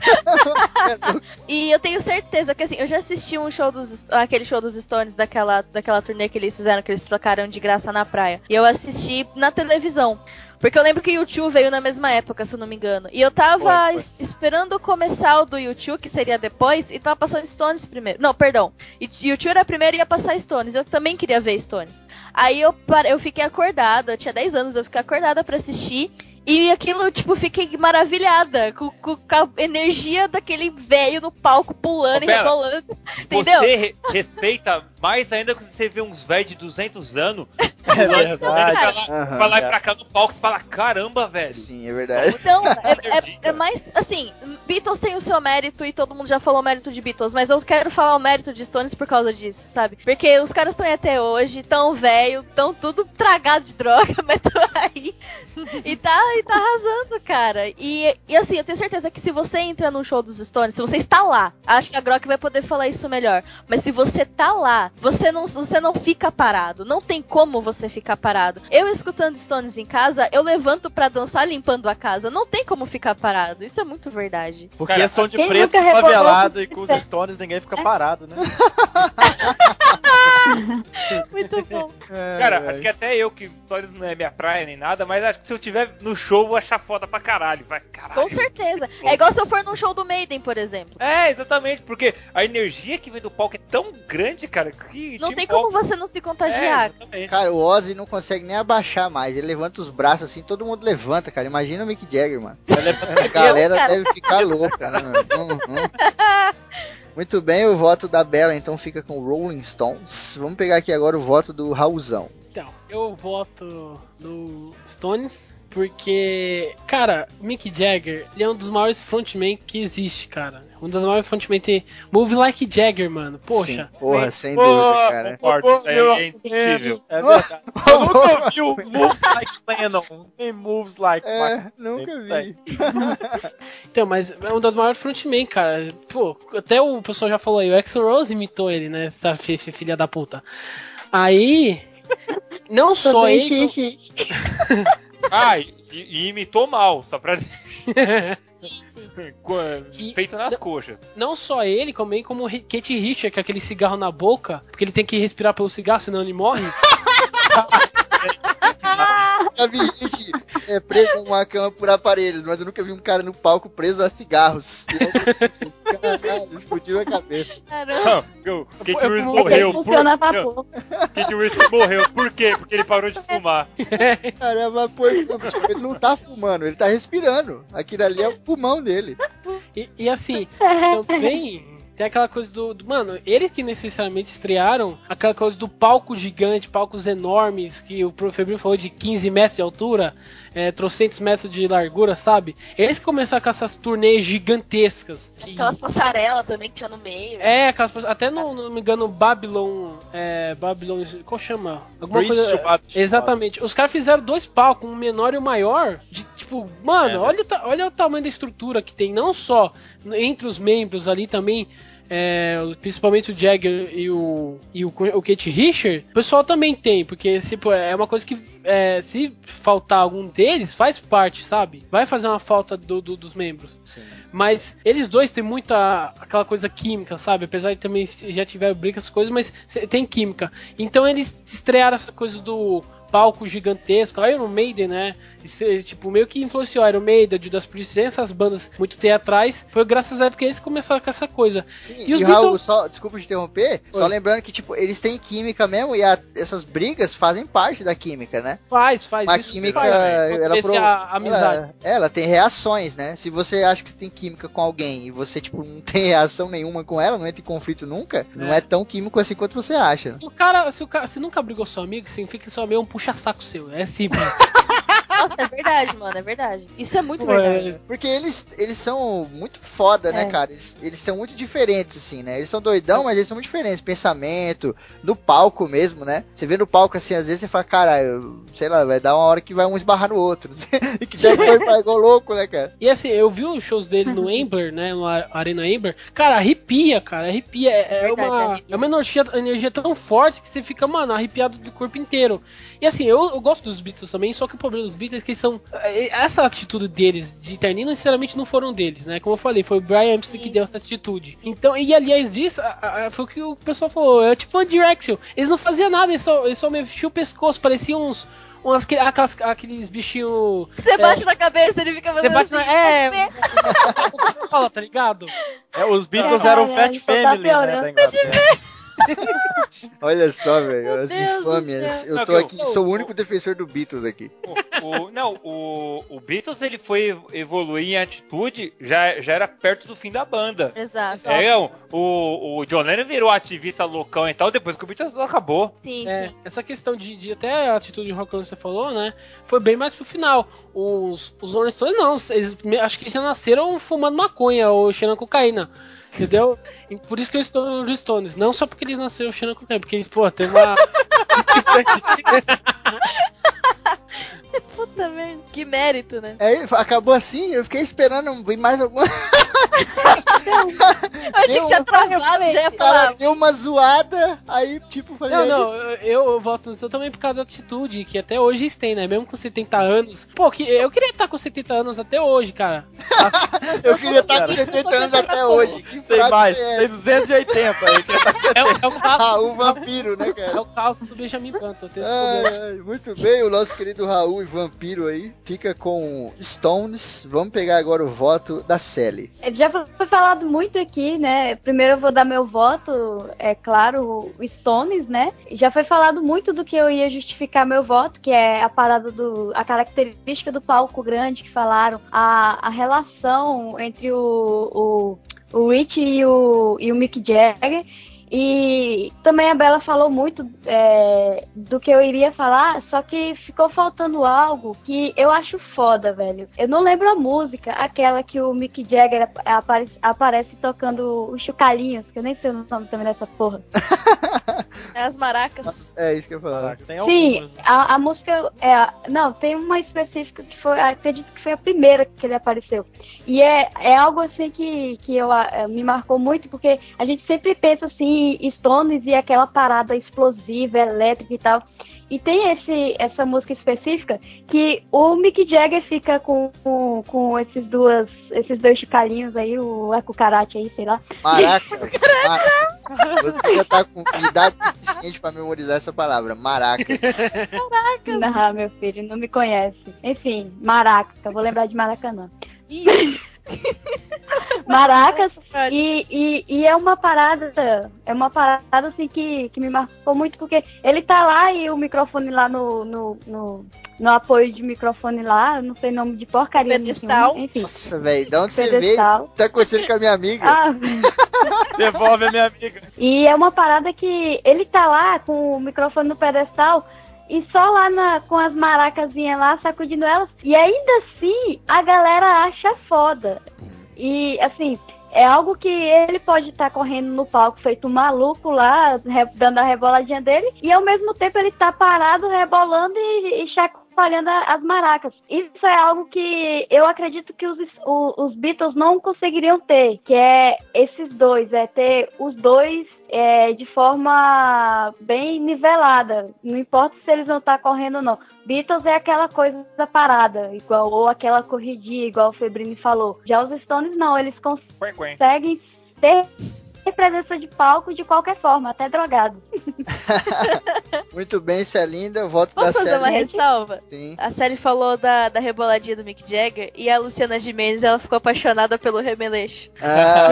E eu tenho certeza que, assim, eu já assisti um show dos... aquele show dos Stones, daquela, daquela turnê que eles fizeram, que eles trocaram de graça na praia. E eu assisti na televisão. Porque eu lembro que o YouTube veio na mesma época, se eu não me engano. E eu tava Foi, foi. es- esperando começar o do YouTube, que seria depois, e tava passando Stones primeiro. Não, perdão. E YouTube era primeiro e ia passar Stones. Eu também queria ver Stones. Aí eu, pare- eu fiquei acordada, eu tinha dez anos, eu fiquei acordada pra assistir. E aquilo, tipo, fiquei maravilhada com, com- com a energia daquele velho no palco pulando Ô, e Bela, rebolando. Entendeu? Você re- respeita mais ainda quando você vê uns velhos de duzentos anos. É verdade. Pra lá, Aham. pra lá e pra cá no palco, você fala, caramba, velho. Sim, é verdade. Então, é, é- é mais, assim, Beatles tem o seu mérito e todo mundo já falou o mérito de Beatles, mas eu quero falar o mérito de Stones por causa disso, sabe? Porque os caras estão aí até hoje, tão velho, tão tudo tragado de droga, mas tão aí. E tá, e tá arrasando, cara. E, e assim, eu tenho certeza que se você entra num show dos Stones, se você está lá, acho que a Grok vai poder falar isso melhor, mas se você tá lá, você não, você não fica parado. Não tem como você ficar parado. Eu escutando Stones em casa, eu levanto pra dançar limpando a casa. Não tem como ficar parado. Isso é muito verdade. Porque Cara, som de quem preto nunca rebolou favelado com e com os sucesso? Stones ninguém fica parado, né? Muito bom. Cara, acho que até eu, que Stories não é minha praia nem nada, mas acho que se eu tiver no show, vou achar foda pra caralho. Vai, caralho. Com certeza. É igual se eu for num show do Maiden, por exemplo. É, exatamente, porque a energia que vem do palco é tão grande, cara, que Não te tem empolga. como você não se contagiar. É, exatamente. Cara, o Ozzy não consegue nem abaixar mais. Ele levanta os braços assim, todo mundo levanta, cara. Imagina o Mick Jagger, mano. A galera cara. deve ficar louca, né, mano? Uhum. Muito bem, o voto da Bela então fica com Rolling Stones. Vamos pegar aqui agora o voto do Raulzão. Então, eu voto no Stones, porque, cara, Mick Jagger, ele é um dos maiores frontmen que existe, cara. Um dos maiores frontmen tem Move Like Jagger, mano. Poxa. Sim, porra, sem Pô, dúvida, cara. Concordo, isso aí é indiscutível. É verdade. Eu nunca vi o Moves Like Lennon. Nem Moves Like É, nunca vi. Então, mas é um dos maiores frontmen, cara. Pô, até o pessoal já falou aí, o Axl Rose imitou ele, né? Essa fi- fi- filha da puta. Aí, não só bem ele... xixi. Ah, e, e imitou mal, só pra Co- E- feito nas coxas. Não só ele, como, também como o Ri- Kate Richard, com aquele cigarro na boca, porque ele tem que respirar pelo cigarro, senão ele morre. Já vi gente é, presa em uma cama por aparelhos, mas eu nunca vi um cara no palco preso a cigarros. Caralho, explodiu a cabeça. Caramba. Não, o Kate Eu- Richards eu- morreu. Funciona a Por... vapor. Kate Richards morreu. Por quê? Porque ele parou de fumar. Caramba, por tipo, ele não tá fumando, ele tá respirando. Aquilo ali é o pulmão dele. E, e assim, também tem aquela coisa do, do- Mano, eles que necessariamente estrearam aquela coisa do palco gigante, palcos enormes, que o Pro Febril falou de quinze metros de altura, é, trocentos metros de largura, sabe? Eles que começaram com essas turnês gigantescas. Que, Aquelas passarelas também que tinha no meio. é, aquelas pessoas- até no, não me engano, Babylon. É, Babylon. Qual chama? Alguma Bridge coisa. to Babylon. Exatamente. Os caras fizeram dois palcos, um menor e um maior. De, tipo, mano, É, olha, o ta- olha o tamanho da estrutura que tem, não só entre os membros ali também. É, principalmente o Jagger e o, e o, o Kate Richard, o pessoal também tem, porque tipo, é uma coisa que é, se faltar algum deles, faz parte, sabe? Vai fazer uma falta do, do- dos membros. Sim. Mas eles dois têm muita aquela coisa química, sabe? Apesar de também já tiver briga essas coisas, mas cê- tem química. Então eles estrearam essa coisa do palco gigantesco, Iron Maiden, né? Isso, tipo, meio que influenciou Iron Maiden, Judas Priest, essas bandas muito teatrais, foi graças a que eles começaram com essa coisa. Sim, e os e Beatles... Raul, só, desculpa te interromper, Oi. só lembrando que, tipo, eles têm química mesmo e a, essas brigas fazem parte da química, né? Faz, faz. A isso química, faz, ela, pro, a, a amizade. ela, ela tem reações, né? Se você acha que você tem química com alguém e você, tipo, não tem reação nenhuma com ela, não entra em conflito nunca, é. não é tão químico assim quanto você acha. Se o cara, se o cara, se nunca brigou seu amigo, significa que seu amigo é um puxa-saco seu. É simples. Nossa, é verdade, mano, é verdade. Isso é muito Pô, verdade. é... Porque eles, eles são muito foda, É. né, cara? Eles, eles são muito diferentes, assim, né? Eles são doidão, mas eles são muito diferentes. Pensamento, no palco mesmo, né? Você vê no palco, assim, às vezes você fala, cara, eu, sei lá, vai dar uma hora que vai um esbarrar no outro. E que daí vai igual louco, né, cara? E assim, eu vi os shows dele no Amber, né? No Arena Amber. Cara, arrepia, cara. Arrepia. É, é Verdade, uma, arrepia. é uma energia, energia tão forte que você fica, mano, arrepiado do corpo inteiro. E assim, eu, eu gosto dos Beatles também, só que o problema dos Beatles é que eles são... Essa atitude deles de terninho, sinceramente, não foram deles, né? Como eu falei, foi o Brian Epstein que deu essa atitude. Então, e aliás disso, a, a, foi o que o pessoal falou. É tipo One Direction. Eles não faziam nada, eles só, eles só mexiam o pescoço, pareciam uns... Umas, aquelas, aqueles bichinhos... Você é, bate na cabeça, ele fica Você fazendo bate assim. na... É... pode Fala, tá ligado? É, os Beatles Caralho, eram Fat só tá Family, né, piorando. da Inglaterra. Olha só, velho, as Deus do infâmias. céu. Eu Não, tô que aqui, eu- sou o único defensor do Beatles aqui. O, o- não, o, o Beatles ele foi evoluir em atitude, já, já era perto do fim da banda. Exato. É, não, o, o John Lennon virou ativista loucão e tal, depois que o Beatles acabou. Sim, É, sim. essa questão de, de até a atitude de rock and roll que você falou, né? Foi bem mais pro final. Os, os Rolling Stones não, eles me- acho que já nasceram fumando maconha ou cheirando cocaína. Entendeu? E por isso que eu estou nos Stones. Não só porque eles nasceram cheirando cocaína, porque eles, pô, tem uma. Puta merda. Que mérito, né? Aí acabou assim, eu fiquei esperando vir mais alguma. Eu achei que tinha travado, já ia Cara, falar. deu uma zoada, aí tipo, falei, Não, é não, isso. eu, eu voto no seu também por causa da atitude, que até hoje eles têm, né? Mesmo com setenta anos. Pô, que, eu queria estar com setenta anos até hoje, cara. Eu queria estar com setenta anos até hoje. Que Tem frase mais, foi tem essa? duzentos e oitenta aí. Que tá... É, o- é o caso. Ah, o vampiro, né, É cara? o caso do Benjamin Button. Eu tenho esse problema. Ai, ai, muito bem, o nosso querido Raul e Vampiro aí fica com Stones. Vamos pegar agora o voto da Sally. Já foi falado muito aqui, né? Primeiro eu vou dar meu voto, é claro, o Stones, né? Já foi falado muito do que eu ia justificar meu voto, que é a parada do. A característica do palco grande que falaram, a, a relação entre o, o, o Rich e o, e o Mick Jagger. E também a Bela falou muito é, do que eu iria falar, só que ficou faltando algo que eu acho foda, velho. Eu não lembro a música, aquela que o Mick Jagger apare aparece tocando os chocalhinhos, que eu nem sei o nome também dessa porra. É as maracas. É isso que eu ia falar. Tem Sim, algumas, né? a, a música é a- não, tem uma específica que foi, acredito que foi a primeira que ele apareceu. E é, é algo assim que, que eu, ah, me marcou muito, porque a gente sempre pensa assim, Stones e aquela parada explosiva, elétrica e tal. E tem esse, essa música específica que o Mick Jagger fica com, com, com esses, duas, esses dois chocalhinhos aí, o Akukarate aí, sei lá. Maracas. Maracas. Você já tá com idade suficiente pra memorizar essa palavra. Maracas. Não, meu filho, não me conhece. Enfim, Maraca, vou lembrar de Maracanã. Maracas, e, e, e é uma parada, é uma parada assim que, que me marcou muito, porque ele tá lá e o microfone lá no, no, no, no apoio de microfone lá, eu não sei o nome de porcaria Pedestal. nenhuma, enfim. Nossa, velho, de onde você veio? Pedestal. Tá acontecendo com a minha amiga? Ah, Devolve a minha amiga. e é uma parada que ele tá lá com o microfone no pedestal e só lá na, com as maracazinhas lá, sacudindo elas. E ainda assim, a galera acha foda. E, assim, é algo que ele pode estar correndo no palco feito um maluco lá, re- dando a reboladinha dele. E, ao mesmo tempo, ele tá parado, rebolando e, e chacoalhando a- as maracas. Isso é algo que eu acredito que os, o- os Beatles não conseguiriam ter. Que é esses dois, é ter os dois... É, de forma bem nivelada. Não importa se eles vão estar correndo ou não. Beatles é aquela coisa da parada, igual, ou aquela corridinha, igual o Febrini falou. Já os Stones não, eles Quen, quen. conseguem ter tem presença de palco de qualquer forma, até drogado. Muito bem, Celinda, voto Posso da fazer uma Sally. ressalva? Sim. A Sally falou da, da reboladinha do Mick Jagger e a Luciana Gimenez, ela ficou apaixonada pelo remeleixo. Ah,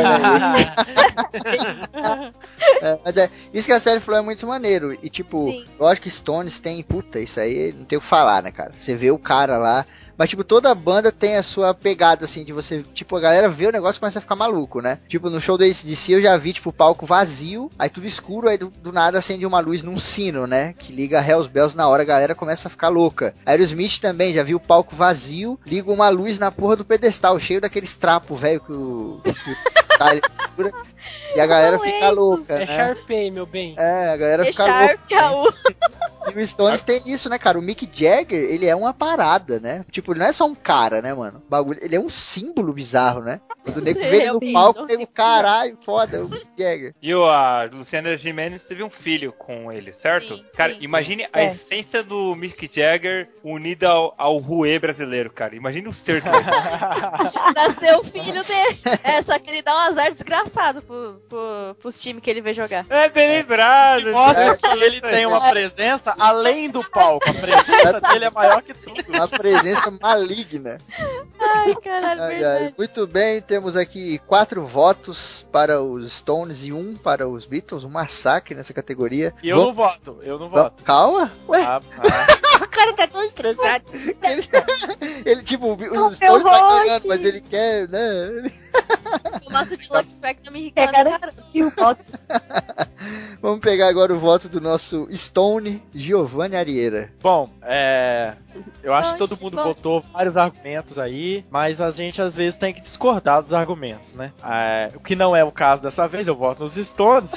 é, mas é, isso que a série falou é muito maneiro. E tipo, Sim. eu acho que Stones tem, puta, isso aí não tem o que falar, né, cara? Você vê o cara lá, mas tipo, toda a banda tem a sua pegada, assim, de você, tipo, a galera vê o negócio e começa a ficar maluco, né? Tipo, no show do A C D C eu já vi, tipo, o palco vazio, aí tudo escuro, aí do, do nada acende uma luz num sino, né? Que liga Hells Bells na hora, a galera começa a ficar louca. Aerosmith também, já vi o palco vazio, liga uma luz na porra do pedestal, cheio daqueles trapos, velho, que o... Que o e a galera Não fica é louca, É né? Sharpay, meu bem. É, a galera É fica Sharp, louca. Raul. E o Stones tem isso, né, cara? O Mick Jagger, ele é uma parada, né? Tipo, ele não é só um cara, né, mano? O bagulho, ele é um símbolo bizarro, né? Quando o nego vê ele no Realmente, palco, um tem o símbolo. caralho, foda, o Mick Jagger. E o, a Luciana Gimenez teve um filho com ele, certo? Sim, Cara, sim. imagine a É. essência do Mick Jagger unida ao, ao Ruê brasileiro, cara. Imagine o ser dele. Nasceu o filho dele. É, só que ele dá um azar desgraçado pro, pro, pros times que ele vê jogar. É bem lembrado. Mostra que ele tem uma presença além do palco. A presença dele é maior que tudo. Uma presença maligna. Ai, caralho, Ai, ai. verdade. Muito bem, temos aqui quatro votos para os Stones e um para os Beatles. Um massacre nessa categoria. E eu Vamos- não voto, eu não Va- voto. Calma, ué. Ah, ah. O cara tá tão estressado. que Ele, ele tipo, os Não, Stones eu tá vou ganhando, aqui. mas ele quer, né? O nosso de Lux Track tá me É, irritando, cara, cara. e o voto. Vamos pegar agora o voto do nosso Stone, Giovanni Arieira. Bom, é. Eu acho que Vote, todo mundo vote. botou vários argumentos aí, mas a gente às vezes tem que discordar dos argumentos, né? É, o que não é o caso dessa vez, eu voto nos Stones.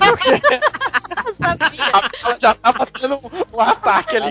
Eu sabia. Ela já tava tendo um, um ataque ali.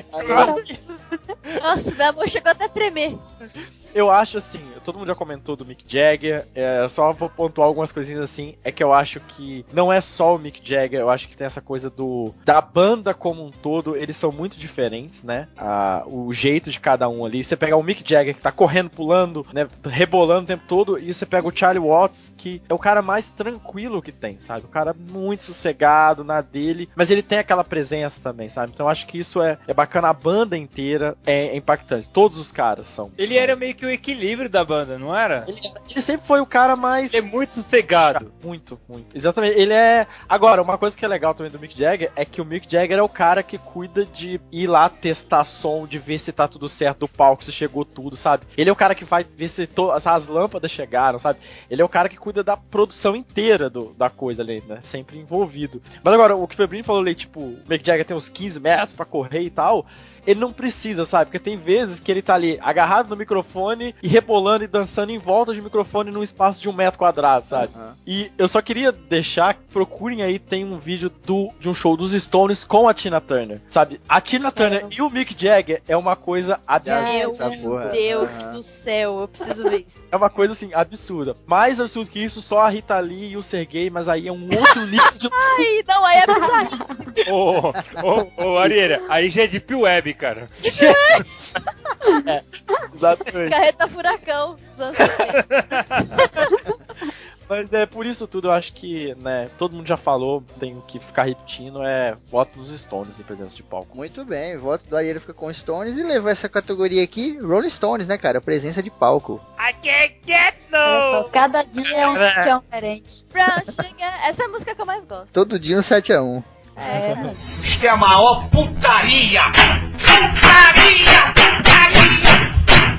Nossa, minha mão chegou até a tremer. Eu acho assim, todo mundo já comentou do Mick Jagger, é, só vou pontuar algumas coisinhas assim, é que eu acho que não é só o Mick Jagger, eu acho que tem essa coisa do da banda como um todo, eles são muito diferentes, né? Ah, o jeito de cada um ali. Você pega o Mick Jagger que tá correndo, pulando, né, rebolando o tempo todo, e você pega o Charlie Watts, que é o cara mais tranquilo que tem, sabe? O cara muito sossegado na dele, mas ele tem aquela presença também, sabe? Então eu acho que isso é, é bacana, a banda inteira é, é impactante, todos os caras são. Ele são. era meio que o equilíbrio da banda, não era? Ele, ele sempre foi o cara mais. Ele é muito sossegado. Muito, muito. Exatamente. Ele é. Agora, uma coisa que é legal também do Mick Jagger é que o Mick Jagger é o cara que cuida de ir lá testar som, de ver se tá tudo certo do palco, se chegou tudo, sabe? Ele é o cara que vai ver se to... as lâmpadas chegaram, sabe? Ele é o cara que cuida da produção inteira do, da coisa ali, né? Sempre envolvido. Mas agora, o que o Febrinho falou ali, tipo, o Mick Jagger tem uns quinze metros pra correr e tal. Ele não precisa, sabe? Porque tem vezes que ele tá ali agarrado no microfone e rebolando e dançando em volta de microfone num espaço de um metro quadrado, sabe? Uhum. E eu só queria deixar, procurem aí, tem um vídeo do, de um show dos Stones com a Tina Turner, sabe? A Tina Turner e o Mick Jagger é uma coisa absurda. Meu essa porra. Deus Aham. do céu, eu preciso ver isso. É uma coisa assim, absurda. Mais absurdo que isso, só a Rita Lee e o Sergei, mas aí é um outro nível de. Ai, não, aí é bizarro. Ô, ô, ô, Arieira, aí já é Deep Web, cara. É, exatamente. Carreta furacão. dos anos setenta. Mas é por isso tudo, eu acho que, né, todo mundo já falou, tenho que ficar repetindo, é voto nos Stones em presença de palco. Muito bem, o voto do Arieira fica com Stones e levou essa categoria aqui, Rolling Stones, né, cara? Presença de palco. I can't get Olha só, no! cada dia é um chão diferente. Brown Sugar. Essa é a música que eu mais gosto. Todo dia um sete a um. É, Isto é a maior putaria! Putaria! Putaria!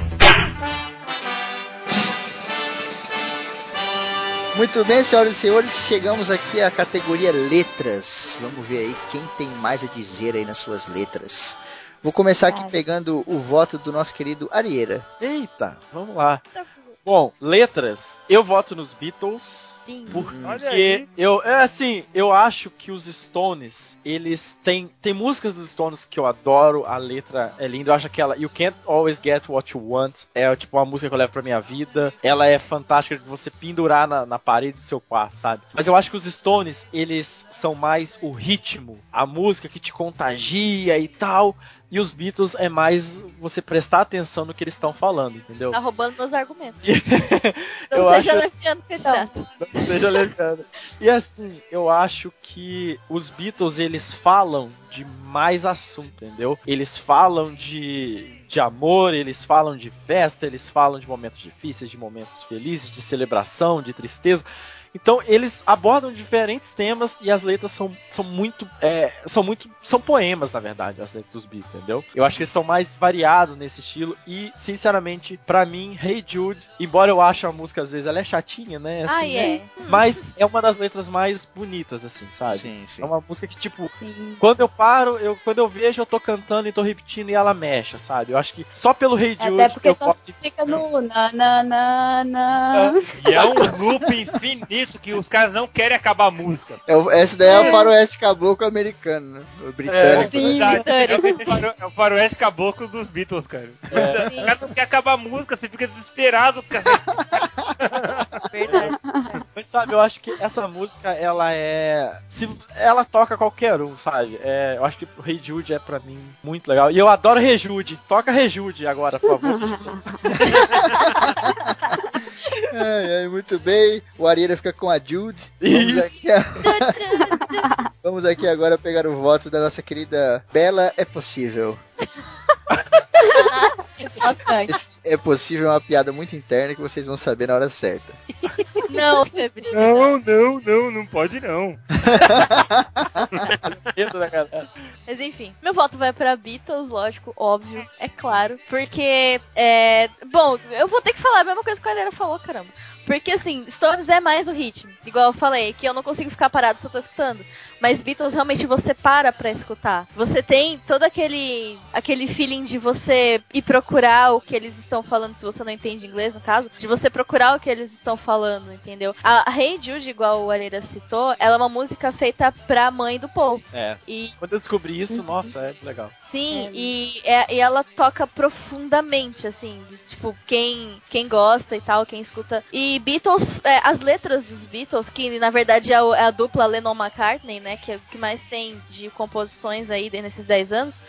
Muito bem, senhoras e senhores, chegamos aqui à categoria letras. Vamos ver aí quem tem mais a dizer aí nas suas letras. Vou começar aqui pegando o voto do nosso querido Arieira. Eita, vamos lá. Bom, letras, eu voto nos Beatles. Olha Porque aí. eu, é assim, eu acho que os Stones, eles têm, tem músicas dos Stones que eu adoro, a letra é linda, eu acho aquela You Can't Always Get What You Want, é tipo uma música que eu levo pra minha vida, ela é fantástica de você pendurar na, na parede do seu quarto, sabe? Mas eu acho que os Stones, eles são mais o ritmo, a música que te contagia e tal, e os Beatles é mais você prestar atenção no que eles estão falando, entendeu? Tá roubando meus argumentos. Eu Não seja acho- leviano, candidato. Não seja leviano. E assim, eu acho que os Beatles, eles falam de mais assunto, entendeu? Eles falam de, de amor, eles falam de festa, eles falam de momentos difíceis, de momentos felizes, de celebração, de tristeza. Então eles abordam diferentes temas e as letras são, são muito é, são muito são poemas, na verdade, as letras dos Beatles, entendeu? Eu acho que eles são mais variados nesse estilo e, sinceramente, pra mim, Hey Jude, embora eu ache a música às vezes ela é chatinha, né? Assim, Ah, né? é. Mas é uma das letras mais bonitas, assim, sabe? Sim, sim. É uma música que, tipo, Sim. quando eu paro, eu, quando eu vejo, eu tô cantando e tô repetindo e ela mexe, sabe? Eu acho que só pelo Hey Jude Até porque eu só posso... fica no na na na na. E é um loop infinito que os caras não querem acabar a música. É, o- essa daí é o faroeste caboclo americano, né? O britânico. Sim, Verdade, britânico. é, o faro- é o faroeste caboclo dos Beatles, cara. É. O cara não quer acabar a música, você fica desesperado, cara. Verdade. Mas sabe, eu acho que essa música, ela é... Se, ela toca qualquer um, sabe? É, eu acho que o Hey Jude é pra mim muito legal. E eu adoro Hey Jude. Toca Hey Jude agora, por favor. Ai, ai, muito bem. O Ariana fica com a Jude. Vamos Isso. aqui, vamos aqui agora pegar o voto da nossa querida Bela É Possível. Bastante. Esse É Possível é uma piada muito interna que vocês vão saber na hora certa. Não, Febrinho. Não, não, não, não pode não. Medo da galera. Mas enfim, meu voto vai pra Beatles, lógico, óbvio, é claro. Porque, é... Bom, eu vou ter que falar a mesma coisa que a galera falou, caramba. Porque, assim, Stones é mais o ritmo. Igual eu falei, que eu não consigo ficar parado se eu tô escutando. Mas Beatles, realmente, você para pra escutar. Você tem todo aquele aquele feeling de você ir procurar o que eles estão falando, se você não entende inglês, no caso. De você procurar o que eles estão falando, entendeu? A Hey Jude, igual o Areira citou, ela é uma música feita pra mãe do Paul. É. E Quando eu descobri isso, nossa, é legal. sim, É. e, é- e ela toca profundamente, assim, de, tipo, quem, quem gosta e tal, quem escuta. E Beatles, é, as letras dos Beatles, que na verdade é, o- é a dupla Lennon-McCartney, né, que é o que mais tem de composições aí nesses dez anos.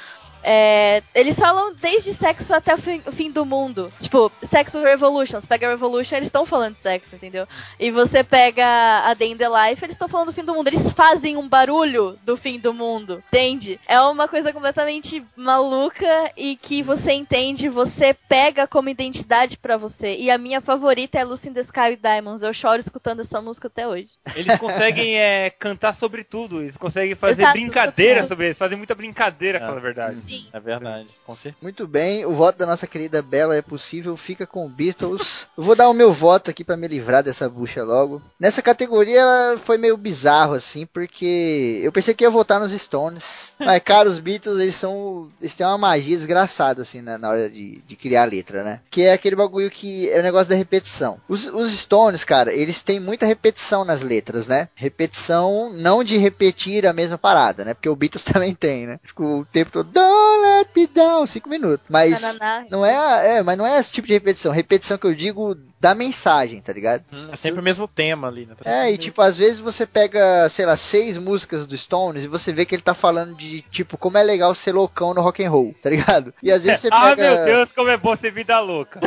É, eles falam desde sexo até o fim, o fim do mundo. Tipo, Sexo Revolution. Você pega a Revolution, eles estão falando de sexo, entendeu? E você pega a Day in the Life, eles estão falando do fim do mundo. Eles fazem um barulho do fim do mundo, entende? É uma coisa completamente maluca e que você entende, você pega como identidade pra você. E a minha favorita é Lucy in the Sky with Diamonds. Eu choro escutando essa música até hoje. Eles conseguem é, cantar sobre tudo, eles conseguem fazer Exato, brincadeira sobre tudo. sobre eles, fazem muita brincadeira, É. fala a verdade. Sim. É verdade, com certeza. Muito bem, o voto da nossa querida Bela É Possível fica com o Beatles. Eu vou dar o meu voto aqui pra me livrar dessa bucha logo. Nessa categoria ela foi meio bizarro assim, porque eu pensei que ia votar nos Stones. Mas, cara, os Beatles, eles são. Eles têm uma magia desgraçada assim na, na hora de, de criar a letra, né? Que é aquele bagulho que é o negócio da repetição. Os, os Stones, cara, eles têm muita repetição nas letras, né? Repetição não de repetir a mesma parada, né? Porque o Beatles também tem, né? Ficou o tempo todo, don't let me down, cinco minutos. Mas Tananá. não é, a- é, mas não é esse tipo de repetição. Repetição que eu digo da mensagem, tá ligado? É sempre o mesmo tema ali, né? É, e tipo, às vezes você pega, sei lá, seis músicas do Stones e você vê que ele tá falando de, tipo, como é legal ser loucão no rock and roll, tá ligado? E às vezes você pega... Ah, meu Deus, como é bom ser vida louca.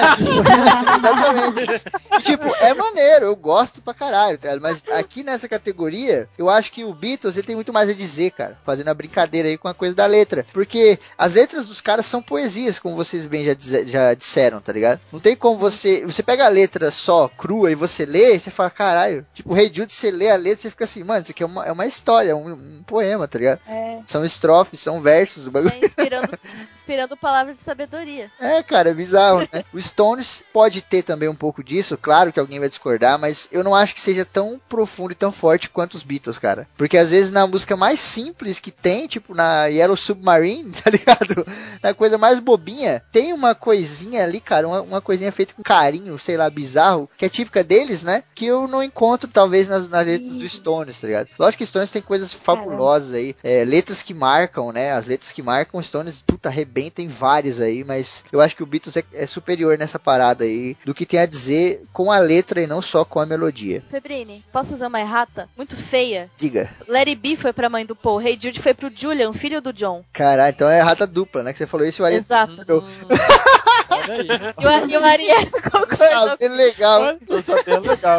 Exatamente. E, tipo, é maneiro, eu gosto pra caralho, tá ligado? Mas aqui nessa categoria, eu acho que o Beatles ele tem muito mais a dizer, cara. Fazendo a brincadeira aí com a coisa da letra. Porque as letras dos caras são poesias, como vocês bem já, dize- já disseram, tá ligado? Não tem como você... Você pega a letra só, crua, e você lê, e você fala, caralho. Tipo, o Hey Jude, você lê a letra, você fica assim, mano, isso aqui é uma, é uma história, um, um poema, tá ligado? É. São estrofes, são versos, o bagulho. É, inspirando, inspirando palavras de sabedoria. É, cara, é bizarro, né? O Stones pode ter também um pouco disso, claro que alguém vai discordar, mas eu não acho que seja tão profundo e tão forte quanto os Beatles, cara. Porque às vezes na música mais simples que tem, tipo na Yellow Submarine, tá ligado? Na coisa mais bobinha, tem uma coisinha ali, cara, uma, uma coisinha feita com carinho, sei lá, bizarro, que é típica deles, né? Que eu não encontro, talvez, nas, nas letras do Stones, tá ligado? Lógico que Stones tem coisas fabulosas aí, é, letras que marcam, né? As letras que marcam Stones, puta, arrebentam várias aí, mas eu acho que o Beatles é, é superior nessa parada aí do que tem tem a dizer com a letra e não só com a melodia. Febrini, posso usar uma errata? Muito feia. Diga. Let It Be foi pra mãe do Paul, Hey Jude foi pro Julian, filho do John. Caralho, então é errata dupla, né? Que você falou isso e o Ariel... Exato. Olha aí. E o, e o Ariel concordou. Sabendo legal. Tô sabendo legal.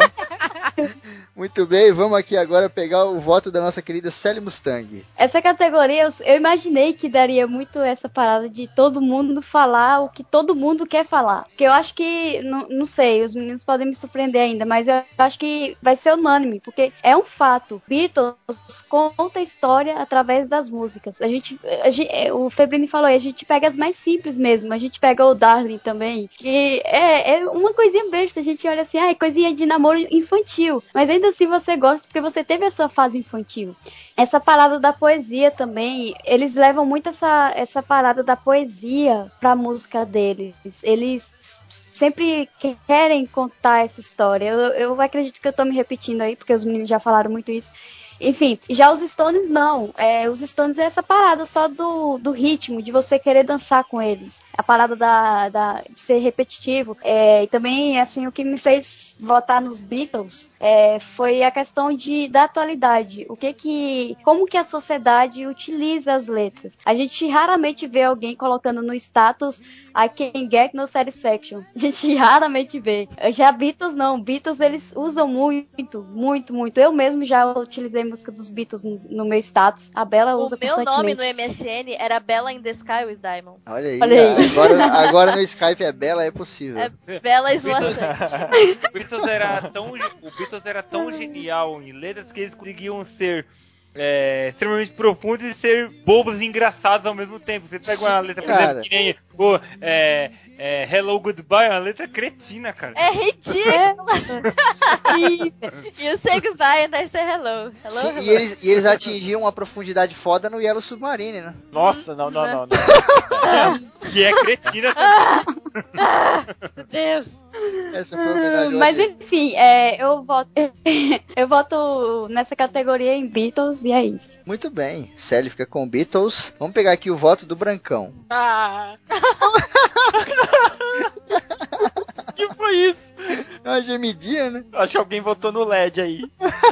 Muito bem, vamos aqui agora pegar o voto da nossa querida Sally Mustang. Essa categoria, eu, eu imaginei que daria muito essa parada de todo mundo falar o que todo mundo quer falar. Porque eu acho que, não, não sei, os meninos podem me surpreender ainda, mas eu acho que vai ser unânime, porque é um fato. Beatles conta a história através das músicas. A gente, a gente o Febrini falou aí, a gente pega as mais simples mesmo. A gente pega o Darling também, que é, é uma coisinha besta. A gente olha assim, ah, é coisinha de namoro infantil. Mas ainda assim você gosta porque você teve a sua fase infantil. Essa parada da poesia também, eles levam muito essa, essa parada da poesia pra música deles. Eles sempre querem contar essa história. Eu, eu acredito que eu tô me repetindo aí, porque os meninos já falaram muito isso. Enfim, já os Stones não. É, os Stones é essa parada só do, do ritmo, de você querer dançar com eles. A parada da, da, de ser repetitivo. É, e também, assim, o que me fez votar nos Beatles é, foi a questão de, da atualidade. O que que, como que a sociedade utiliza as letras. A gente raramente vê alguém colocando no status I can get no satisfaction. A gente raramente vê. Já Beatles não. Beatles, eles usam muito, muito, muito. Eu mesmo já utilizei música dos Beatles no, no meu status. A Bela usa O meu constantemente. nome no M S N era Bella in the Sky with Diamonds. Olha aí, Olha aí. Agora, agora no Skype é Bela, é possível. É Bela esvoaçante. O Beatles era tão, o Beatles era tão genial em letras que eles conseguiam ser é, extremamente profundos e ser bobos e engraçados ao mesmo tempo. Você pega uma letra, por exemplo, que nem o é, é, Hello Goodbye, é uma letra cretina, cara. É ridículo. You say goodbye and I say hello. Hello, Sim, hello. e, eles, e eles atingiam uma profundidade foda no Yellow Submarine, né? Nossa, não, não, não. não. Que é cretina também. Meu Deus. Essa foi a homenagem ao Mas Adriano. enfim, é, eu voto eu voto nessa categoria em Beatles e é isso. Muito bem, Sally fica com Beatles. Vamos pegar aqui o voto do Brancão. Ah, Que foi isso? É uma gemidinha, né? Acho que alguém votou no L E D aí.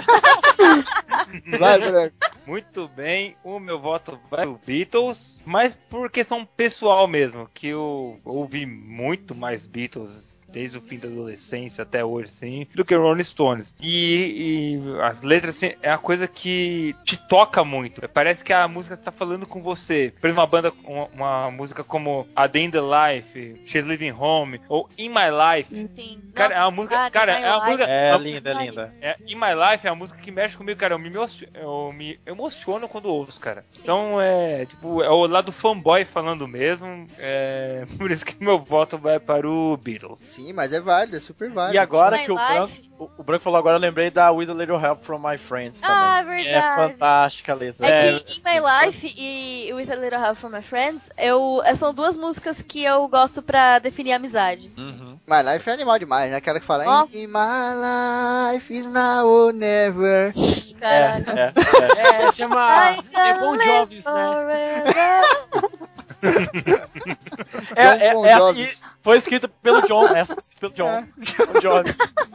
Vai, Branco. Muito bem, o meu voto vai pro Beatles, mas por questão pessoal mesmo, que eu ouvi muito mais Beatles desde o fim da adolescência até hoje, sim, do que Rolling Stones. E, e as letras, assim, é uma coisa que te toca muito. Parece que a música está falando com você. Por exemplo, uma banda, uma, uma música como A Day in the Life, She's Living Home, ou In My Life. Sim. Cara, é uma música, cara, é uma música... É uma- linda, é linda. É, In My Life é uma música que mexe comigo, cara. Eu me, emocio- eu me emociono quando ouço, cara. Então é tipo, é o lado fanboy falando mesmo. É por isso que meu voto vai para o Beatles. Sim, mas é válido, é super válido. E agora My que o Life. Branco, o, o Branco falou agora, eu lembrei da With a Little Help from My Friends também. Ah, Que é verdade. fantástica a letra. É que In My Life e With a Little Help from My Friends, eu, são duas músicas que eu gosto pra definir amizade. Uhum. My Life é animal demais, né? Aquela que fala Nossa. In my life is now or never. Caralho. É, é, é. é, chama É Bon Jovis, né? É, é, Bon é, Jovi. e foi escrito pelo John, essa foi escrita pelo John. Bon Jovi.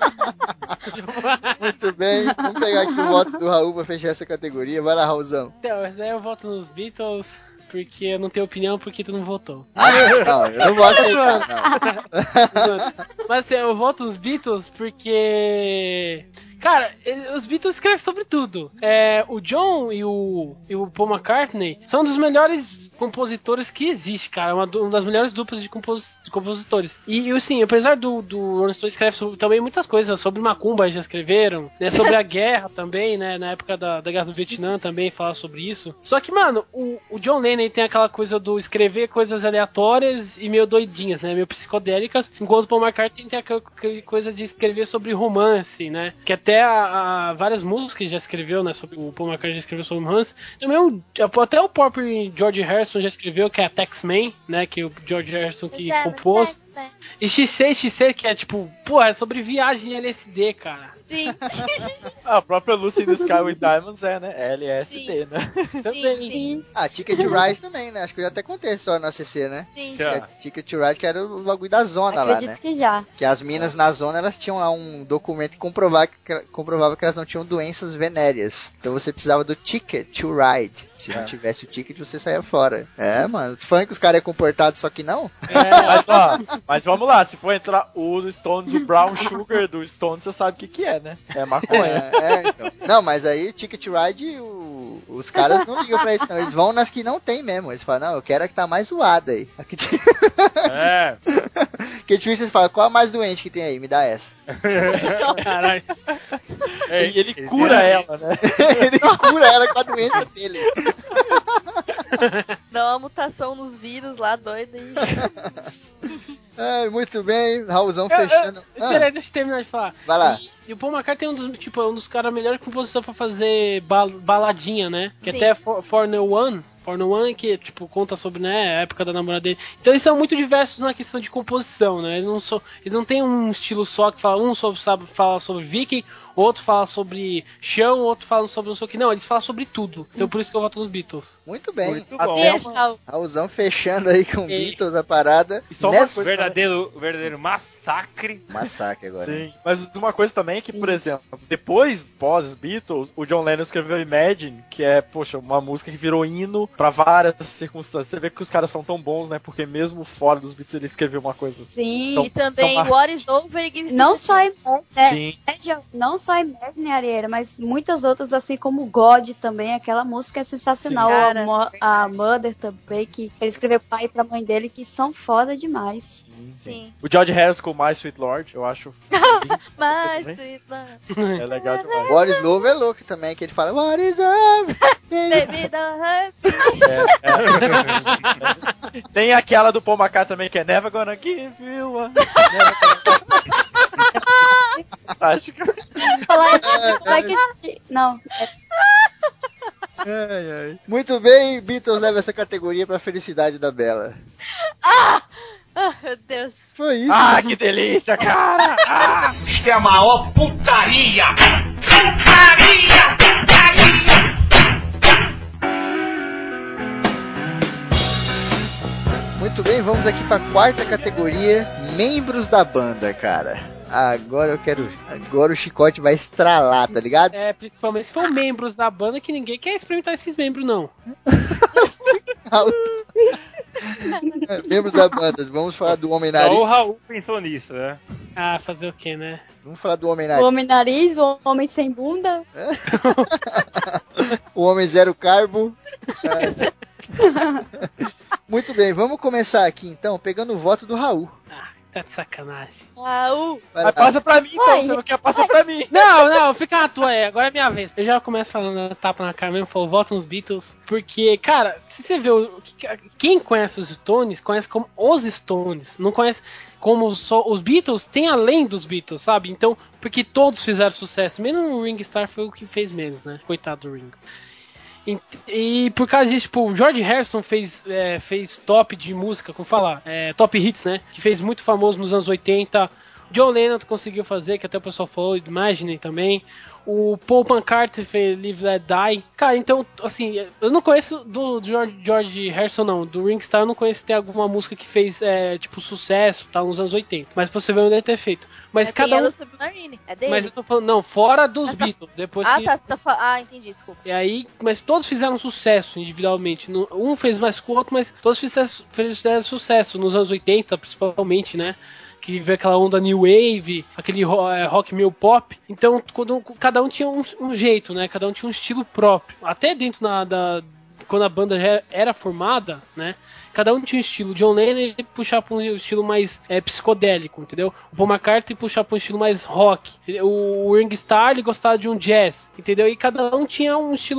Muito bem, vamos pegar aqui o voto do Raul pra fechar essa categoria. Vai lá, Raulzão. Então, essa daí eu voto nos Beatles, porque eu não tenho opinião porque tu não votou. Ah, não, eu não vou aceitar, não. Mas assim, eu voto nos Beatles porque... Cara, ele- os Beatles escrevem sobre tudo. É, o John e o, e o Paul McCartney são um dos melhores compositores que existe, cara. Uma, du- uma das melhores duplas de, compos- de compositores. E, e assim, apesar do, do Rolling Stone escreve sobre, também muitas coisas. Sobre Macumba já escreveram, né? Sobre a guerra também, né? Na época da, da Guerra do Vietnã também fala sobre isso. Só que, mano, o, o John Lennon tem aquela coisa do escrever coisas aleatórias e meio doidinhas, né? Meio psicodélicas. Enquanto o Paul McCartney tem aquela aquela coisa de escrever sobre romance, né? Que até a, a várias músicas já escreveu, né? Sobre, o Paul McCartney já escreveu sobre romance. Também o, até o próprio George Harrison já escreveu, que é a Taxman, né? Que o George Harrison que compôs. E X seis, X seis, que é tipo, pô, é sobre viagem L S D, cara. Sim. Ah, a própria Lucy in the Sky with Diamonds é, né? L S D, Sim. né? Sim, sim. Ah, Ticket to Ride também, né? Acho que eu já até contei a história no A C C, né? Sim. Já. Que é Ticket to Ride, que era o bagulho da zona lá, Acredito né? que já. Que as minas na zona, elas tinham lá um documento que comprovava que, comprovava que elas não tinham doenças venéreas. Então você precisava do Ticket to Ride. Se não tivesse o ticket, você saia fora. É, mano. Tô falando que os caras é comportado, só que não? É, Mas, ó, mas vamos lá, se for entrar o Stones, o Brown Sugar do Stones, você sabe o que que é, né? É maconha. É, é, então. Não, mas aí, Ticket to Ride, o- os caras não ligam pra isso, não. Eles vão nas que não tem mesmo. Eles falam, não, eu quero a que tá mais zoada aí. Aqui tem... É. Kate Winslet fala, qual a mais doente que tem aí? Me dá essa. caralho. É, E ele cura ela, né? Ele cura ela com a doença dele. Dá uma mutação nos vírus lá, doida. E... É, muito bem, Raulzão Eu- eu- fechando. Ah, Peraí, deixa eu terminar de falar. vai lá. E, e o Paul McCartney é um dos, tipo, é um dos caras melhores compositores pra fazer bal- baladinha, né? Que Sim. até For, For No One, For No One, que tipo, conta sobre, né, a época da namorada dele. Então eles são muito diversos na questão de composição, né? Eles não, são, eles não tem um estilo só que fala, um sobre, sabe, fala sobre Viking, outro fala sobre chão, outro fala sobre não sei o que. Não, eles falam sobre tudo. Então por isso que eu voto nos Beatles. Muito bem. Muito bom. Até Beijo, Raul. Raulzão fechando aí com Ei. Beatles a parada. E só uma Nessa- coisa- Verdadeiro, verdadeiro massacre. Massacre agora. Sim, mas uma coisa também é que, por exemplo, depois, pós-Beatles, o John Lennon escreveu Imagine, que é, poxa, uma música que virou hino pra várias circunstâncias. Você vê que os caras são tão bons, né? Porque mesmo fora dos Beatles ele escreveu uma coisa. Sim. Então- E também então, What is Over e Give Não Peace a só Chance. Imagine, Sim. é, não só Imagine, Arieira, mas muitas outras, assim como God também. Aquela música é sensacional. Sim. A, Cara, Mo- a Mother também, que ele escreveu pro pai e pra mãe dele, que são foda demais. Sim, Sim. O George Harrison com My Sweet Lord, eu acho. Mas, também. sweet love, É legal demais. Boris Love é louco também, que ele fala, What is up? baby, don't hurt me. É, é. Tem aquela do Paul McCartney também que é Never Gonna Give You Up. Never gonna... Fantástico. Falar como é que- Não, é Ai, ai. Muito bem, Beatles leva essa categoria pra felicidade da Bela. Ah, meu Deus. Foi isso. Ah, que delícia, cara! Ah! Isto é a maior putaria! Putaria! Putaria! Muito bem, vamos aqui pra quarta categoria, membros da banda, cara. Agora eu quero. Agora o chicote vai estralar, tá ligado? É, principalmente se for membros da banda, que ninguém quer experimentar esses membros, não. É, membros da banda, vamos falar do Homem Nariz. Só o Raul pensou nisso, né? Ah, fazer o quê, né? Vamos falar do Homem o Nariz. homem nariz, o homem sem bunda. O Homem Zero Carbo. É. Muito bem, vamos começar aqui então, pegando o voto do Raul. Ah, tá de sacanagem. Raul. Vai Mas lá. passa pra mim, então. Vai. Você não quer passar pra mim. Não, não, fica na tua aí, agora é minha vez. Eu já começo falando tapa na cara mesmo, falo, voto nos Beatles. Porque, cara, se você vê o. Quem conhece os Stones, conhece como os Stones. Não conhece como só os Beatles, tem além dos Beatles, sabe? Então, porque todos fizeram sucesso. Menos o Ringo Starr foi o que fez menos, né? Coitado do Ringo. E, e por causa disso, tipo, o George Harrison fez, é, fez top de música, como falar, é, top hits, né? Que fez muito famoso nos anos oitenta. John Lennon conseguiu fazer, que até o pessoal falou, Imagine também. O Paul McCartney fez Live Let Die. Cara, então, assim, eu não conheço do George, George Harrison, não. Do Ringo Starr eu não conheço ter alguma música que fez, é, tipo, sucesso, tá, nos anos oitenta. Mas pra você ver onde ele ter feito. Mas É, cada tem um... Yellow Submarine. É dele? Mas eu tô falando, não, fora dos Mas tá- Beatles. Depois Ah, que... tá. Você tá fa... Ah, entendi, desculpa. E aí, mas todos fizeram sucesso individualmente. No- Um fez mais que o outro, mas todos fizeram, fizeram sucesso nos anos oitenta, principalmente, né? Que veio aquela onda New Wave, aquele ro- é, rock meio pop. Então, quando, cada um tinha um, um jeito, né? Cada um tinha um estilo próprio. Até dentro na, da. Quando a banda já era formada, né? Cada um tinha um estilo. John Lennon ele puxava para um estilo mais é, psicodélico, entendeu? O Paul McCartney puxava para um estilo mais rock. O Ringo Starr ele gostava de um jazz, entendeu? E cada um tinha um estilo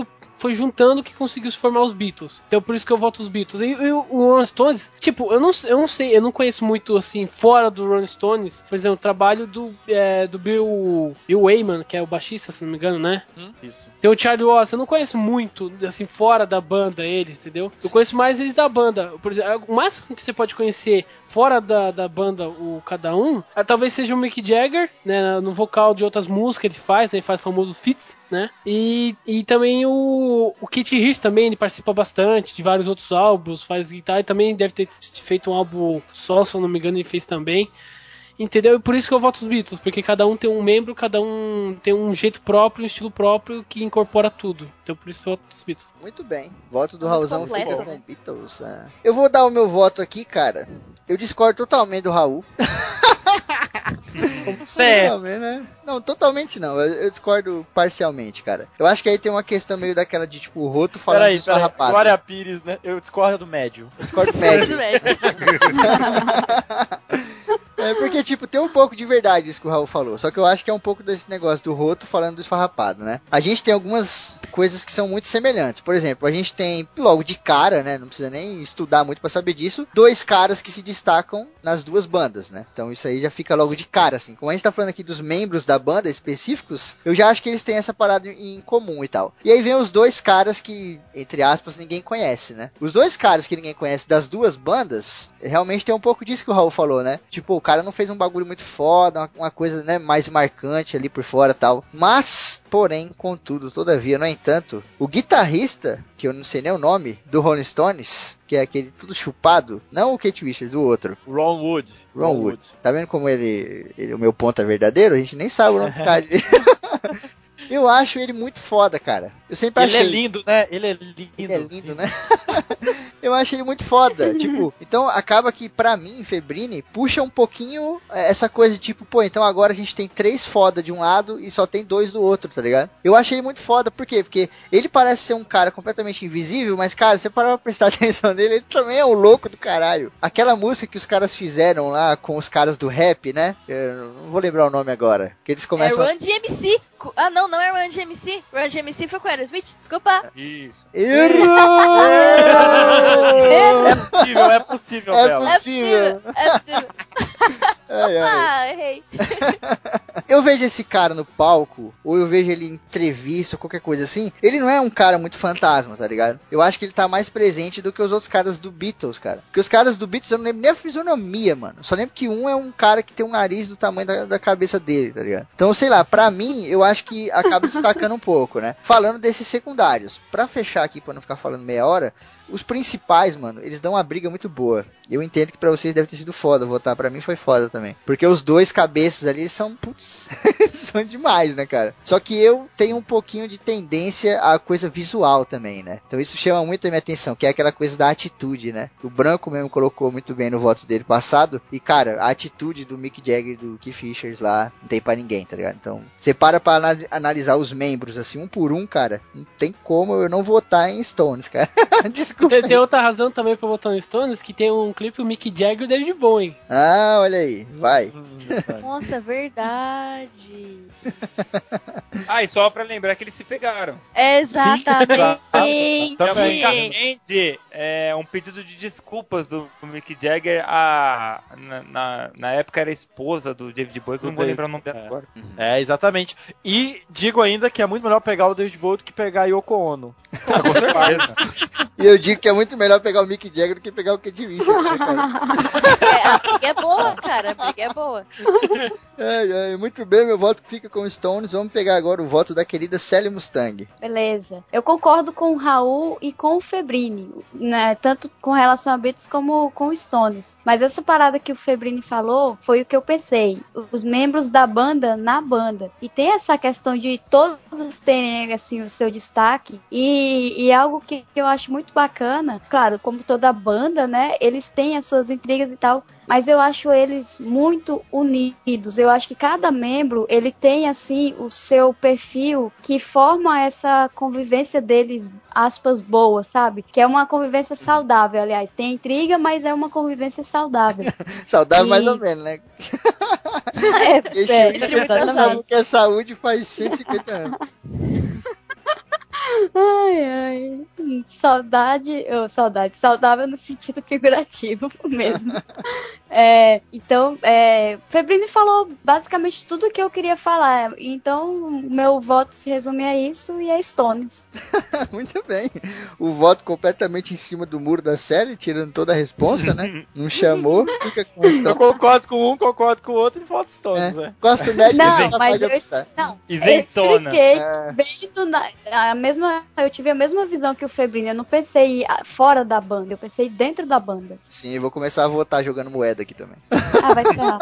foi juntando que conseguiu se formar os Beatles. Então por isso que eu voto os Beatles. E, e o Rolling Stones, tipo, eu não, eu não sei, eu não conheço muito assim, fora do Rolling Stones, por exemplo, o trabalho do, é, do Bill, Bill Wyman, que é o baixista, se não me engano, né? Hum, isso. Tem o Charlie Watts, eu não conheço muito, assim, fora da banda eles, entendeu? Eu conheço mais eles da banda. Por exemplo, o máximo que você pode conhecer fora da, da banda, o cada um, é, talvez seja o Mick Jagger, né, no vocal de outras músicas ele faz, né, ele faz o famoso Fits, né, e, e também o, o Keith Richards também, ele participa bastante de vários outros álbuns, faz guitarra e também deve ter feito um álbum só, se eu não me engano, ele fez também. Entendeu? E por isso que eu voto os Beatles, porque cada um tem um membro, cada um tem um jeito próprio, um estilo próprio que incorpora tudo. Então por isso eu voto os Beatles. Muito bem. Voto do Muito Raulzão completo, ficou né? com Beatles. É. Eu vou dar o meu voto aqui, cara. Eu discordo totalmente do Raul. Certo. Totalmente, né? Não, totalmente não. Eu, eu discordo parcialmente, cara. Eu acho que aí tem uma questão meio daquela de, tipo, o Roto falando Peraí, dos peraí. farrapados. Glória Pires, né? Eu discordo do médio. Eu discordo do médio. É porque, tipo, tem um pouco de verdade isso que o Raul falou. Só que eu acho que é um pouco desse negócio do Roto falando do esfarrapado, né? A gente tem algumas coisas que são muito semelhantes. Por exemplo, a gente tem, logo de cara, né? Não precisa nem estudar muito pra saber disso. Dois caras que se destacam nas duas bandas, né? Então isso aí já fica logo de cara, assim. Como a gente tá falando aqui dos membros da banda específicos, eu já acho que eles têm essa parada em comum e tal. E aí vem os dois caras que, entre aspas, ninguém conhece, né? Os dois caras que ninguém conhece das duas bandas, realmente tem um pouco disso que o Raul falou, né? Tipo, o cara não fez um bagulho muito foda, uma, uma coisa, né, mais marcante ali por fora e tal. Mas, porém, contudo, todavia, no entanto, o guitarrista, que eu não sei nem o nome, do Rolling Stones, que é aquele tudo chupado, não o Keith Richards, o outro. Ron Wood. Ron Wood. Tá vendo como ele, ele, o meu ponto é verdadeiro? A gente nem sabe o nome dos caras. Eu acho ele muito foda, cara. Eu sempre Ele achei. é lindo, né? Ele é lindo. Ele é lindo, né? Eu acho ele muito foda. Tipo, então acaba que pra mim, Febrini, puxa um pouquinho essa coisa de tipo, pô, então agora a gente tem três foda de um lado e só tem dois do outro, tá ligado? Eu acho ele muito foda, por quê? Porque ele parece ser um cara completamente invisível, mas, cara, você parar pra prestar atenção nele, ele também é um louco do caralho. Aquela música que os caras fizeram lá com os caras do rap, né? Eu não vou lembrar o nome agora. Que eles começam. É Run D M C. Ah, não, não é Run D M C. Run D M C foi com Aerosmith. Desculpa. Isso. Errou! É possível, é possível, É Bela. possível. É possível. Ai, ai. Ah, errei. Eu vejo esse cara no palco, ou eu vejo ele em entrevista, ou qualquer coisa assim, ele não é um cara muito fantasma, tá ligado? Eu acho que ele tá mais presente do que os outros caras do Beatles, cara. Porque os caras do Beatles, eu não lembro nem a fisionomia, mano. Só lembro que um é um cara que tem um nariz do tamanho da, da cabeça dele, tá ligado? Então, sei lá, pra mim, eu acho que acaba destacando um pouco, né? Falando desses secundários, pra fechar aqui, pra não ficar falando meia hora, os principais, mano, eles dão uma briga muito boa. Eu entendo que pra vocês deve ter sido foda votar, pra mim foi foda também. Porque os dois cabeças ali são, putz, são demais, né, cara? Só que eu tenho um pouquinho de tendência à coisa visual também, né? Então isso chama muito a minha atenção, que é aquela coisa da atitude, né? O Branco mesmo colocou muito bem no voto dele passado. E, cara, a atitude do Mick Jagger e do Keith Richards lá não tem pra ninguém, tá ligado? Então, você para pra ana- analisar os membros, assim, um por um, cara, não tem como eu não votar em Stones, cara. Desculpa. Tem, tem outra razão também pra votar no Stones, que tem um clipe o Mick Jagger e o David Bowie. Ah, olha aí, vai. Nossa, verdade. Ah, e só pra lembrar que eles se pegaram. Exatamente. Basicamente, é um pedido de desculpas do Mick Jagger. A, na, na, na época era a esposa do David Bowie, que eu não vou lembrar o nome dela É. agora. É, exatamente. E digo ainda que é muito melhor pegar o David Bowie do que pegar a Yoko Ono. Com certeza. E eu digo que é muito melhor pegar o Mick Jagger do que pegar o Keith Richards, né, cara? É, a briga é boa, cara. A briga é boa. Ai, ai, muito bem, meu voto fica com os Stones. Vamos pegar agora o voto da querida Sally Mustang. Beleza. Eu concordo com o Raul e com o Febrini, né? Tanto com relação a Beatles como com o Stones. Mas essa parada que o Febrini falou foi o que eu pensei. Os membros da banda na banda. E tem essa questão de todos terem, assim, o seu destaque. E, e algo que eu acho muito bacana, claro, como toda banda, né? Eles têm as suas intrigas e tal. Mas eu acho eles muito unidos. Eu acho que cada membro, ele tem, assim, o seu perfil que forma essa convivência deles, aspas, boa, sabe? Que é uma convivência saudável, aliás. Tem intriga, mas é uma convivência saudável. Saudável E- mais ou menos, né? é, Esse é, Richard já sabe o que é saúde faz cento e cinquenta anos. Ai, ai. Saudade, oh, saudade, saudável no sentido figurativo mesmo. É, então, é, Febrini falou basicamente tudo o que eu queria falar. Então, meu voto se resume a isso e a Stones. Muito bem. O voto completamente em cima do muro da série, tirando toda a responsa, né? Não chamou, fica com o Eu Stones. concordo com um, concordo com o outro e voto Stones, É. né? Gosto médio, Não, você já mas pode eu, optar. não, eu Isentona. expliquei, É. vendo na, a mesma, eu tive a mesma visão que o Febrini. Eu não pensei ah, fora da banda, eu pensei dentro da banda. Sim, eu vou começar a votar jogando moeda aqui também. Ah, vai ferrar.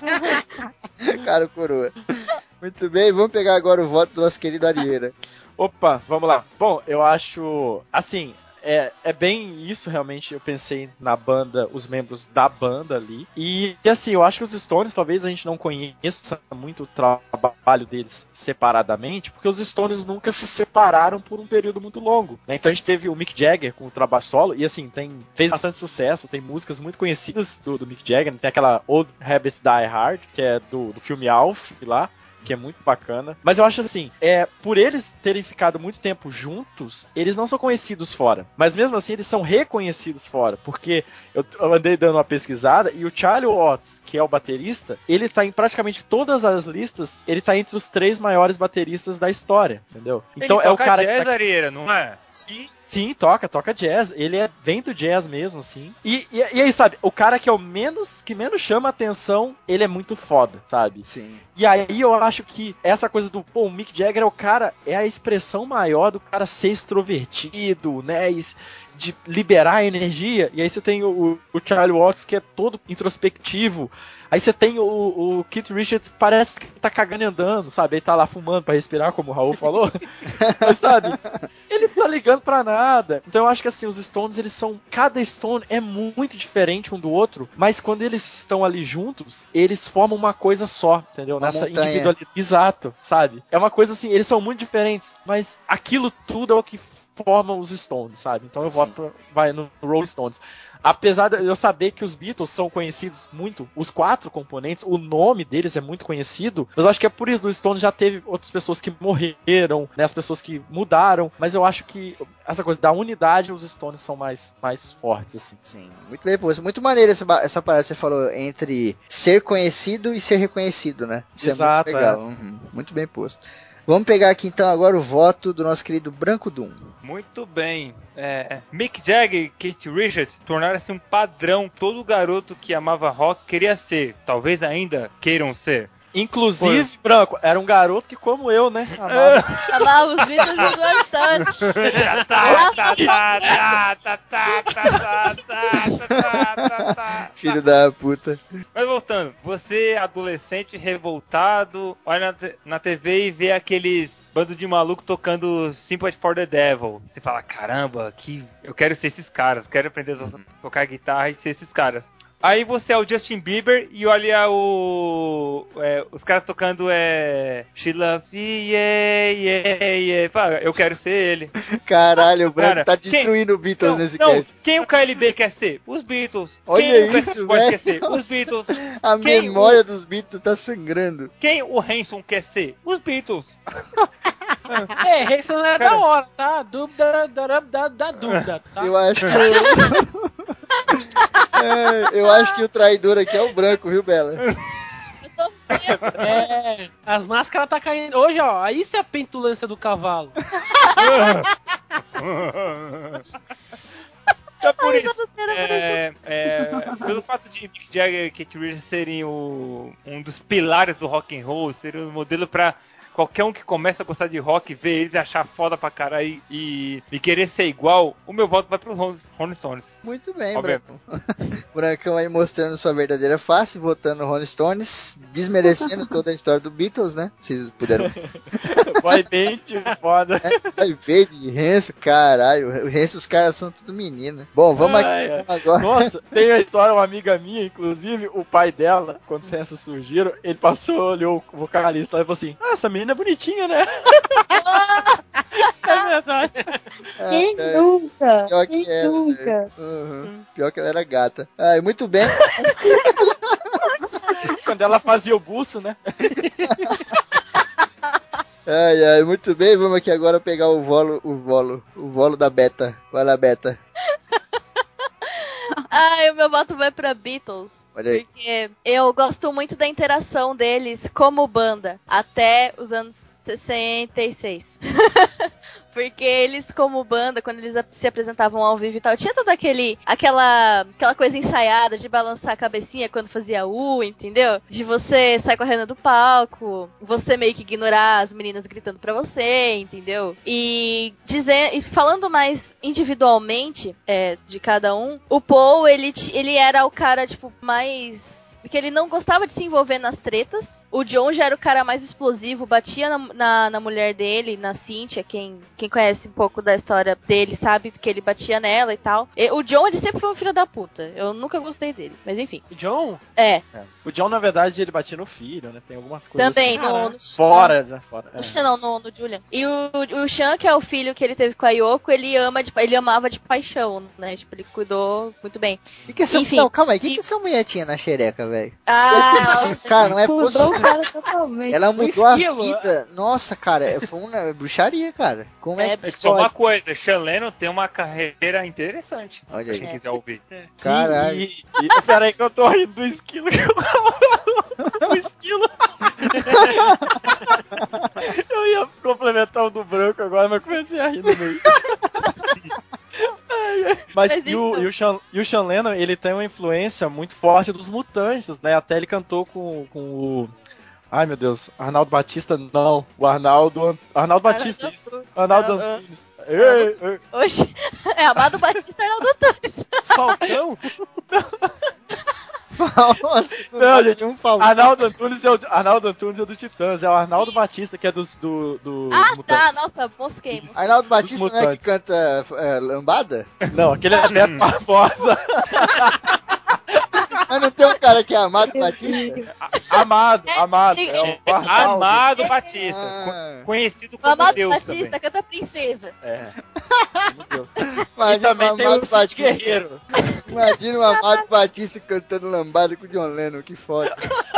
Cara, coroa. Muito bem, vamos pegar agora o voto do nosso querido Arieira. Opa, vamos lá. Bom, eu acho, assim, é, é bem isso realmente. Eu pensei na banda, os membros da banda ali. E, e assim, eu acho que os Stones, talvez a gente não conheça muito o trabalho deles separadamente, porque os Stones nunca se separaram por um período muito longo, né? Então a gente teve o Mick Jagger com o trabalho solo, e assim, tem, fez bastante sucesso, tem músicas muito conhecidas do, do Mick Jagger, tem aquela Old Habits Die Hard, que é do, do filme Alf, lá, que é muito bacana. Mas eu acho assim, é, por eles terem ficado muito tempo juntos, eles não são conhecidos fora. Mas mesmo assim, eles são reconhecidos fora. Porque eu, eu andei dando uma pesquisada e o Charlie Watts, que é o baterista, ele tá em praticamente todas as listas, ele tá entre os três maiores bateristas da história, entendeu? Então Ele é o toca cara jazz, que tá... Arieira, não é? Sim, sim, toca, toca jazz. Ele é vem do jazz mesmo, assim. E, e, e aí, sabe, o cara que é o menos, que menos chama atenção, ele é muito foda, sabe? Sim. E aí eu acho que essa coisa do, pô, o Mick Jagger é o cara, é a expressão maior do cara ser extrovertido, né? E de liberar a energia. E aí você tem o, o Charlie Watts, que é todo introspectivo. Aí você tem o, o Keith Richards, que parece que tá cagando e andando, sabe? Ele tá lá fumando pra respirar, como o Raul falou. Mas, sabe? Ele não tá ligando pra nada. Então eu acho que, assim, os Stones, eles são... Cada Stone é muito diferente um do outro, mas quando eles estão ali juntos, eles formam uma coisa só, entendeu? Uma Nessa montanha. individualidade. Exato, sabe? É uma coisa assim, eles são muito diferentes, mas aquilo tudo é o que formam os Stones, sabe? Então eu voto pra, vai no Rolling Stones. Apesar de eu saber que os Beatles são conhecidos muito, os quatro componentes, o nome deles é muito conhecido, mas eu acho que é por isso, do Stones já teve outras pessoas que morreram, né, as pessoas que mudaram, mas eu acho que essa coisa da unidade, os Stones são mais, mais fortes, assim. Sim, muito bem posto. Muito maneiro essa, essa parada que você falou entre ser conhecido e ser reconhecido, né? Isso Exato, é muito legal. é. Uhum, muito bem posto. Vamos pegar aqui então agora o voto do nosso querido Branco Doom. Muito bem. É, Mick Jagger e Keith Richards tornaram-se um padrão. Todo garoto que amava rock queria ser. Talvez ainda queiram ser. Inclusive, Por... Branco, era um garoto que, como eu, né? Amava, amava os Beatles e gostando. Filho da puta. Mas voltando, você, adolescente revoltado, olha na, t- na T V e vê aqueles bando de maluco tocando Sympathy for the Devil. Você fala, caramba, que eu quero ser esses caras, quero aprender a to- tocar guitarra e ser esses caras. Aí você é o Justin Bieber e olha o... É, os caras tocando é... She loves you, yeah, yeah, yeah. Fala, eu quero ser ele. Caralho, o Branco Cara, tá destruindo quem... o Beatles não, nesse não, cast. Quem o K L B quer ser? Os Beatles. Olha quem o isso, Pet velho. quer ser? Os Beatles. A Quem memória o... dos Beatles tá sangrando. Quem o Hanson quer ser? Os Beatles. É, isso não é da hora, tá? Dúvida da, da, da dúvida, tá? Eu acho que... é, eu acho que o traidor aqui é o Branco, viu, Bela? É, as máscaras tá caindo. Hoje, ó, isso é a pentulância do cavalo. Então por isso, é, é, pelo fato de Mick Jagger e Keith Richards serem o, um dos pilares do rock and roll, serem um modelo pra qualquer um que começa a gostar de rock, ver eles e achar foda pra caralho e, e querer ser igual, o meu voto vai pro Rolling Stones. Muito bem, Óbvio. Branco. Brancão aí mostrando sua verdadeira face, votando no Rolling Stones, desmerecendo toda a história do Beatles, né? Vocês puderam... Boy band, foda. Vai ver de Renzo, caralho. O Renzo, os caras são tudo menino. Bom, vamos Ai, aqui ai. agora. Nossa, tem a história, uma amiga minha, inclusive, o pai dela, quando os Rensos surgiram, ele passou, olhou o vocalista lá e falou assim: ah, essa menina é bonitinha, né? É verdade. Quem é, nunca? Pior Quem que era, nunca? né? Uhum. Pior que ela era gata. Ai, muito bem. Quando ela fazia o buço, né? Ai, ai, muito bem, vamos aqui agora pegar o volo, o volo, o volo da Beta. Vai lá, Beta. Ai, o meu voto vai pra Beatles. Olha aí. Porque eu gosto muito da interação deles como banda, até os anos sessenta e seis. Porque eles, como banda, quando eles se apresentavam ao vivo e tal, tinha toda aquele, aquela, aquela coisa ensaiada de balançar a cabecinha quando fazia U, entendeu? De você sair correndo do palco, você meio que ignorar as meninas gritando pra você, entendeu? E, dizer, e falando mais individualmente é, de cada um, o Paul, ele, ele era o cara, tipo, mais... Porque ele não gostava de se envolver nas tretas. O John já era o cara mais explosivo, batia na, na, na mulher dele, na Cynthia. Quem, quem conhece um pouco da história dele sabe que ele batia nela e tal. E o John, ele sempre foi um filho da puta. Eu nunca gostei dele, mas enfim. O John? É. É. O John, na verdade, ele batia no filho, né? Tem algumas coisas Também, assim. no, no... Fora, né? Fora. No É. Sean, não, no, no Julian. E o, o Sean, que é o filho que ele teve com a Yoko, ele ama de, ele amava de paixão, né? Tipo, ele cuidou muito bem. Que que essa, Enfim. não, calma aí, o que, que essa mulher tinha na xereca, velho? Ah, cara, não é Mudou o possível. cara totalmente. Ela mudou a esquilo. vida. Nossa, cara, foi uma bruxaria, cara. Como é, É, que É que só uma pode? coisa, Sean Lennon tem uma carreira interessante. Olha Pra aí. quem quiser ouvir. Caralho. E, e, peraí que eu tô rindo do esquilo. O esquilo. Eu ia complementar o do branco agora, mas comecei a rir no meio. Ai, ai. Mas, Mas e, o, então. e, o Sean, e o Sean Lennon, ele tem uma influência muito forte dos Mutantes, né? Até ele cantou com, com o... Ai, meu Deus. Arnaldo Batista, não. O Arnaldo... Arnaldo Batista, Arnaldo- isso. Arnaldo Arnaldo- Antunes. Ei, ei. Oxe, é Amado Batista e Arnaldo Antunes. Falcão? Nossa, do Não, nada gente, de um falso. Arnaldo Antunes é o, Arnaldo Antunes é do Titãs. É o Arnaldo Batista, que é dos, do, do, Ah, dos Mutantes. tá, nossa, mosquei. Isso. Arnaldo Batista Dos não é que Mutantes. canta é, lambada? Não, aquele é Neto Barbosa. Mas não tem um cara que é Amado Batista? Amado, É, amado. ele- É o Arnaldo. Amado Batista, Ah. co- conhecido O como Amado Deus Batista também. canta Princesa. É. Meu Deus. Imagina E também o tem Amado o Cid Batista. Guerreiro. Imagina o Amado Batista cantando lambada com o John Lennon, que foda.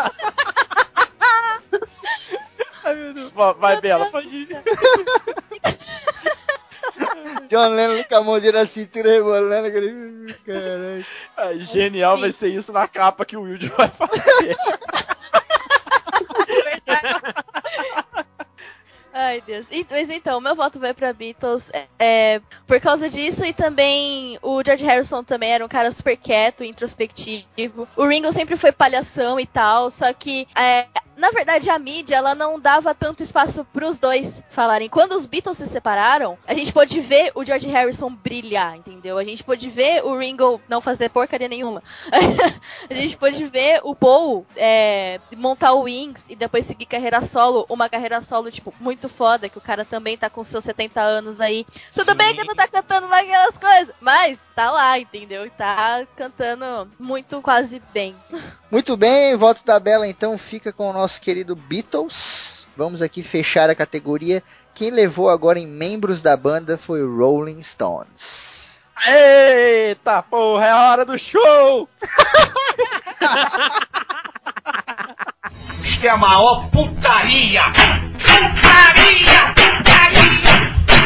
Ai, meu Deus. Vai, vai, Bela, pode ir. John Lennon com a mãozinha na cintura rebolando, aquele... Caralho. Ai, genial vai ser isso na capa que o Wilde vai fazer. Ai, Deus. E- Mas então, meu voto vai pra Beatles é, é, por causa disso, e também o George Harrison também era um cara super quieto, introspectivo. O Ringo sempre foi palhação e tal, só que é, na verdade a mídia ela não dava tanto espaço pros dois falarem. Quando os Beatles se separaram, a gente pôde ver o George Harrison brilhar, entendeu? A gente pôde ver o Ringo não fazer porcaria nenhuma. A gente pôde ver o Paul é, montar o Wings e depois seguir carreira solo, uma carreira solo, tipo, muito foda, que o cara também tá com seus setenta anos aí. Tudo Sim. bem que não tá cantando lá aquelas coisas, mas tá lá, entendeu? E tá cantando muito, quase bem. Muito bem, voto da Bela então fica com o nosso querido Beatles. Vamos aqui fechar a categoria. Quem levou agora em membros da banda foi o Rolling Stones. Eita porra, é a hora do show! Isto é a maior putaria! Putaria! Putaria!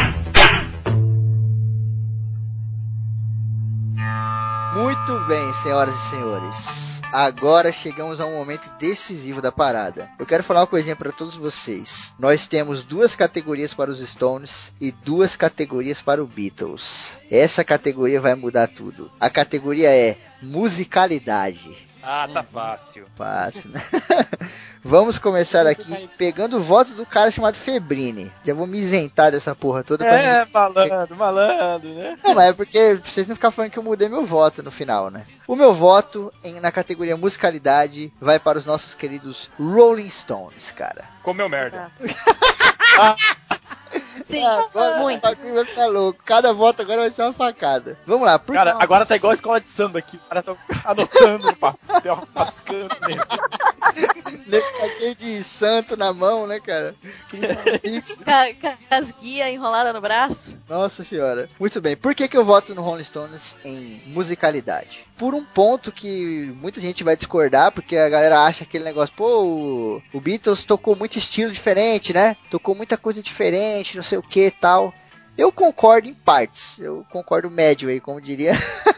Muito bem, senhoras e senhores. Agora chegamos a um momento decisivo da parada. Eu quero falar uma coisinha para todos vocês. Nós temos duas categorias para os Stones e duas categorias para o Beatles. Essa categoria vai mudar tudo. A categoria é musicalidade. Ah, tá fácil. Fácil, né? Vamos começar aqui pegando o voto do cara chamado Febrini. Já vou me isentar dessa porra toda pra É, mim. malandro, malandro, né? Não, mas é porque pra vocês não ficarem falando que eu mudei meu voto no final, né? O meu voto em, na categoria musicalidade vai para os nossos queridos Rolling Stones, cara. Comeu merda. Sim, Ah, agora o muito. bagulho vai ficar louco. Cada voto agora vai ser uma facada. Vamos lá, por Cara, favor. agora tá igual a escola de samba aqui. Os caras tão anotando no papel, pascando mesmo. Nego tá cheio de santo na mão, né, cara? Com com as guias enroladas no braço. Nossa senhora. Muito bem. Por que que eu voto no Rolling Stones em musicalidade? Por um ponto que muita gente vai discordar, porque a galera acha aquele negócio, pô, o, o Beatles tocou muito estilo diferente, né? Tocou muita coisa diferente, não sei o que e tal. Eu concordo em partes. Eu concordo médio aí, como diria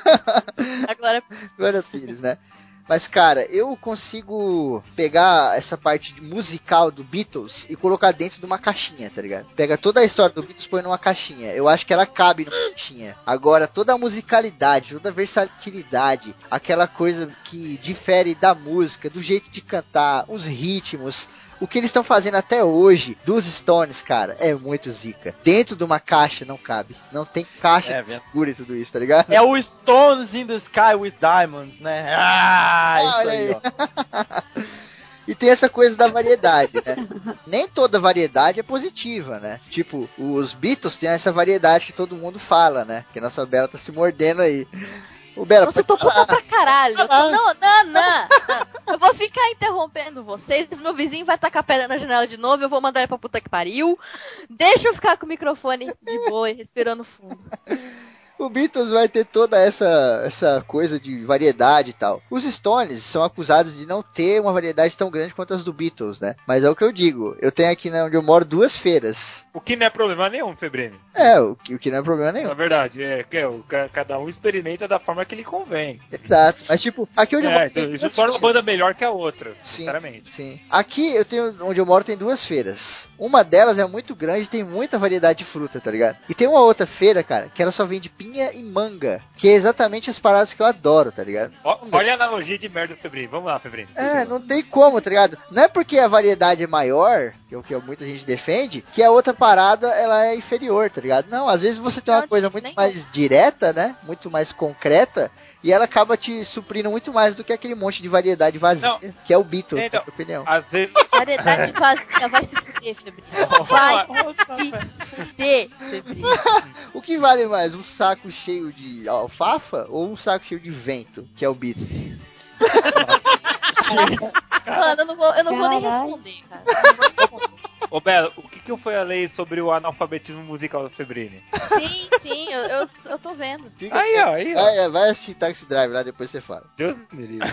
Agora, Glória Pires, né? Mas, cara, eu consigo pegar essa parte de musical do Beatles e colocar dentro de uma caixinha, tá ligado? Pega toda a história do Beatles e põe numa caixinha. Eu acho que ela cabe numa caixinha. Agora, toda a musicalidade, toda a versatilidade, aquela coisa que difere da música, do jeito de cantar, os ritmos, o que eles estão fazendo até hoje dos Stones, cara, é muito zica. Dentro de uma caixa não cabe. Não tem caixa É, que segure tudo isso, tá ligado? É o Stones in the Sky with Diamonds, né? Ah, isso Olha aí, aí. ó. E tem essa coisa da variedade, né? Nem toda variedade é positiva, né? Tipo, os Beatles têm essa variedade que todo mundo fala, né? Que a nossa Bela tá se mordendo aí. O Bela, nossa, eu pode tô puta falar. pra caralho. Eu tô- Ah. Não, não, não. Eu vou ficar interrompendo vocês. Meu vizinho vai tacar pedra na janela de novo. Eu vou mandar ele pra puta que pariu. Deixa eu ficar com o microfone de boa e respirando fundo. O Beatles vai ter toda essa, essa coisa de variedade e tal. Os Stones são acusados de não ter uma variedade tão grande quanto as do Beatles, né? Mas é o que eu digo. Eu tenho aqui, né, onde eu moro, duas feiras. O que não é problema nenhum, Febrini. É, o que, o que não é problema nenhum. Na verdade, é que é, o ca- cada um experimenta da forma que lhe convém. Exato. Mas, tipo, aqui onde eu É, moro então, tem isso duas torna uma feiras. banda melhor que a outra, Sim, sinceramente. sim. Aqui eu tenho, onde eu moro tem duas feiras. Uma delas é muito grande e tem muita variedade de fruta, tá ligado? E tem uma outra feira, cara, que ela só vende pinha e manga, que é exatamente as paradas que eu adoro, tá ligado? Ó, olha a analogia de merda do Febrini. Vamos lá, Febrini. É, não tem como, tá ligado? Não é porque a variedade é maior, que é o que muita gente defende, que a outra parada ela é inferior, tá ligado? Não, às vezes você tem uma Não, coisa nem muito eu. mais direta, né? Muito mais concreta, e ela acaba te suprindo muito mais do que aquele monte de variedade vazia, Não. que é o Beatles, Então, na minha opinião. Às vezes. Variedade vazia, vai se fuder, Febrinho. Vai se fuder, Febrinho. O que vale mais, um saco cheio de alfafa ou um saco cheio de vento, que é o Beatles? Mano, eu não vou, eu não vou nem Caralho. responder, cara. Eu não vou responder. Ô, Bela, o que, que foi a lei sobre o analfabetismo musical do Febrini? Sim, sim, eu, eu, eu tô vendo. Fica Aí, ó, aí, ó. Vai, vai assistir Taxi Drive lá, depois você fala. Deus me livre.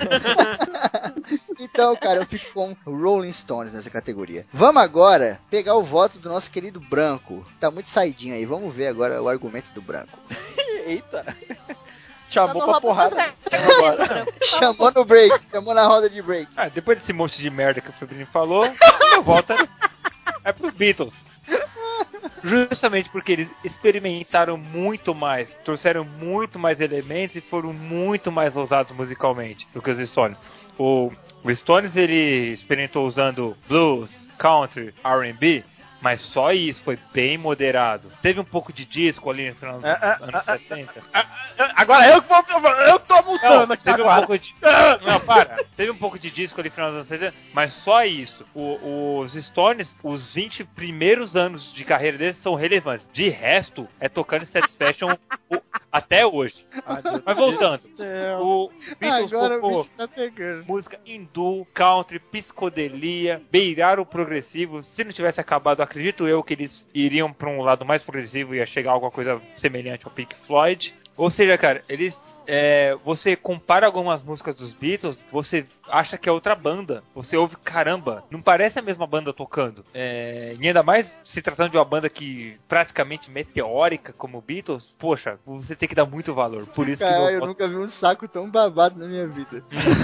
Então, cara, eu fico com Rolling Stones nessa categoria. Vamos agora pegar o voto do nosso querido Branco. Tá muito saidinho aí. Vamos ver agora o argumento do Branco. Eita. Só Chamou não pra rouba porrada. você. Agora. Chamou no break, chamou na roda de break. Ah, depois desse monte de merda que o Febrini falou, meu voto é, é pros Beatles. Justamente porque eles experimentaram muito mais, trouxeram muito mais elementos e foram muito mais ousados musicalmente do que os Stones. O, o Stones ele experimentou usando blues, country, R and B, mas só isso, foi bem moderado. Teve um pouco de disco ali no final dos Ah, ah, anos ah, setenta. Agora eu que vou. Eu que tô mutando Não, aqui teve um agora. pouco de. Não, para. Teve um pouco de disco ali no final dos anos setenta, mas só isso. O- os Stones, os vinte primeiros anos de carreira deles são relevantes. De resto, é tocando Satisfaction o- até hoje. Ai, Deus Mas voltando, do céu. o Beatles Agora o tocou bicho tá pegando. música hindu, country, psicodelia, beirar o progressivo. Se não tivesse acabado, acredito eu que eles iriam pra um lado mais progressivo e ia chegar a alguma coisa semelhante ao Pink Floyd. Ou seja, cara, eles. É, você compara algumas músicas dos Beatles, você acha que é outra banda. Você ouve, caramba, não parece a mesma banda tocando. É, e ainda mais se tratando de uma banda que praticamente meteórica como o Beatles, poxa, você tem que dar muito valor. Por isso que Cara, meu eu voto- nunca vi um saco tão babado na minha vida.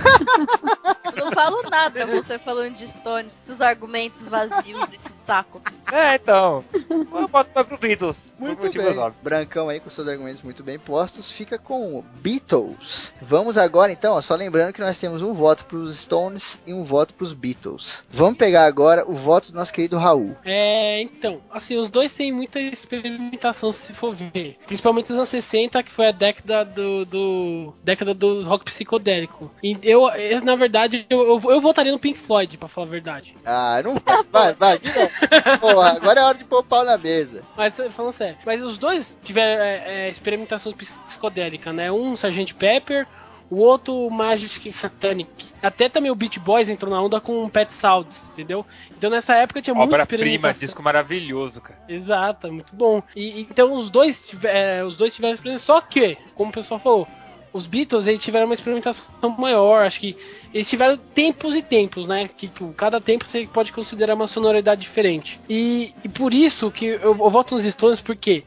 Eu não falo nada você falando de Stones, esses argumentos vazios desse saco. É, então. Eu boto mais pro Beatles. por Muito motivos bem. óbvios. Brancão aí com seus argumentos muito bem postos. Fica com Beatles. Vamos agora então, ó, só lembrando que nós temos um voto pros Stones e um voto pros Beatles. Vamos pegar agora o voto do nosso querido Raul. É, então, assim, os dois têm muita experimentação, se for ver. Principalmente os anos sessenta, que foi a década do, do década do rock psicodélico. E eu, eu, na verdade, eu, eu, eu votaria no Pink Floyd, pra falar a verdade. Ah, não vai, vai, vai. Vira. Porra, agora é hora de pôr o pau na mesa. Mas, falando sério, mas os dois tiveram é, é, experimentação psicodélica, né? Um sargento Pepper, o outro Majestic Satanic. Até também o Beach Boys entrou na onda com Pet Sounds, entendeu? Então nessa época tinha muita Obra-prima, experimentação. disco maravilhoso, cara. Exato, muito bom. E, e- então os dois, tive- é, os dois tiveram experiência, só que, como o pessoal falou, os Beatles eles tiveram uma experimentação maior, acho que eles tiveram tempos e tempos, né? Que tipo, cada tempo você pode considerar uma sonoridade diferente. E, e por isso que eu, eu voto nos Stones, por quê?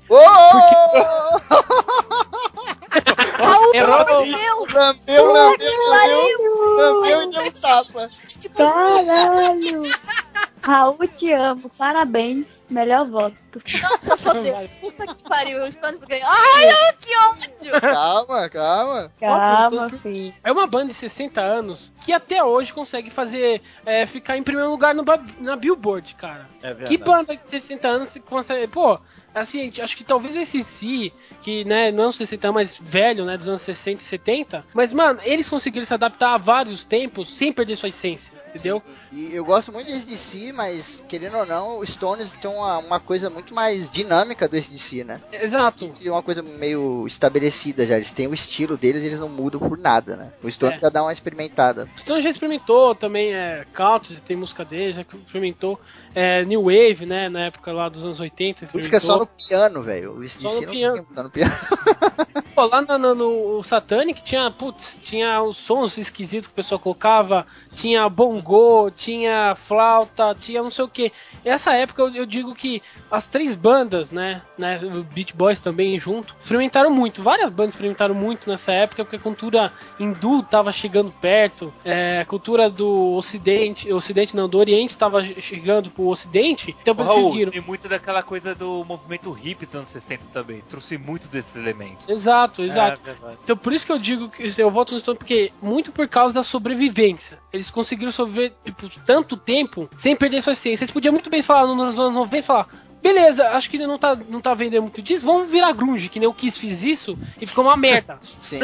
Raul, Errou. pelo amor de Deus! Lambeu, lambeu, Que lambeu, lambeu e deu um tapa. Caralho! Raul, te amo. Parabéns. Melhor voto. Nossa, fodeu. Puta que pariu, o Stones ganhou. Ai, não, que ódio! Calma, calma. Calma, filho. É uma banda de sessenta anos que até hoje consegue fazer é, ficar em primeiro lugar no, ba- na Billboard, cara. É verdade. Que banda de sessenta anos que consegue. Pô, assim, acho que talvez o A C C, que né, não é um sessenta, mas velho, né, dos anos sessenta e setenta, mas, mano, eles conseguiram se adaptar a vários tempos sem perder sua essência, entendeu? E eu gosto muito de A C D C, mas querendo ou não, o Stones tem uma, uma coisa muito mais dinâmica do A C D C, né? Exato. E uma coisa meio estabelecida já. Eles têm o estilo deles, eles não mudam por nada, né? O Stones É. ainda dá uma experimentada. O Stones já experimentou também é, country, tem música dele, já experimentou é, New Wave, né, na época lá dos anos oitenta. Música só no piano, velho. O A C D Só C no não piano. tem tá no piano. Pô, lá no, no, no Satanic tinha, putz, tinha os sons esquisitos que o pessoal colocava, tinha bongô, tinha flauta, tinha não sei o que. Essa época eu, eu digo que as três bandas, né, né, o Beach Boys também junto, experimentaram muito. Várias bandas experimentaram muito nessa época, porque a cultura hindu tava chegando perto, é, a cultura do Ocidente, Ocidente não, do Oriente tava chegando pro Ocidente, então Ô, Raul, decidiram. tem muito daquela coisa do movimento hippie dos anos sessenta também. Trouxe muitos desses elementos. Exato, exato. É verdade. Então por isso que eu digo que eu voto no Stones, porque muito por causa da sobrevivência. Eles conseguiram sobreviver, tipo, tanto tempo sem perder sua essência. Eles podiam muito bem falar nos anos noventa, falar, beleza, acho que não tá, não tá vendendo muito disso, vamos virar grunge, que nem o Kiss fiz isso, e ficou uma merda. Sim.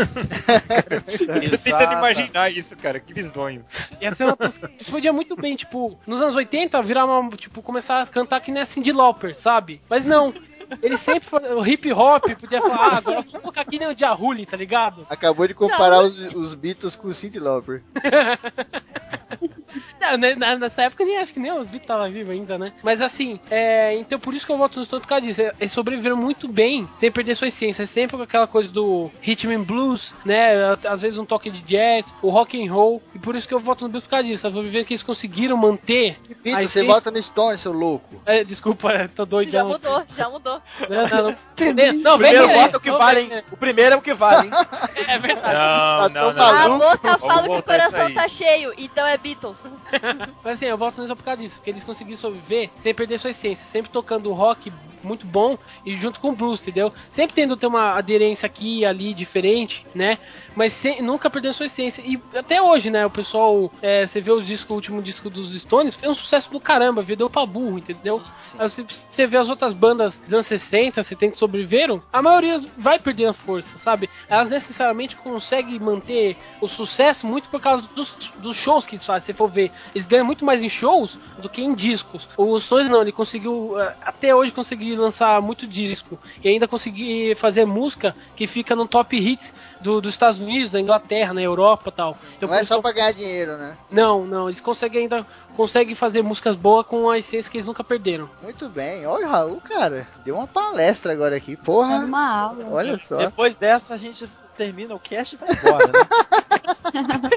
Tô tentando imaginar isso, cara. Que bizonho. Ia ser uma... Eles podiam muito bem, tipo, nos anos oitenta, virar uma, tipo, começar a cantar que nem a Cyndi Lauper, sabe? Mas não. Ele sempre foi o hip hop, podia falar, ah, agora vou colocar aqui nem o Jahuli, tá ligado? Acabou de comparar os, os Beatles com o Cyndi Lauper. Não, né, na- nessa época nem acho que nem os Beatles estavam vivos ainda, né? Mas assim, é, então por isso que eu voto nos Stones por causa disso. Eles sobreviveram muito bem, sem perder sua essência. Sempre com aquela coisa do rhythm and blues, né? Às vezes um toque de jazz, o rock and roll. E por isso que eu voto no Beatles por causa disso. Sobrevivendo que eles conseguiram manter. a Beatles, você essência- vota no Stones, seu louco. É, desculpa, é, tô doidão. Já mudou, já mudou. Não, não, não. Não, o vem primeiro querer, voto é o que não vale, vem hein? querer. O primeiro é o que vale, hein? É verdade. Não, Tá não, tão não. A maluco. boca Vamos fala que o voltar coração isso aí. tá cheio, então é Beatles. Mas assim, eu voto neles por causa disso, porque eles conseguiram sobreviver sem perder sua essência, sempre tocando rock muito bom e junto com o blues, entendeu? Sempre tendo ter uma aderência aqui e ali diferente, né? Mas sem, nunca perdendo sua essência. E até hoje, né? O pessoal, é, você vê o disco, o último disco dos Stones, fez um sucesso do caramba, vendeu pra burro, entendeu? Sim. Aí você, você vê as outras bandas dos anos sessenta, setenta que sobreviveram, a maioria vai perdendo a força, sabe? Elas necessariamente conseguem manter o sucesso muito por causa dos, dos shows que eles fazem. Se for ver, eles ganham muito mais em shows do que em discos. O Stones não, ele conseguiu, eh, até hoje conseguir lançar muito disco e ainda conseguir fazer música que fica no top hits do, dos Estados Unidos, da Inglaterra, na Europa e tal. Então, Não é por só isso- pra ganhar dinheiro, né? Não, não, eles conseguem ainda conseguem fazer músicas boas com a essência que eles nunca perderam. Muito bem. Olha o Raul, cara. Deu uma palestra agora aqui. Porra. Dando uma aula. Olha só. Depois dessa a gente termina o cast e vai embora, né?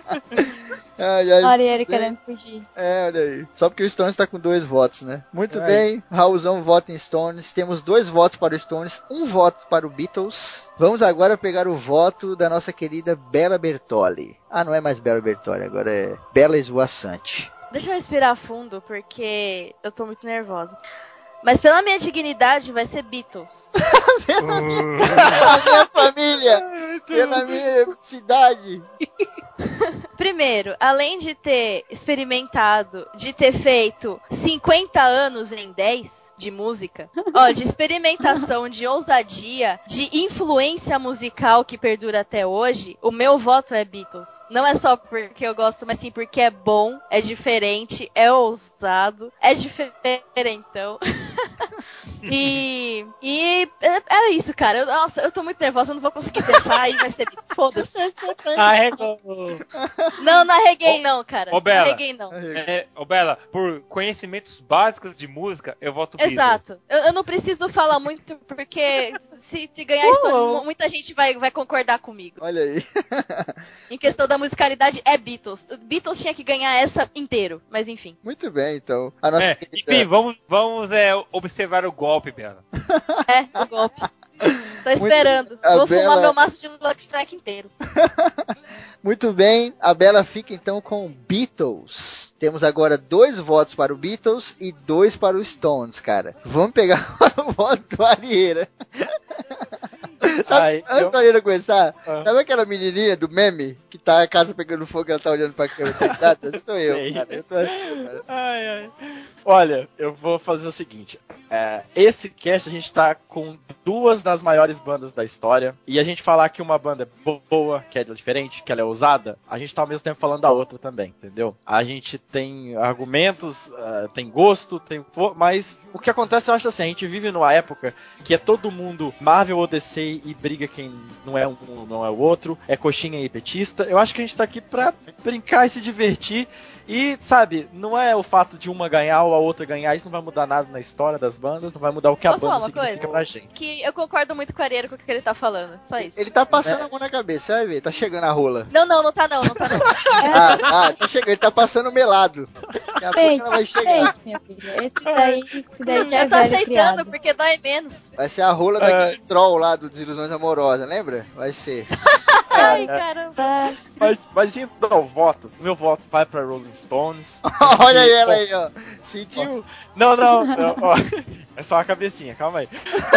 Ai, ai, Olha ele muito bem. querendo fugir. É, olha aí. Só porque o Stones tá com dois votos, né? Muito É bem. Raulzão vota em Stones. Temos dois votos para o Stones, um voto para o Beatles. Vamos agora pegar o voto da nossa querida Bela Bertoli. Ah, não é mais Bela Bertoli, agora é Bela Esvoaçante. Deixa eu respirar fundo, porque eu tô muito nervosa. Mas pela minha dignidade, vai ser Beatles. Pela minha família, pela minha cidade. Primeiro, além de ter experimentado, de ter feito cinquenta anos em dez de música, ó, de experimentação, de ousadia, de influência musical que perdura até hoje, o meu voto é Beatles. Não é só porque eu gosto, mas sim porque é bom, é diferente, é ousado, é diferentão. E, e é, é isso, cara. Eu, nossa, eu tô muito nervosa, eu não vou conseguir pensar e vai ser foda-se. Arregou. Não, não arreguei não, cara. Ô, Bela. Não arreguei não. É, ô, Bela, por conhecimentos básicos de música, eu voto Beatles. Exato. Eu, eu não preciso falar muito, porque se, se ganhar uh, Stones, muita gente vai, vai concordar comigo. Olha aí. Em questão da musicalidade, é Beatles. Beatles tinha que ganhar essa inteiro, mas enfim. Muito bem, então. A nossa é, enfim, vamos, vamos é, observar o golpe, Bela. É, o golpe. Tô esperando. Vou Bela... fumar meu maço de Lucky Strike inteiro. Muito bem, a Bela fica então com Beatles. Temos agora dois votos para o Beatles e dois para o Stones, cara. Vamos pegar o voto do Arieira. Sabe, Ai, antes eu... da Arieira começar, ah. sabe aquela menininha do meme que tá a casa pegando fogo e ela tá olhando pra câmera deitada? Sou eu, Sei. cara. Eu tô assim, cara. Ai, ai. Olha, eu vou fazer o seguinte. É, esse cast a gente tá com duas das maiores bandas da história. E a gente falar que uma banda é boa, que é diferente, que ela é ousada, a gente tá ao mesmo tempo falando da outra também, entendeu? A gente tem argumentos, uh, tem gosto, tem... mas o que acontece, eu acho assim, a gente vive numa época que é todo mundo Marvel ou D C e briga quem não é um, não é o outro, é coxinha e petista. Eu acho que a gente tá aqui pra brincar e se divertir. E, sabe, não é o fato de uma ganhar ou a outra ganhar, isso não vai mudar nada na história das bandas, não vai mudar o que Posso a banda falar uma significa coisa? pra gente. Que eu concordo muito com o Arieiro com o que ele tá falando, só isso. Ele tá passando é. a mão na cabeça, sabe? Tá chegando a rola. Não, não, não tá não, não tá não. ah, ah, tá chegando, ele tá passando melado. Daqui a pouco ela vai chegar. Minha filha. Esse daí, esse daí já é Eu tô velho aceitando, criado. porque dói menos. Vai ser a rola daquele uh... troll lá do Desilusões Amorosas, lembra? Vai ser. Ai, caramba. Mas, mas então, o voto. Meu voto vai pra Rolling Stones. Olha aí ela aí, ó. Sentiu? Não, não, não ó. É só a cabecinha, calma aí.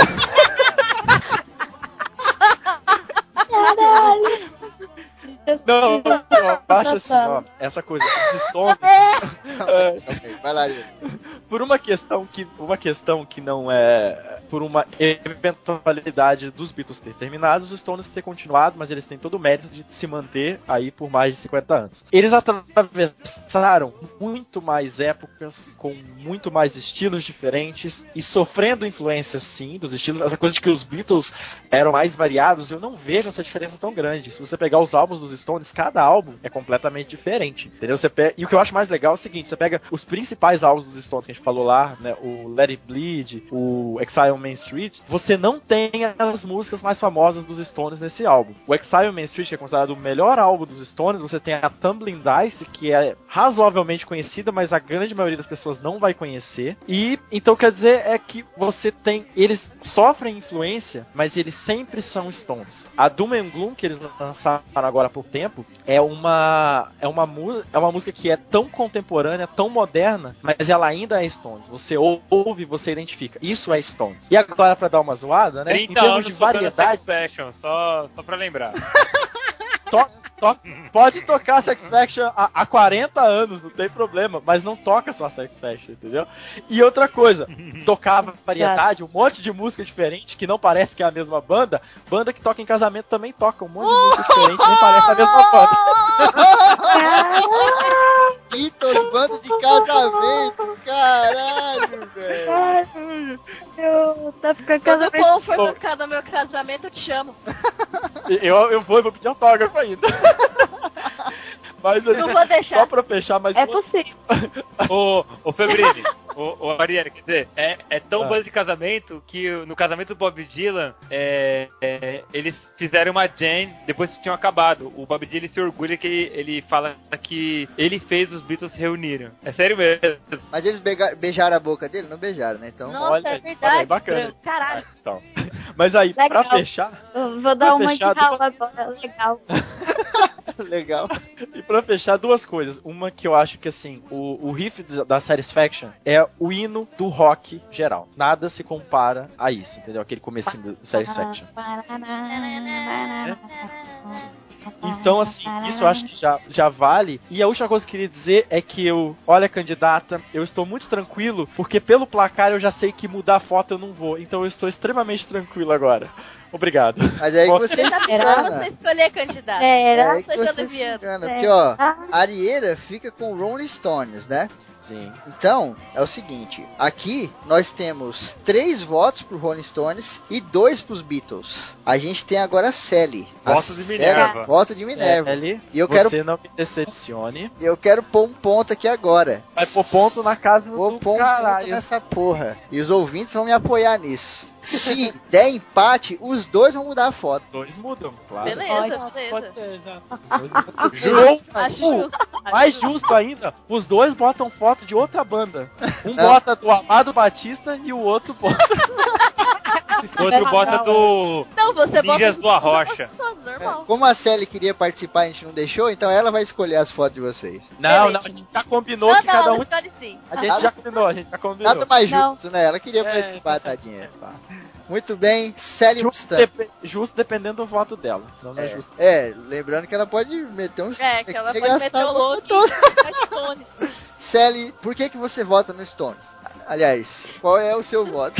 Caralho. Não, não, baixa assim, ó. Essa coisa, os Stones. Okay, vai lá, aí. Por uma questão que, uma questão que não é, por uma eventualidade dos Beatles ter terminado, os Stones ter continuado, mas eles têm todo o mérito de se manter aí por mais de cinquenta anos. Eles atravessaram muito mais épocas, com muito mais estilos diferentes e sofrendo influências sim dos estilos. Essa coisa de que os Beatles eram mais variados, eu não vejo essa diferença tão grande. Se você pegar os álbuns dos Stones, cada álbum é completamente diferente, entendeu? Você pega... E o que eu acho mais legal é o seguinte, você pega os principais álbuns dos Stones que a gente falou lá, né, o Let It Bleed, o Exile on Main Street, você não tem as músicas mais famosas dos Stones nesse álbum. O Exile on Main Street, que é considerado o melhor álbum dos Stones, você tem a Tumbling Dice, que é razoavelmente conhecida, mas a grande maioria das pessoas não vai conhecer. E, então quer dizer, é que você tem, eles sofrem influência, mas eles sempre são Stones. A Doom and Gloom, que eles lançaram agora há pouco tempo, é uma, é uma, é uma música que é tão contemporânea, tão moderna, mas ela ainda é Stones. Você ouve, você identifica. Isso é Stones. E agora, pra dar uma zoada, né? trinta em termos de variedade. Fashion, só, só pra lembrar. to, to, pode tocar Satisfaction há, há quarenta anos, não tem problema, mas não toca só Satisfaction, entendeu? E outra coisa, tocava variedade, um monte de música diferente que não parece que é a mesma banda. Banda que toca em casamento também toca um monte de música diferente, nem parece a mesma banda. Beatles, banda de casamento, caralho, velho. Eu tô ficando Quando o povo for Bom. tocar no meu casamento, eu te chamo. Eu, eu vou, eu vou pedir autógrafo ainda. Mas Não vou deixar. Só pra fechar mais É uma... possível. Ô, ô Febrini, ô, ô Ariane, quer dizer, é, é tão Ah. banda de casamento que no casamento do Bob Dylan, é, é, eles fizeram uma jam depois que tinham acabado. O Bob Dylan se orgulha que ele, ele fala que ele fez os Beatles se reuniram. É sério mesmo. Mas eles beiga- beijaram a boca dele? Não beijaram, né? Então... Nossa, olha é aí, verdade. olha aí, bacana. Branco. Caralho. Então. Mas aí, Legal. pra fechar... Eu vou dar Pra uma de fechar, Raul duas- agora. Legal. Legal. E pra fechar, duas coisas. Uma que eu acho que, assim, o, o riff da- da Satisfaction é o hino do rock geral. Nada se compara a isso, entendeu? Aquele comecinho do Satisfaction. Então, assim, isso eu acho que já, já vale. E a última coisa que eu queria dizer é que eu, olha, candidata, eu estou muito tranquilo, porque pelo placar eu já sei que mudar a foto eu não vou. Então eu estou extremamente tranquilo agora. Obrigado. Mas é aí que você se Era engana. você escolher candidato. Era. É aí que Seja você se leviano. engana. É. Porque, ó, Ah. a Arieira fica com Rolling Stones, né? Sim. Então, é o seguinte. Aqui, nós temos três votos pro Rolling Stones e dois pros Beatles. A gente tem agora a Sally. A Voto de Sally- Minerva. Voto de Minerva. Sally, E eu quero, você não me decepcione. eu quero pôr um ponto aqui agora. Vai pôr ponto na casa Vou do pôr um ponto caralho. nessa porra. E os ouvintes vão me apoiar nisso. Se der empate, os dois vão mudar a foto. Dois mudam, claro. Beleza, Pode beleza. ser, exato. João, Acho uh, justo. acho mais justo. justo ainda, os dois botam foto de outra banda. Um Não. bota do Amado Batista e o outro bota. O outro bota do Não, você Ninjas bota do Arrocha. gostoso, normal. Como a Sally queria participar, a gente não deixou, então ela vai escolher as fotos de vocês. Não, Beleza. não, a gente já combinou Não, que não, cada ela um. escolhe sim. A gente já combinou, a gente já combinou. Nada mais Não. justo, né? Ela queria É, participar, tá certo. tadinha. Tá. Muito bem, Sally Justo, Mustang. depe- justo dependendo do voto dela. Senão não é, É, justo. é, lembrando que ela pode meter uns... É, que ela pode arregaçar meter o a boca louco toda. e Stones. Sally, por que que você vota no Stones? Aliás, qual é o seu voto?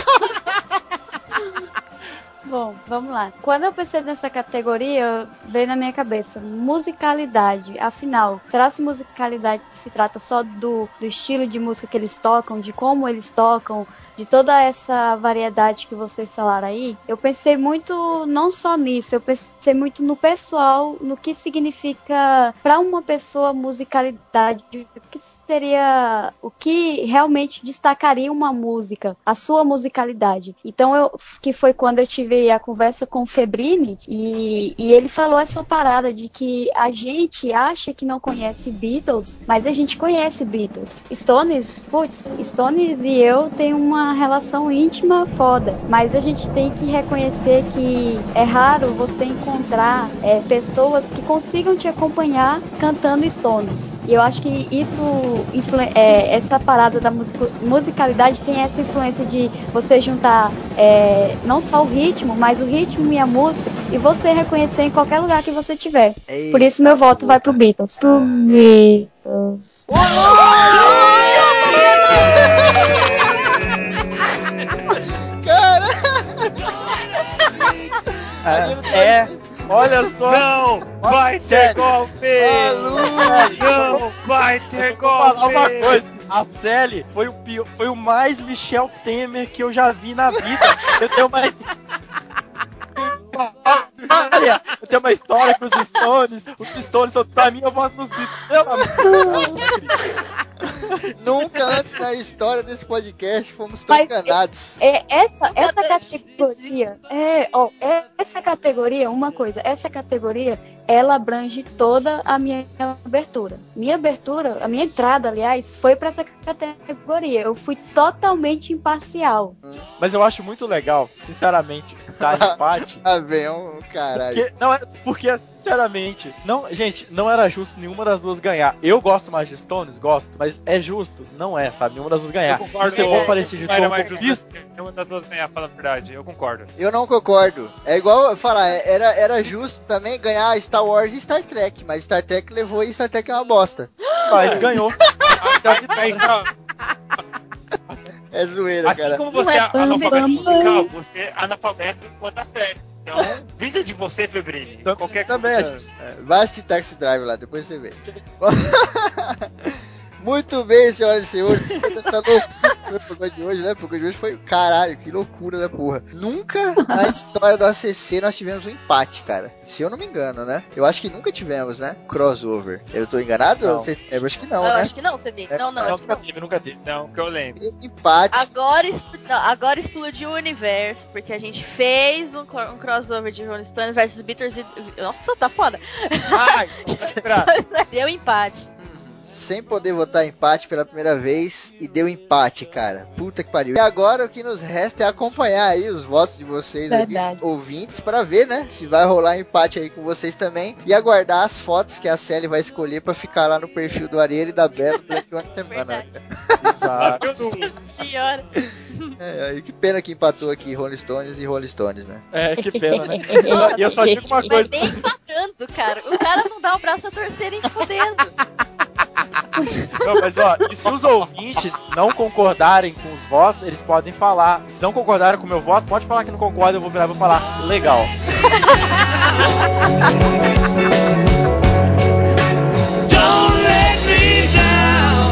Bom, vamos lá. Quando eu pensei nessa categoria, veio na minha cabeça musicalidade. Afinal, será se musicalidade se trata só do, do estilo de música que eles tocam, de como eles tocam, de toda essa variedade que vocês falaram aí? Eu pensei muito não só nisso, eu pensei muito no pessoal, no que significa para uma pessoa musicalidade, o que seria, o que realmente destacaria uma música, a sua musicalidade. Então, eu, que foi quando eu tive a conversa com o Febrini e, e ele falou essa parada de que a gente acha que não conhece Beatles, mas a gente conhece Beatles. Stones, putz, Stones e eu tem uma relação íntima foda, mas a gente tem que reconhecer que é raro você encontrar é, pessoas que consigam te acompanhar cantando Stones. E eu acho que isso, influ- é, essa parada da musico- musicalidade tem essa influência de você juntar é, não só o ritmo, mas o ritmo e a música, e você reconhecer em qualquer lugar que você tiver. Por isso meu voto vai pro Beatles. Pro Beatles. É, é, olha só. Não vai ter sério. golpe! Sério, Não vai eu ter só vou falar uma golpe! coisa. A Sally foi o pior, foi o mais Michel Temer que eu já vi na vida. Eu tenho mais. Olha, eu tenho uma história com os Stones. Os Stones são pra mim, eu voto nos Beatles. Pelo amor de Deus. Nunca antes na história desse podcast fomos tão Mas- enganados. É, essa, essa categoria, é, ó, é, essa categoria, uma coisa, essa categoria, ela abrange toda a minha abertura. Minha abertura, a minha entrada, aliás, foi pra essa categoria. Eu fui totalmente imparcial. Mas eu acho muito legal, sinceramente, dar empate. Ah, vem, um caralho. Porque, não é, porque, sinceramente, não, gente, não era justo nenhuma das duas ganhar. Eu gosto mais de Stones, gosto, mas é justo? Não é, sabe? Nenhuma das duas ganhar. Eu concordo, Você eu- for parecer de não era Tom mais Conquista, justo nenhuma das duas ganhar, fala a verdade. Eu concordo. Eu não concordo. É igual eu falar, era, era justo também ganhar Star Wars e Star Trek, mas Star Trek levou e Star Trek é uma bosta. mas ganhou. Mas, ó, É zoeira, assim cara. como você Não é é bam, analfabeto bam, musical, você é analfabeto enquanto a série. Então, vinda de você, Febrini. Tam- Qualquer também a coisa. gente. É, vai assistir Taxi Drive lá, depois você vê. Muito bem, senhoras e senhores. Essa loucura foi o programa de hoje, né? O programa de hoje foi, caralho, que loucura da porra. Nunca na história do A C C nós tivemos um empate, cara. Se eu não me engano, né? Eu acho que nunca tivemos, né? Crossover. Eu tô enganado? Não. Vocês lembram? Acho que não, eu né? acho que não, Felipe. Não, não, Não, acho que nunca não. teve, nunca teve. Não, que eu lembro. Empate. Agora, expl- não, agora explodiu o universo, porque a gente fez um, cro- um crossover de Rolling Stones versus Beatles e... Nossa, tá foda. Ai, lembrar. Deu empate. Sem poder votar empate pela primeira vez e deu empate, cara. Puta que pariu. E agora o que nos resta é acompanhar aí os votos de vocês aí, Verdade. ouvintes, pra ver, né, se vai rolar empate aí com vocês também e aguardar as fotos que a Sally vai escolher pra ficar lá no perfil do Arieira e da Bela durante uma semana. Verdade. Exato. Bateu no- Senhora. É, aí que pena que empatou aqui Rolling Stones e Rolling Stones, né? É, que pena, né? E eu só digo uma Mas coisa. nem empatando, cara. O cara não dá o braço a torcer nem fodendo. Não, mas ó, e se os ouvintes não concordarem com os votos, eles podem falar. Se não concordarem com o meu voto, pode falar que não concorda, eu vou virar e vou falar, legal. Don't let me down.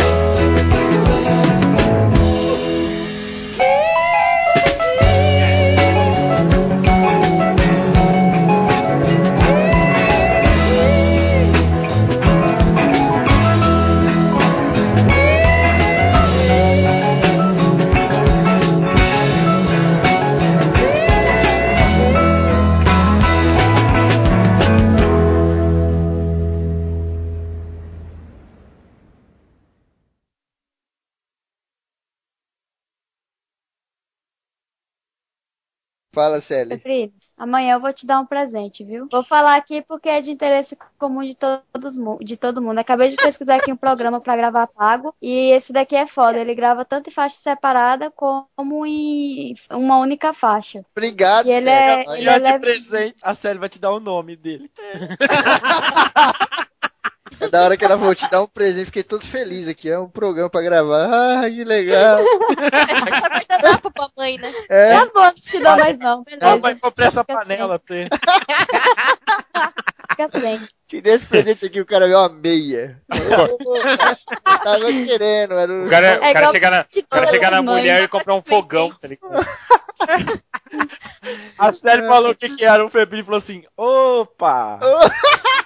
Fala, Sally. Pri, amanhã eu vou te dar um presente, viu? Vou falar aqui porque é de interesse comum de, todos, mu- de todo mundo. Acabei de pesquisar aqui um programa pra gravar pago e esse daqui é foda. Ele grava tanto em faixa separada como em uma única faixa. Obrigado, E ele Sally. é, E ele é é de leve. presente, a Célia vai te dar o nome dele. É da hora que ela falou te dar um presente, fiquei todo feliz aqui. É um programa pra gravar. Ah, que legal. Só guardanapo pra mãe, né? É, Tá bom, não te dou mais não, beleza. Não, mas comprei essa Fica panela pra você. Fica sem. te dei esse presente aqui, o cara viu uma meia. Tava querendo, era o... O cara, É o cara igual chega na, o cara todas chega as na mães. mulher e comprar um fogão, tá ligado? A Célia falou o que, que era o Febrinho e falou assim: opa!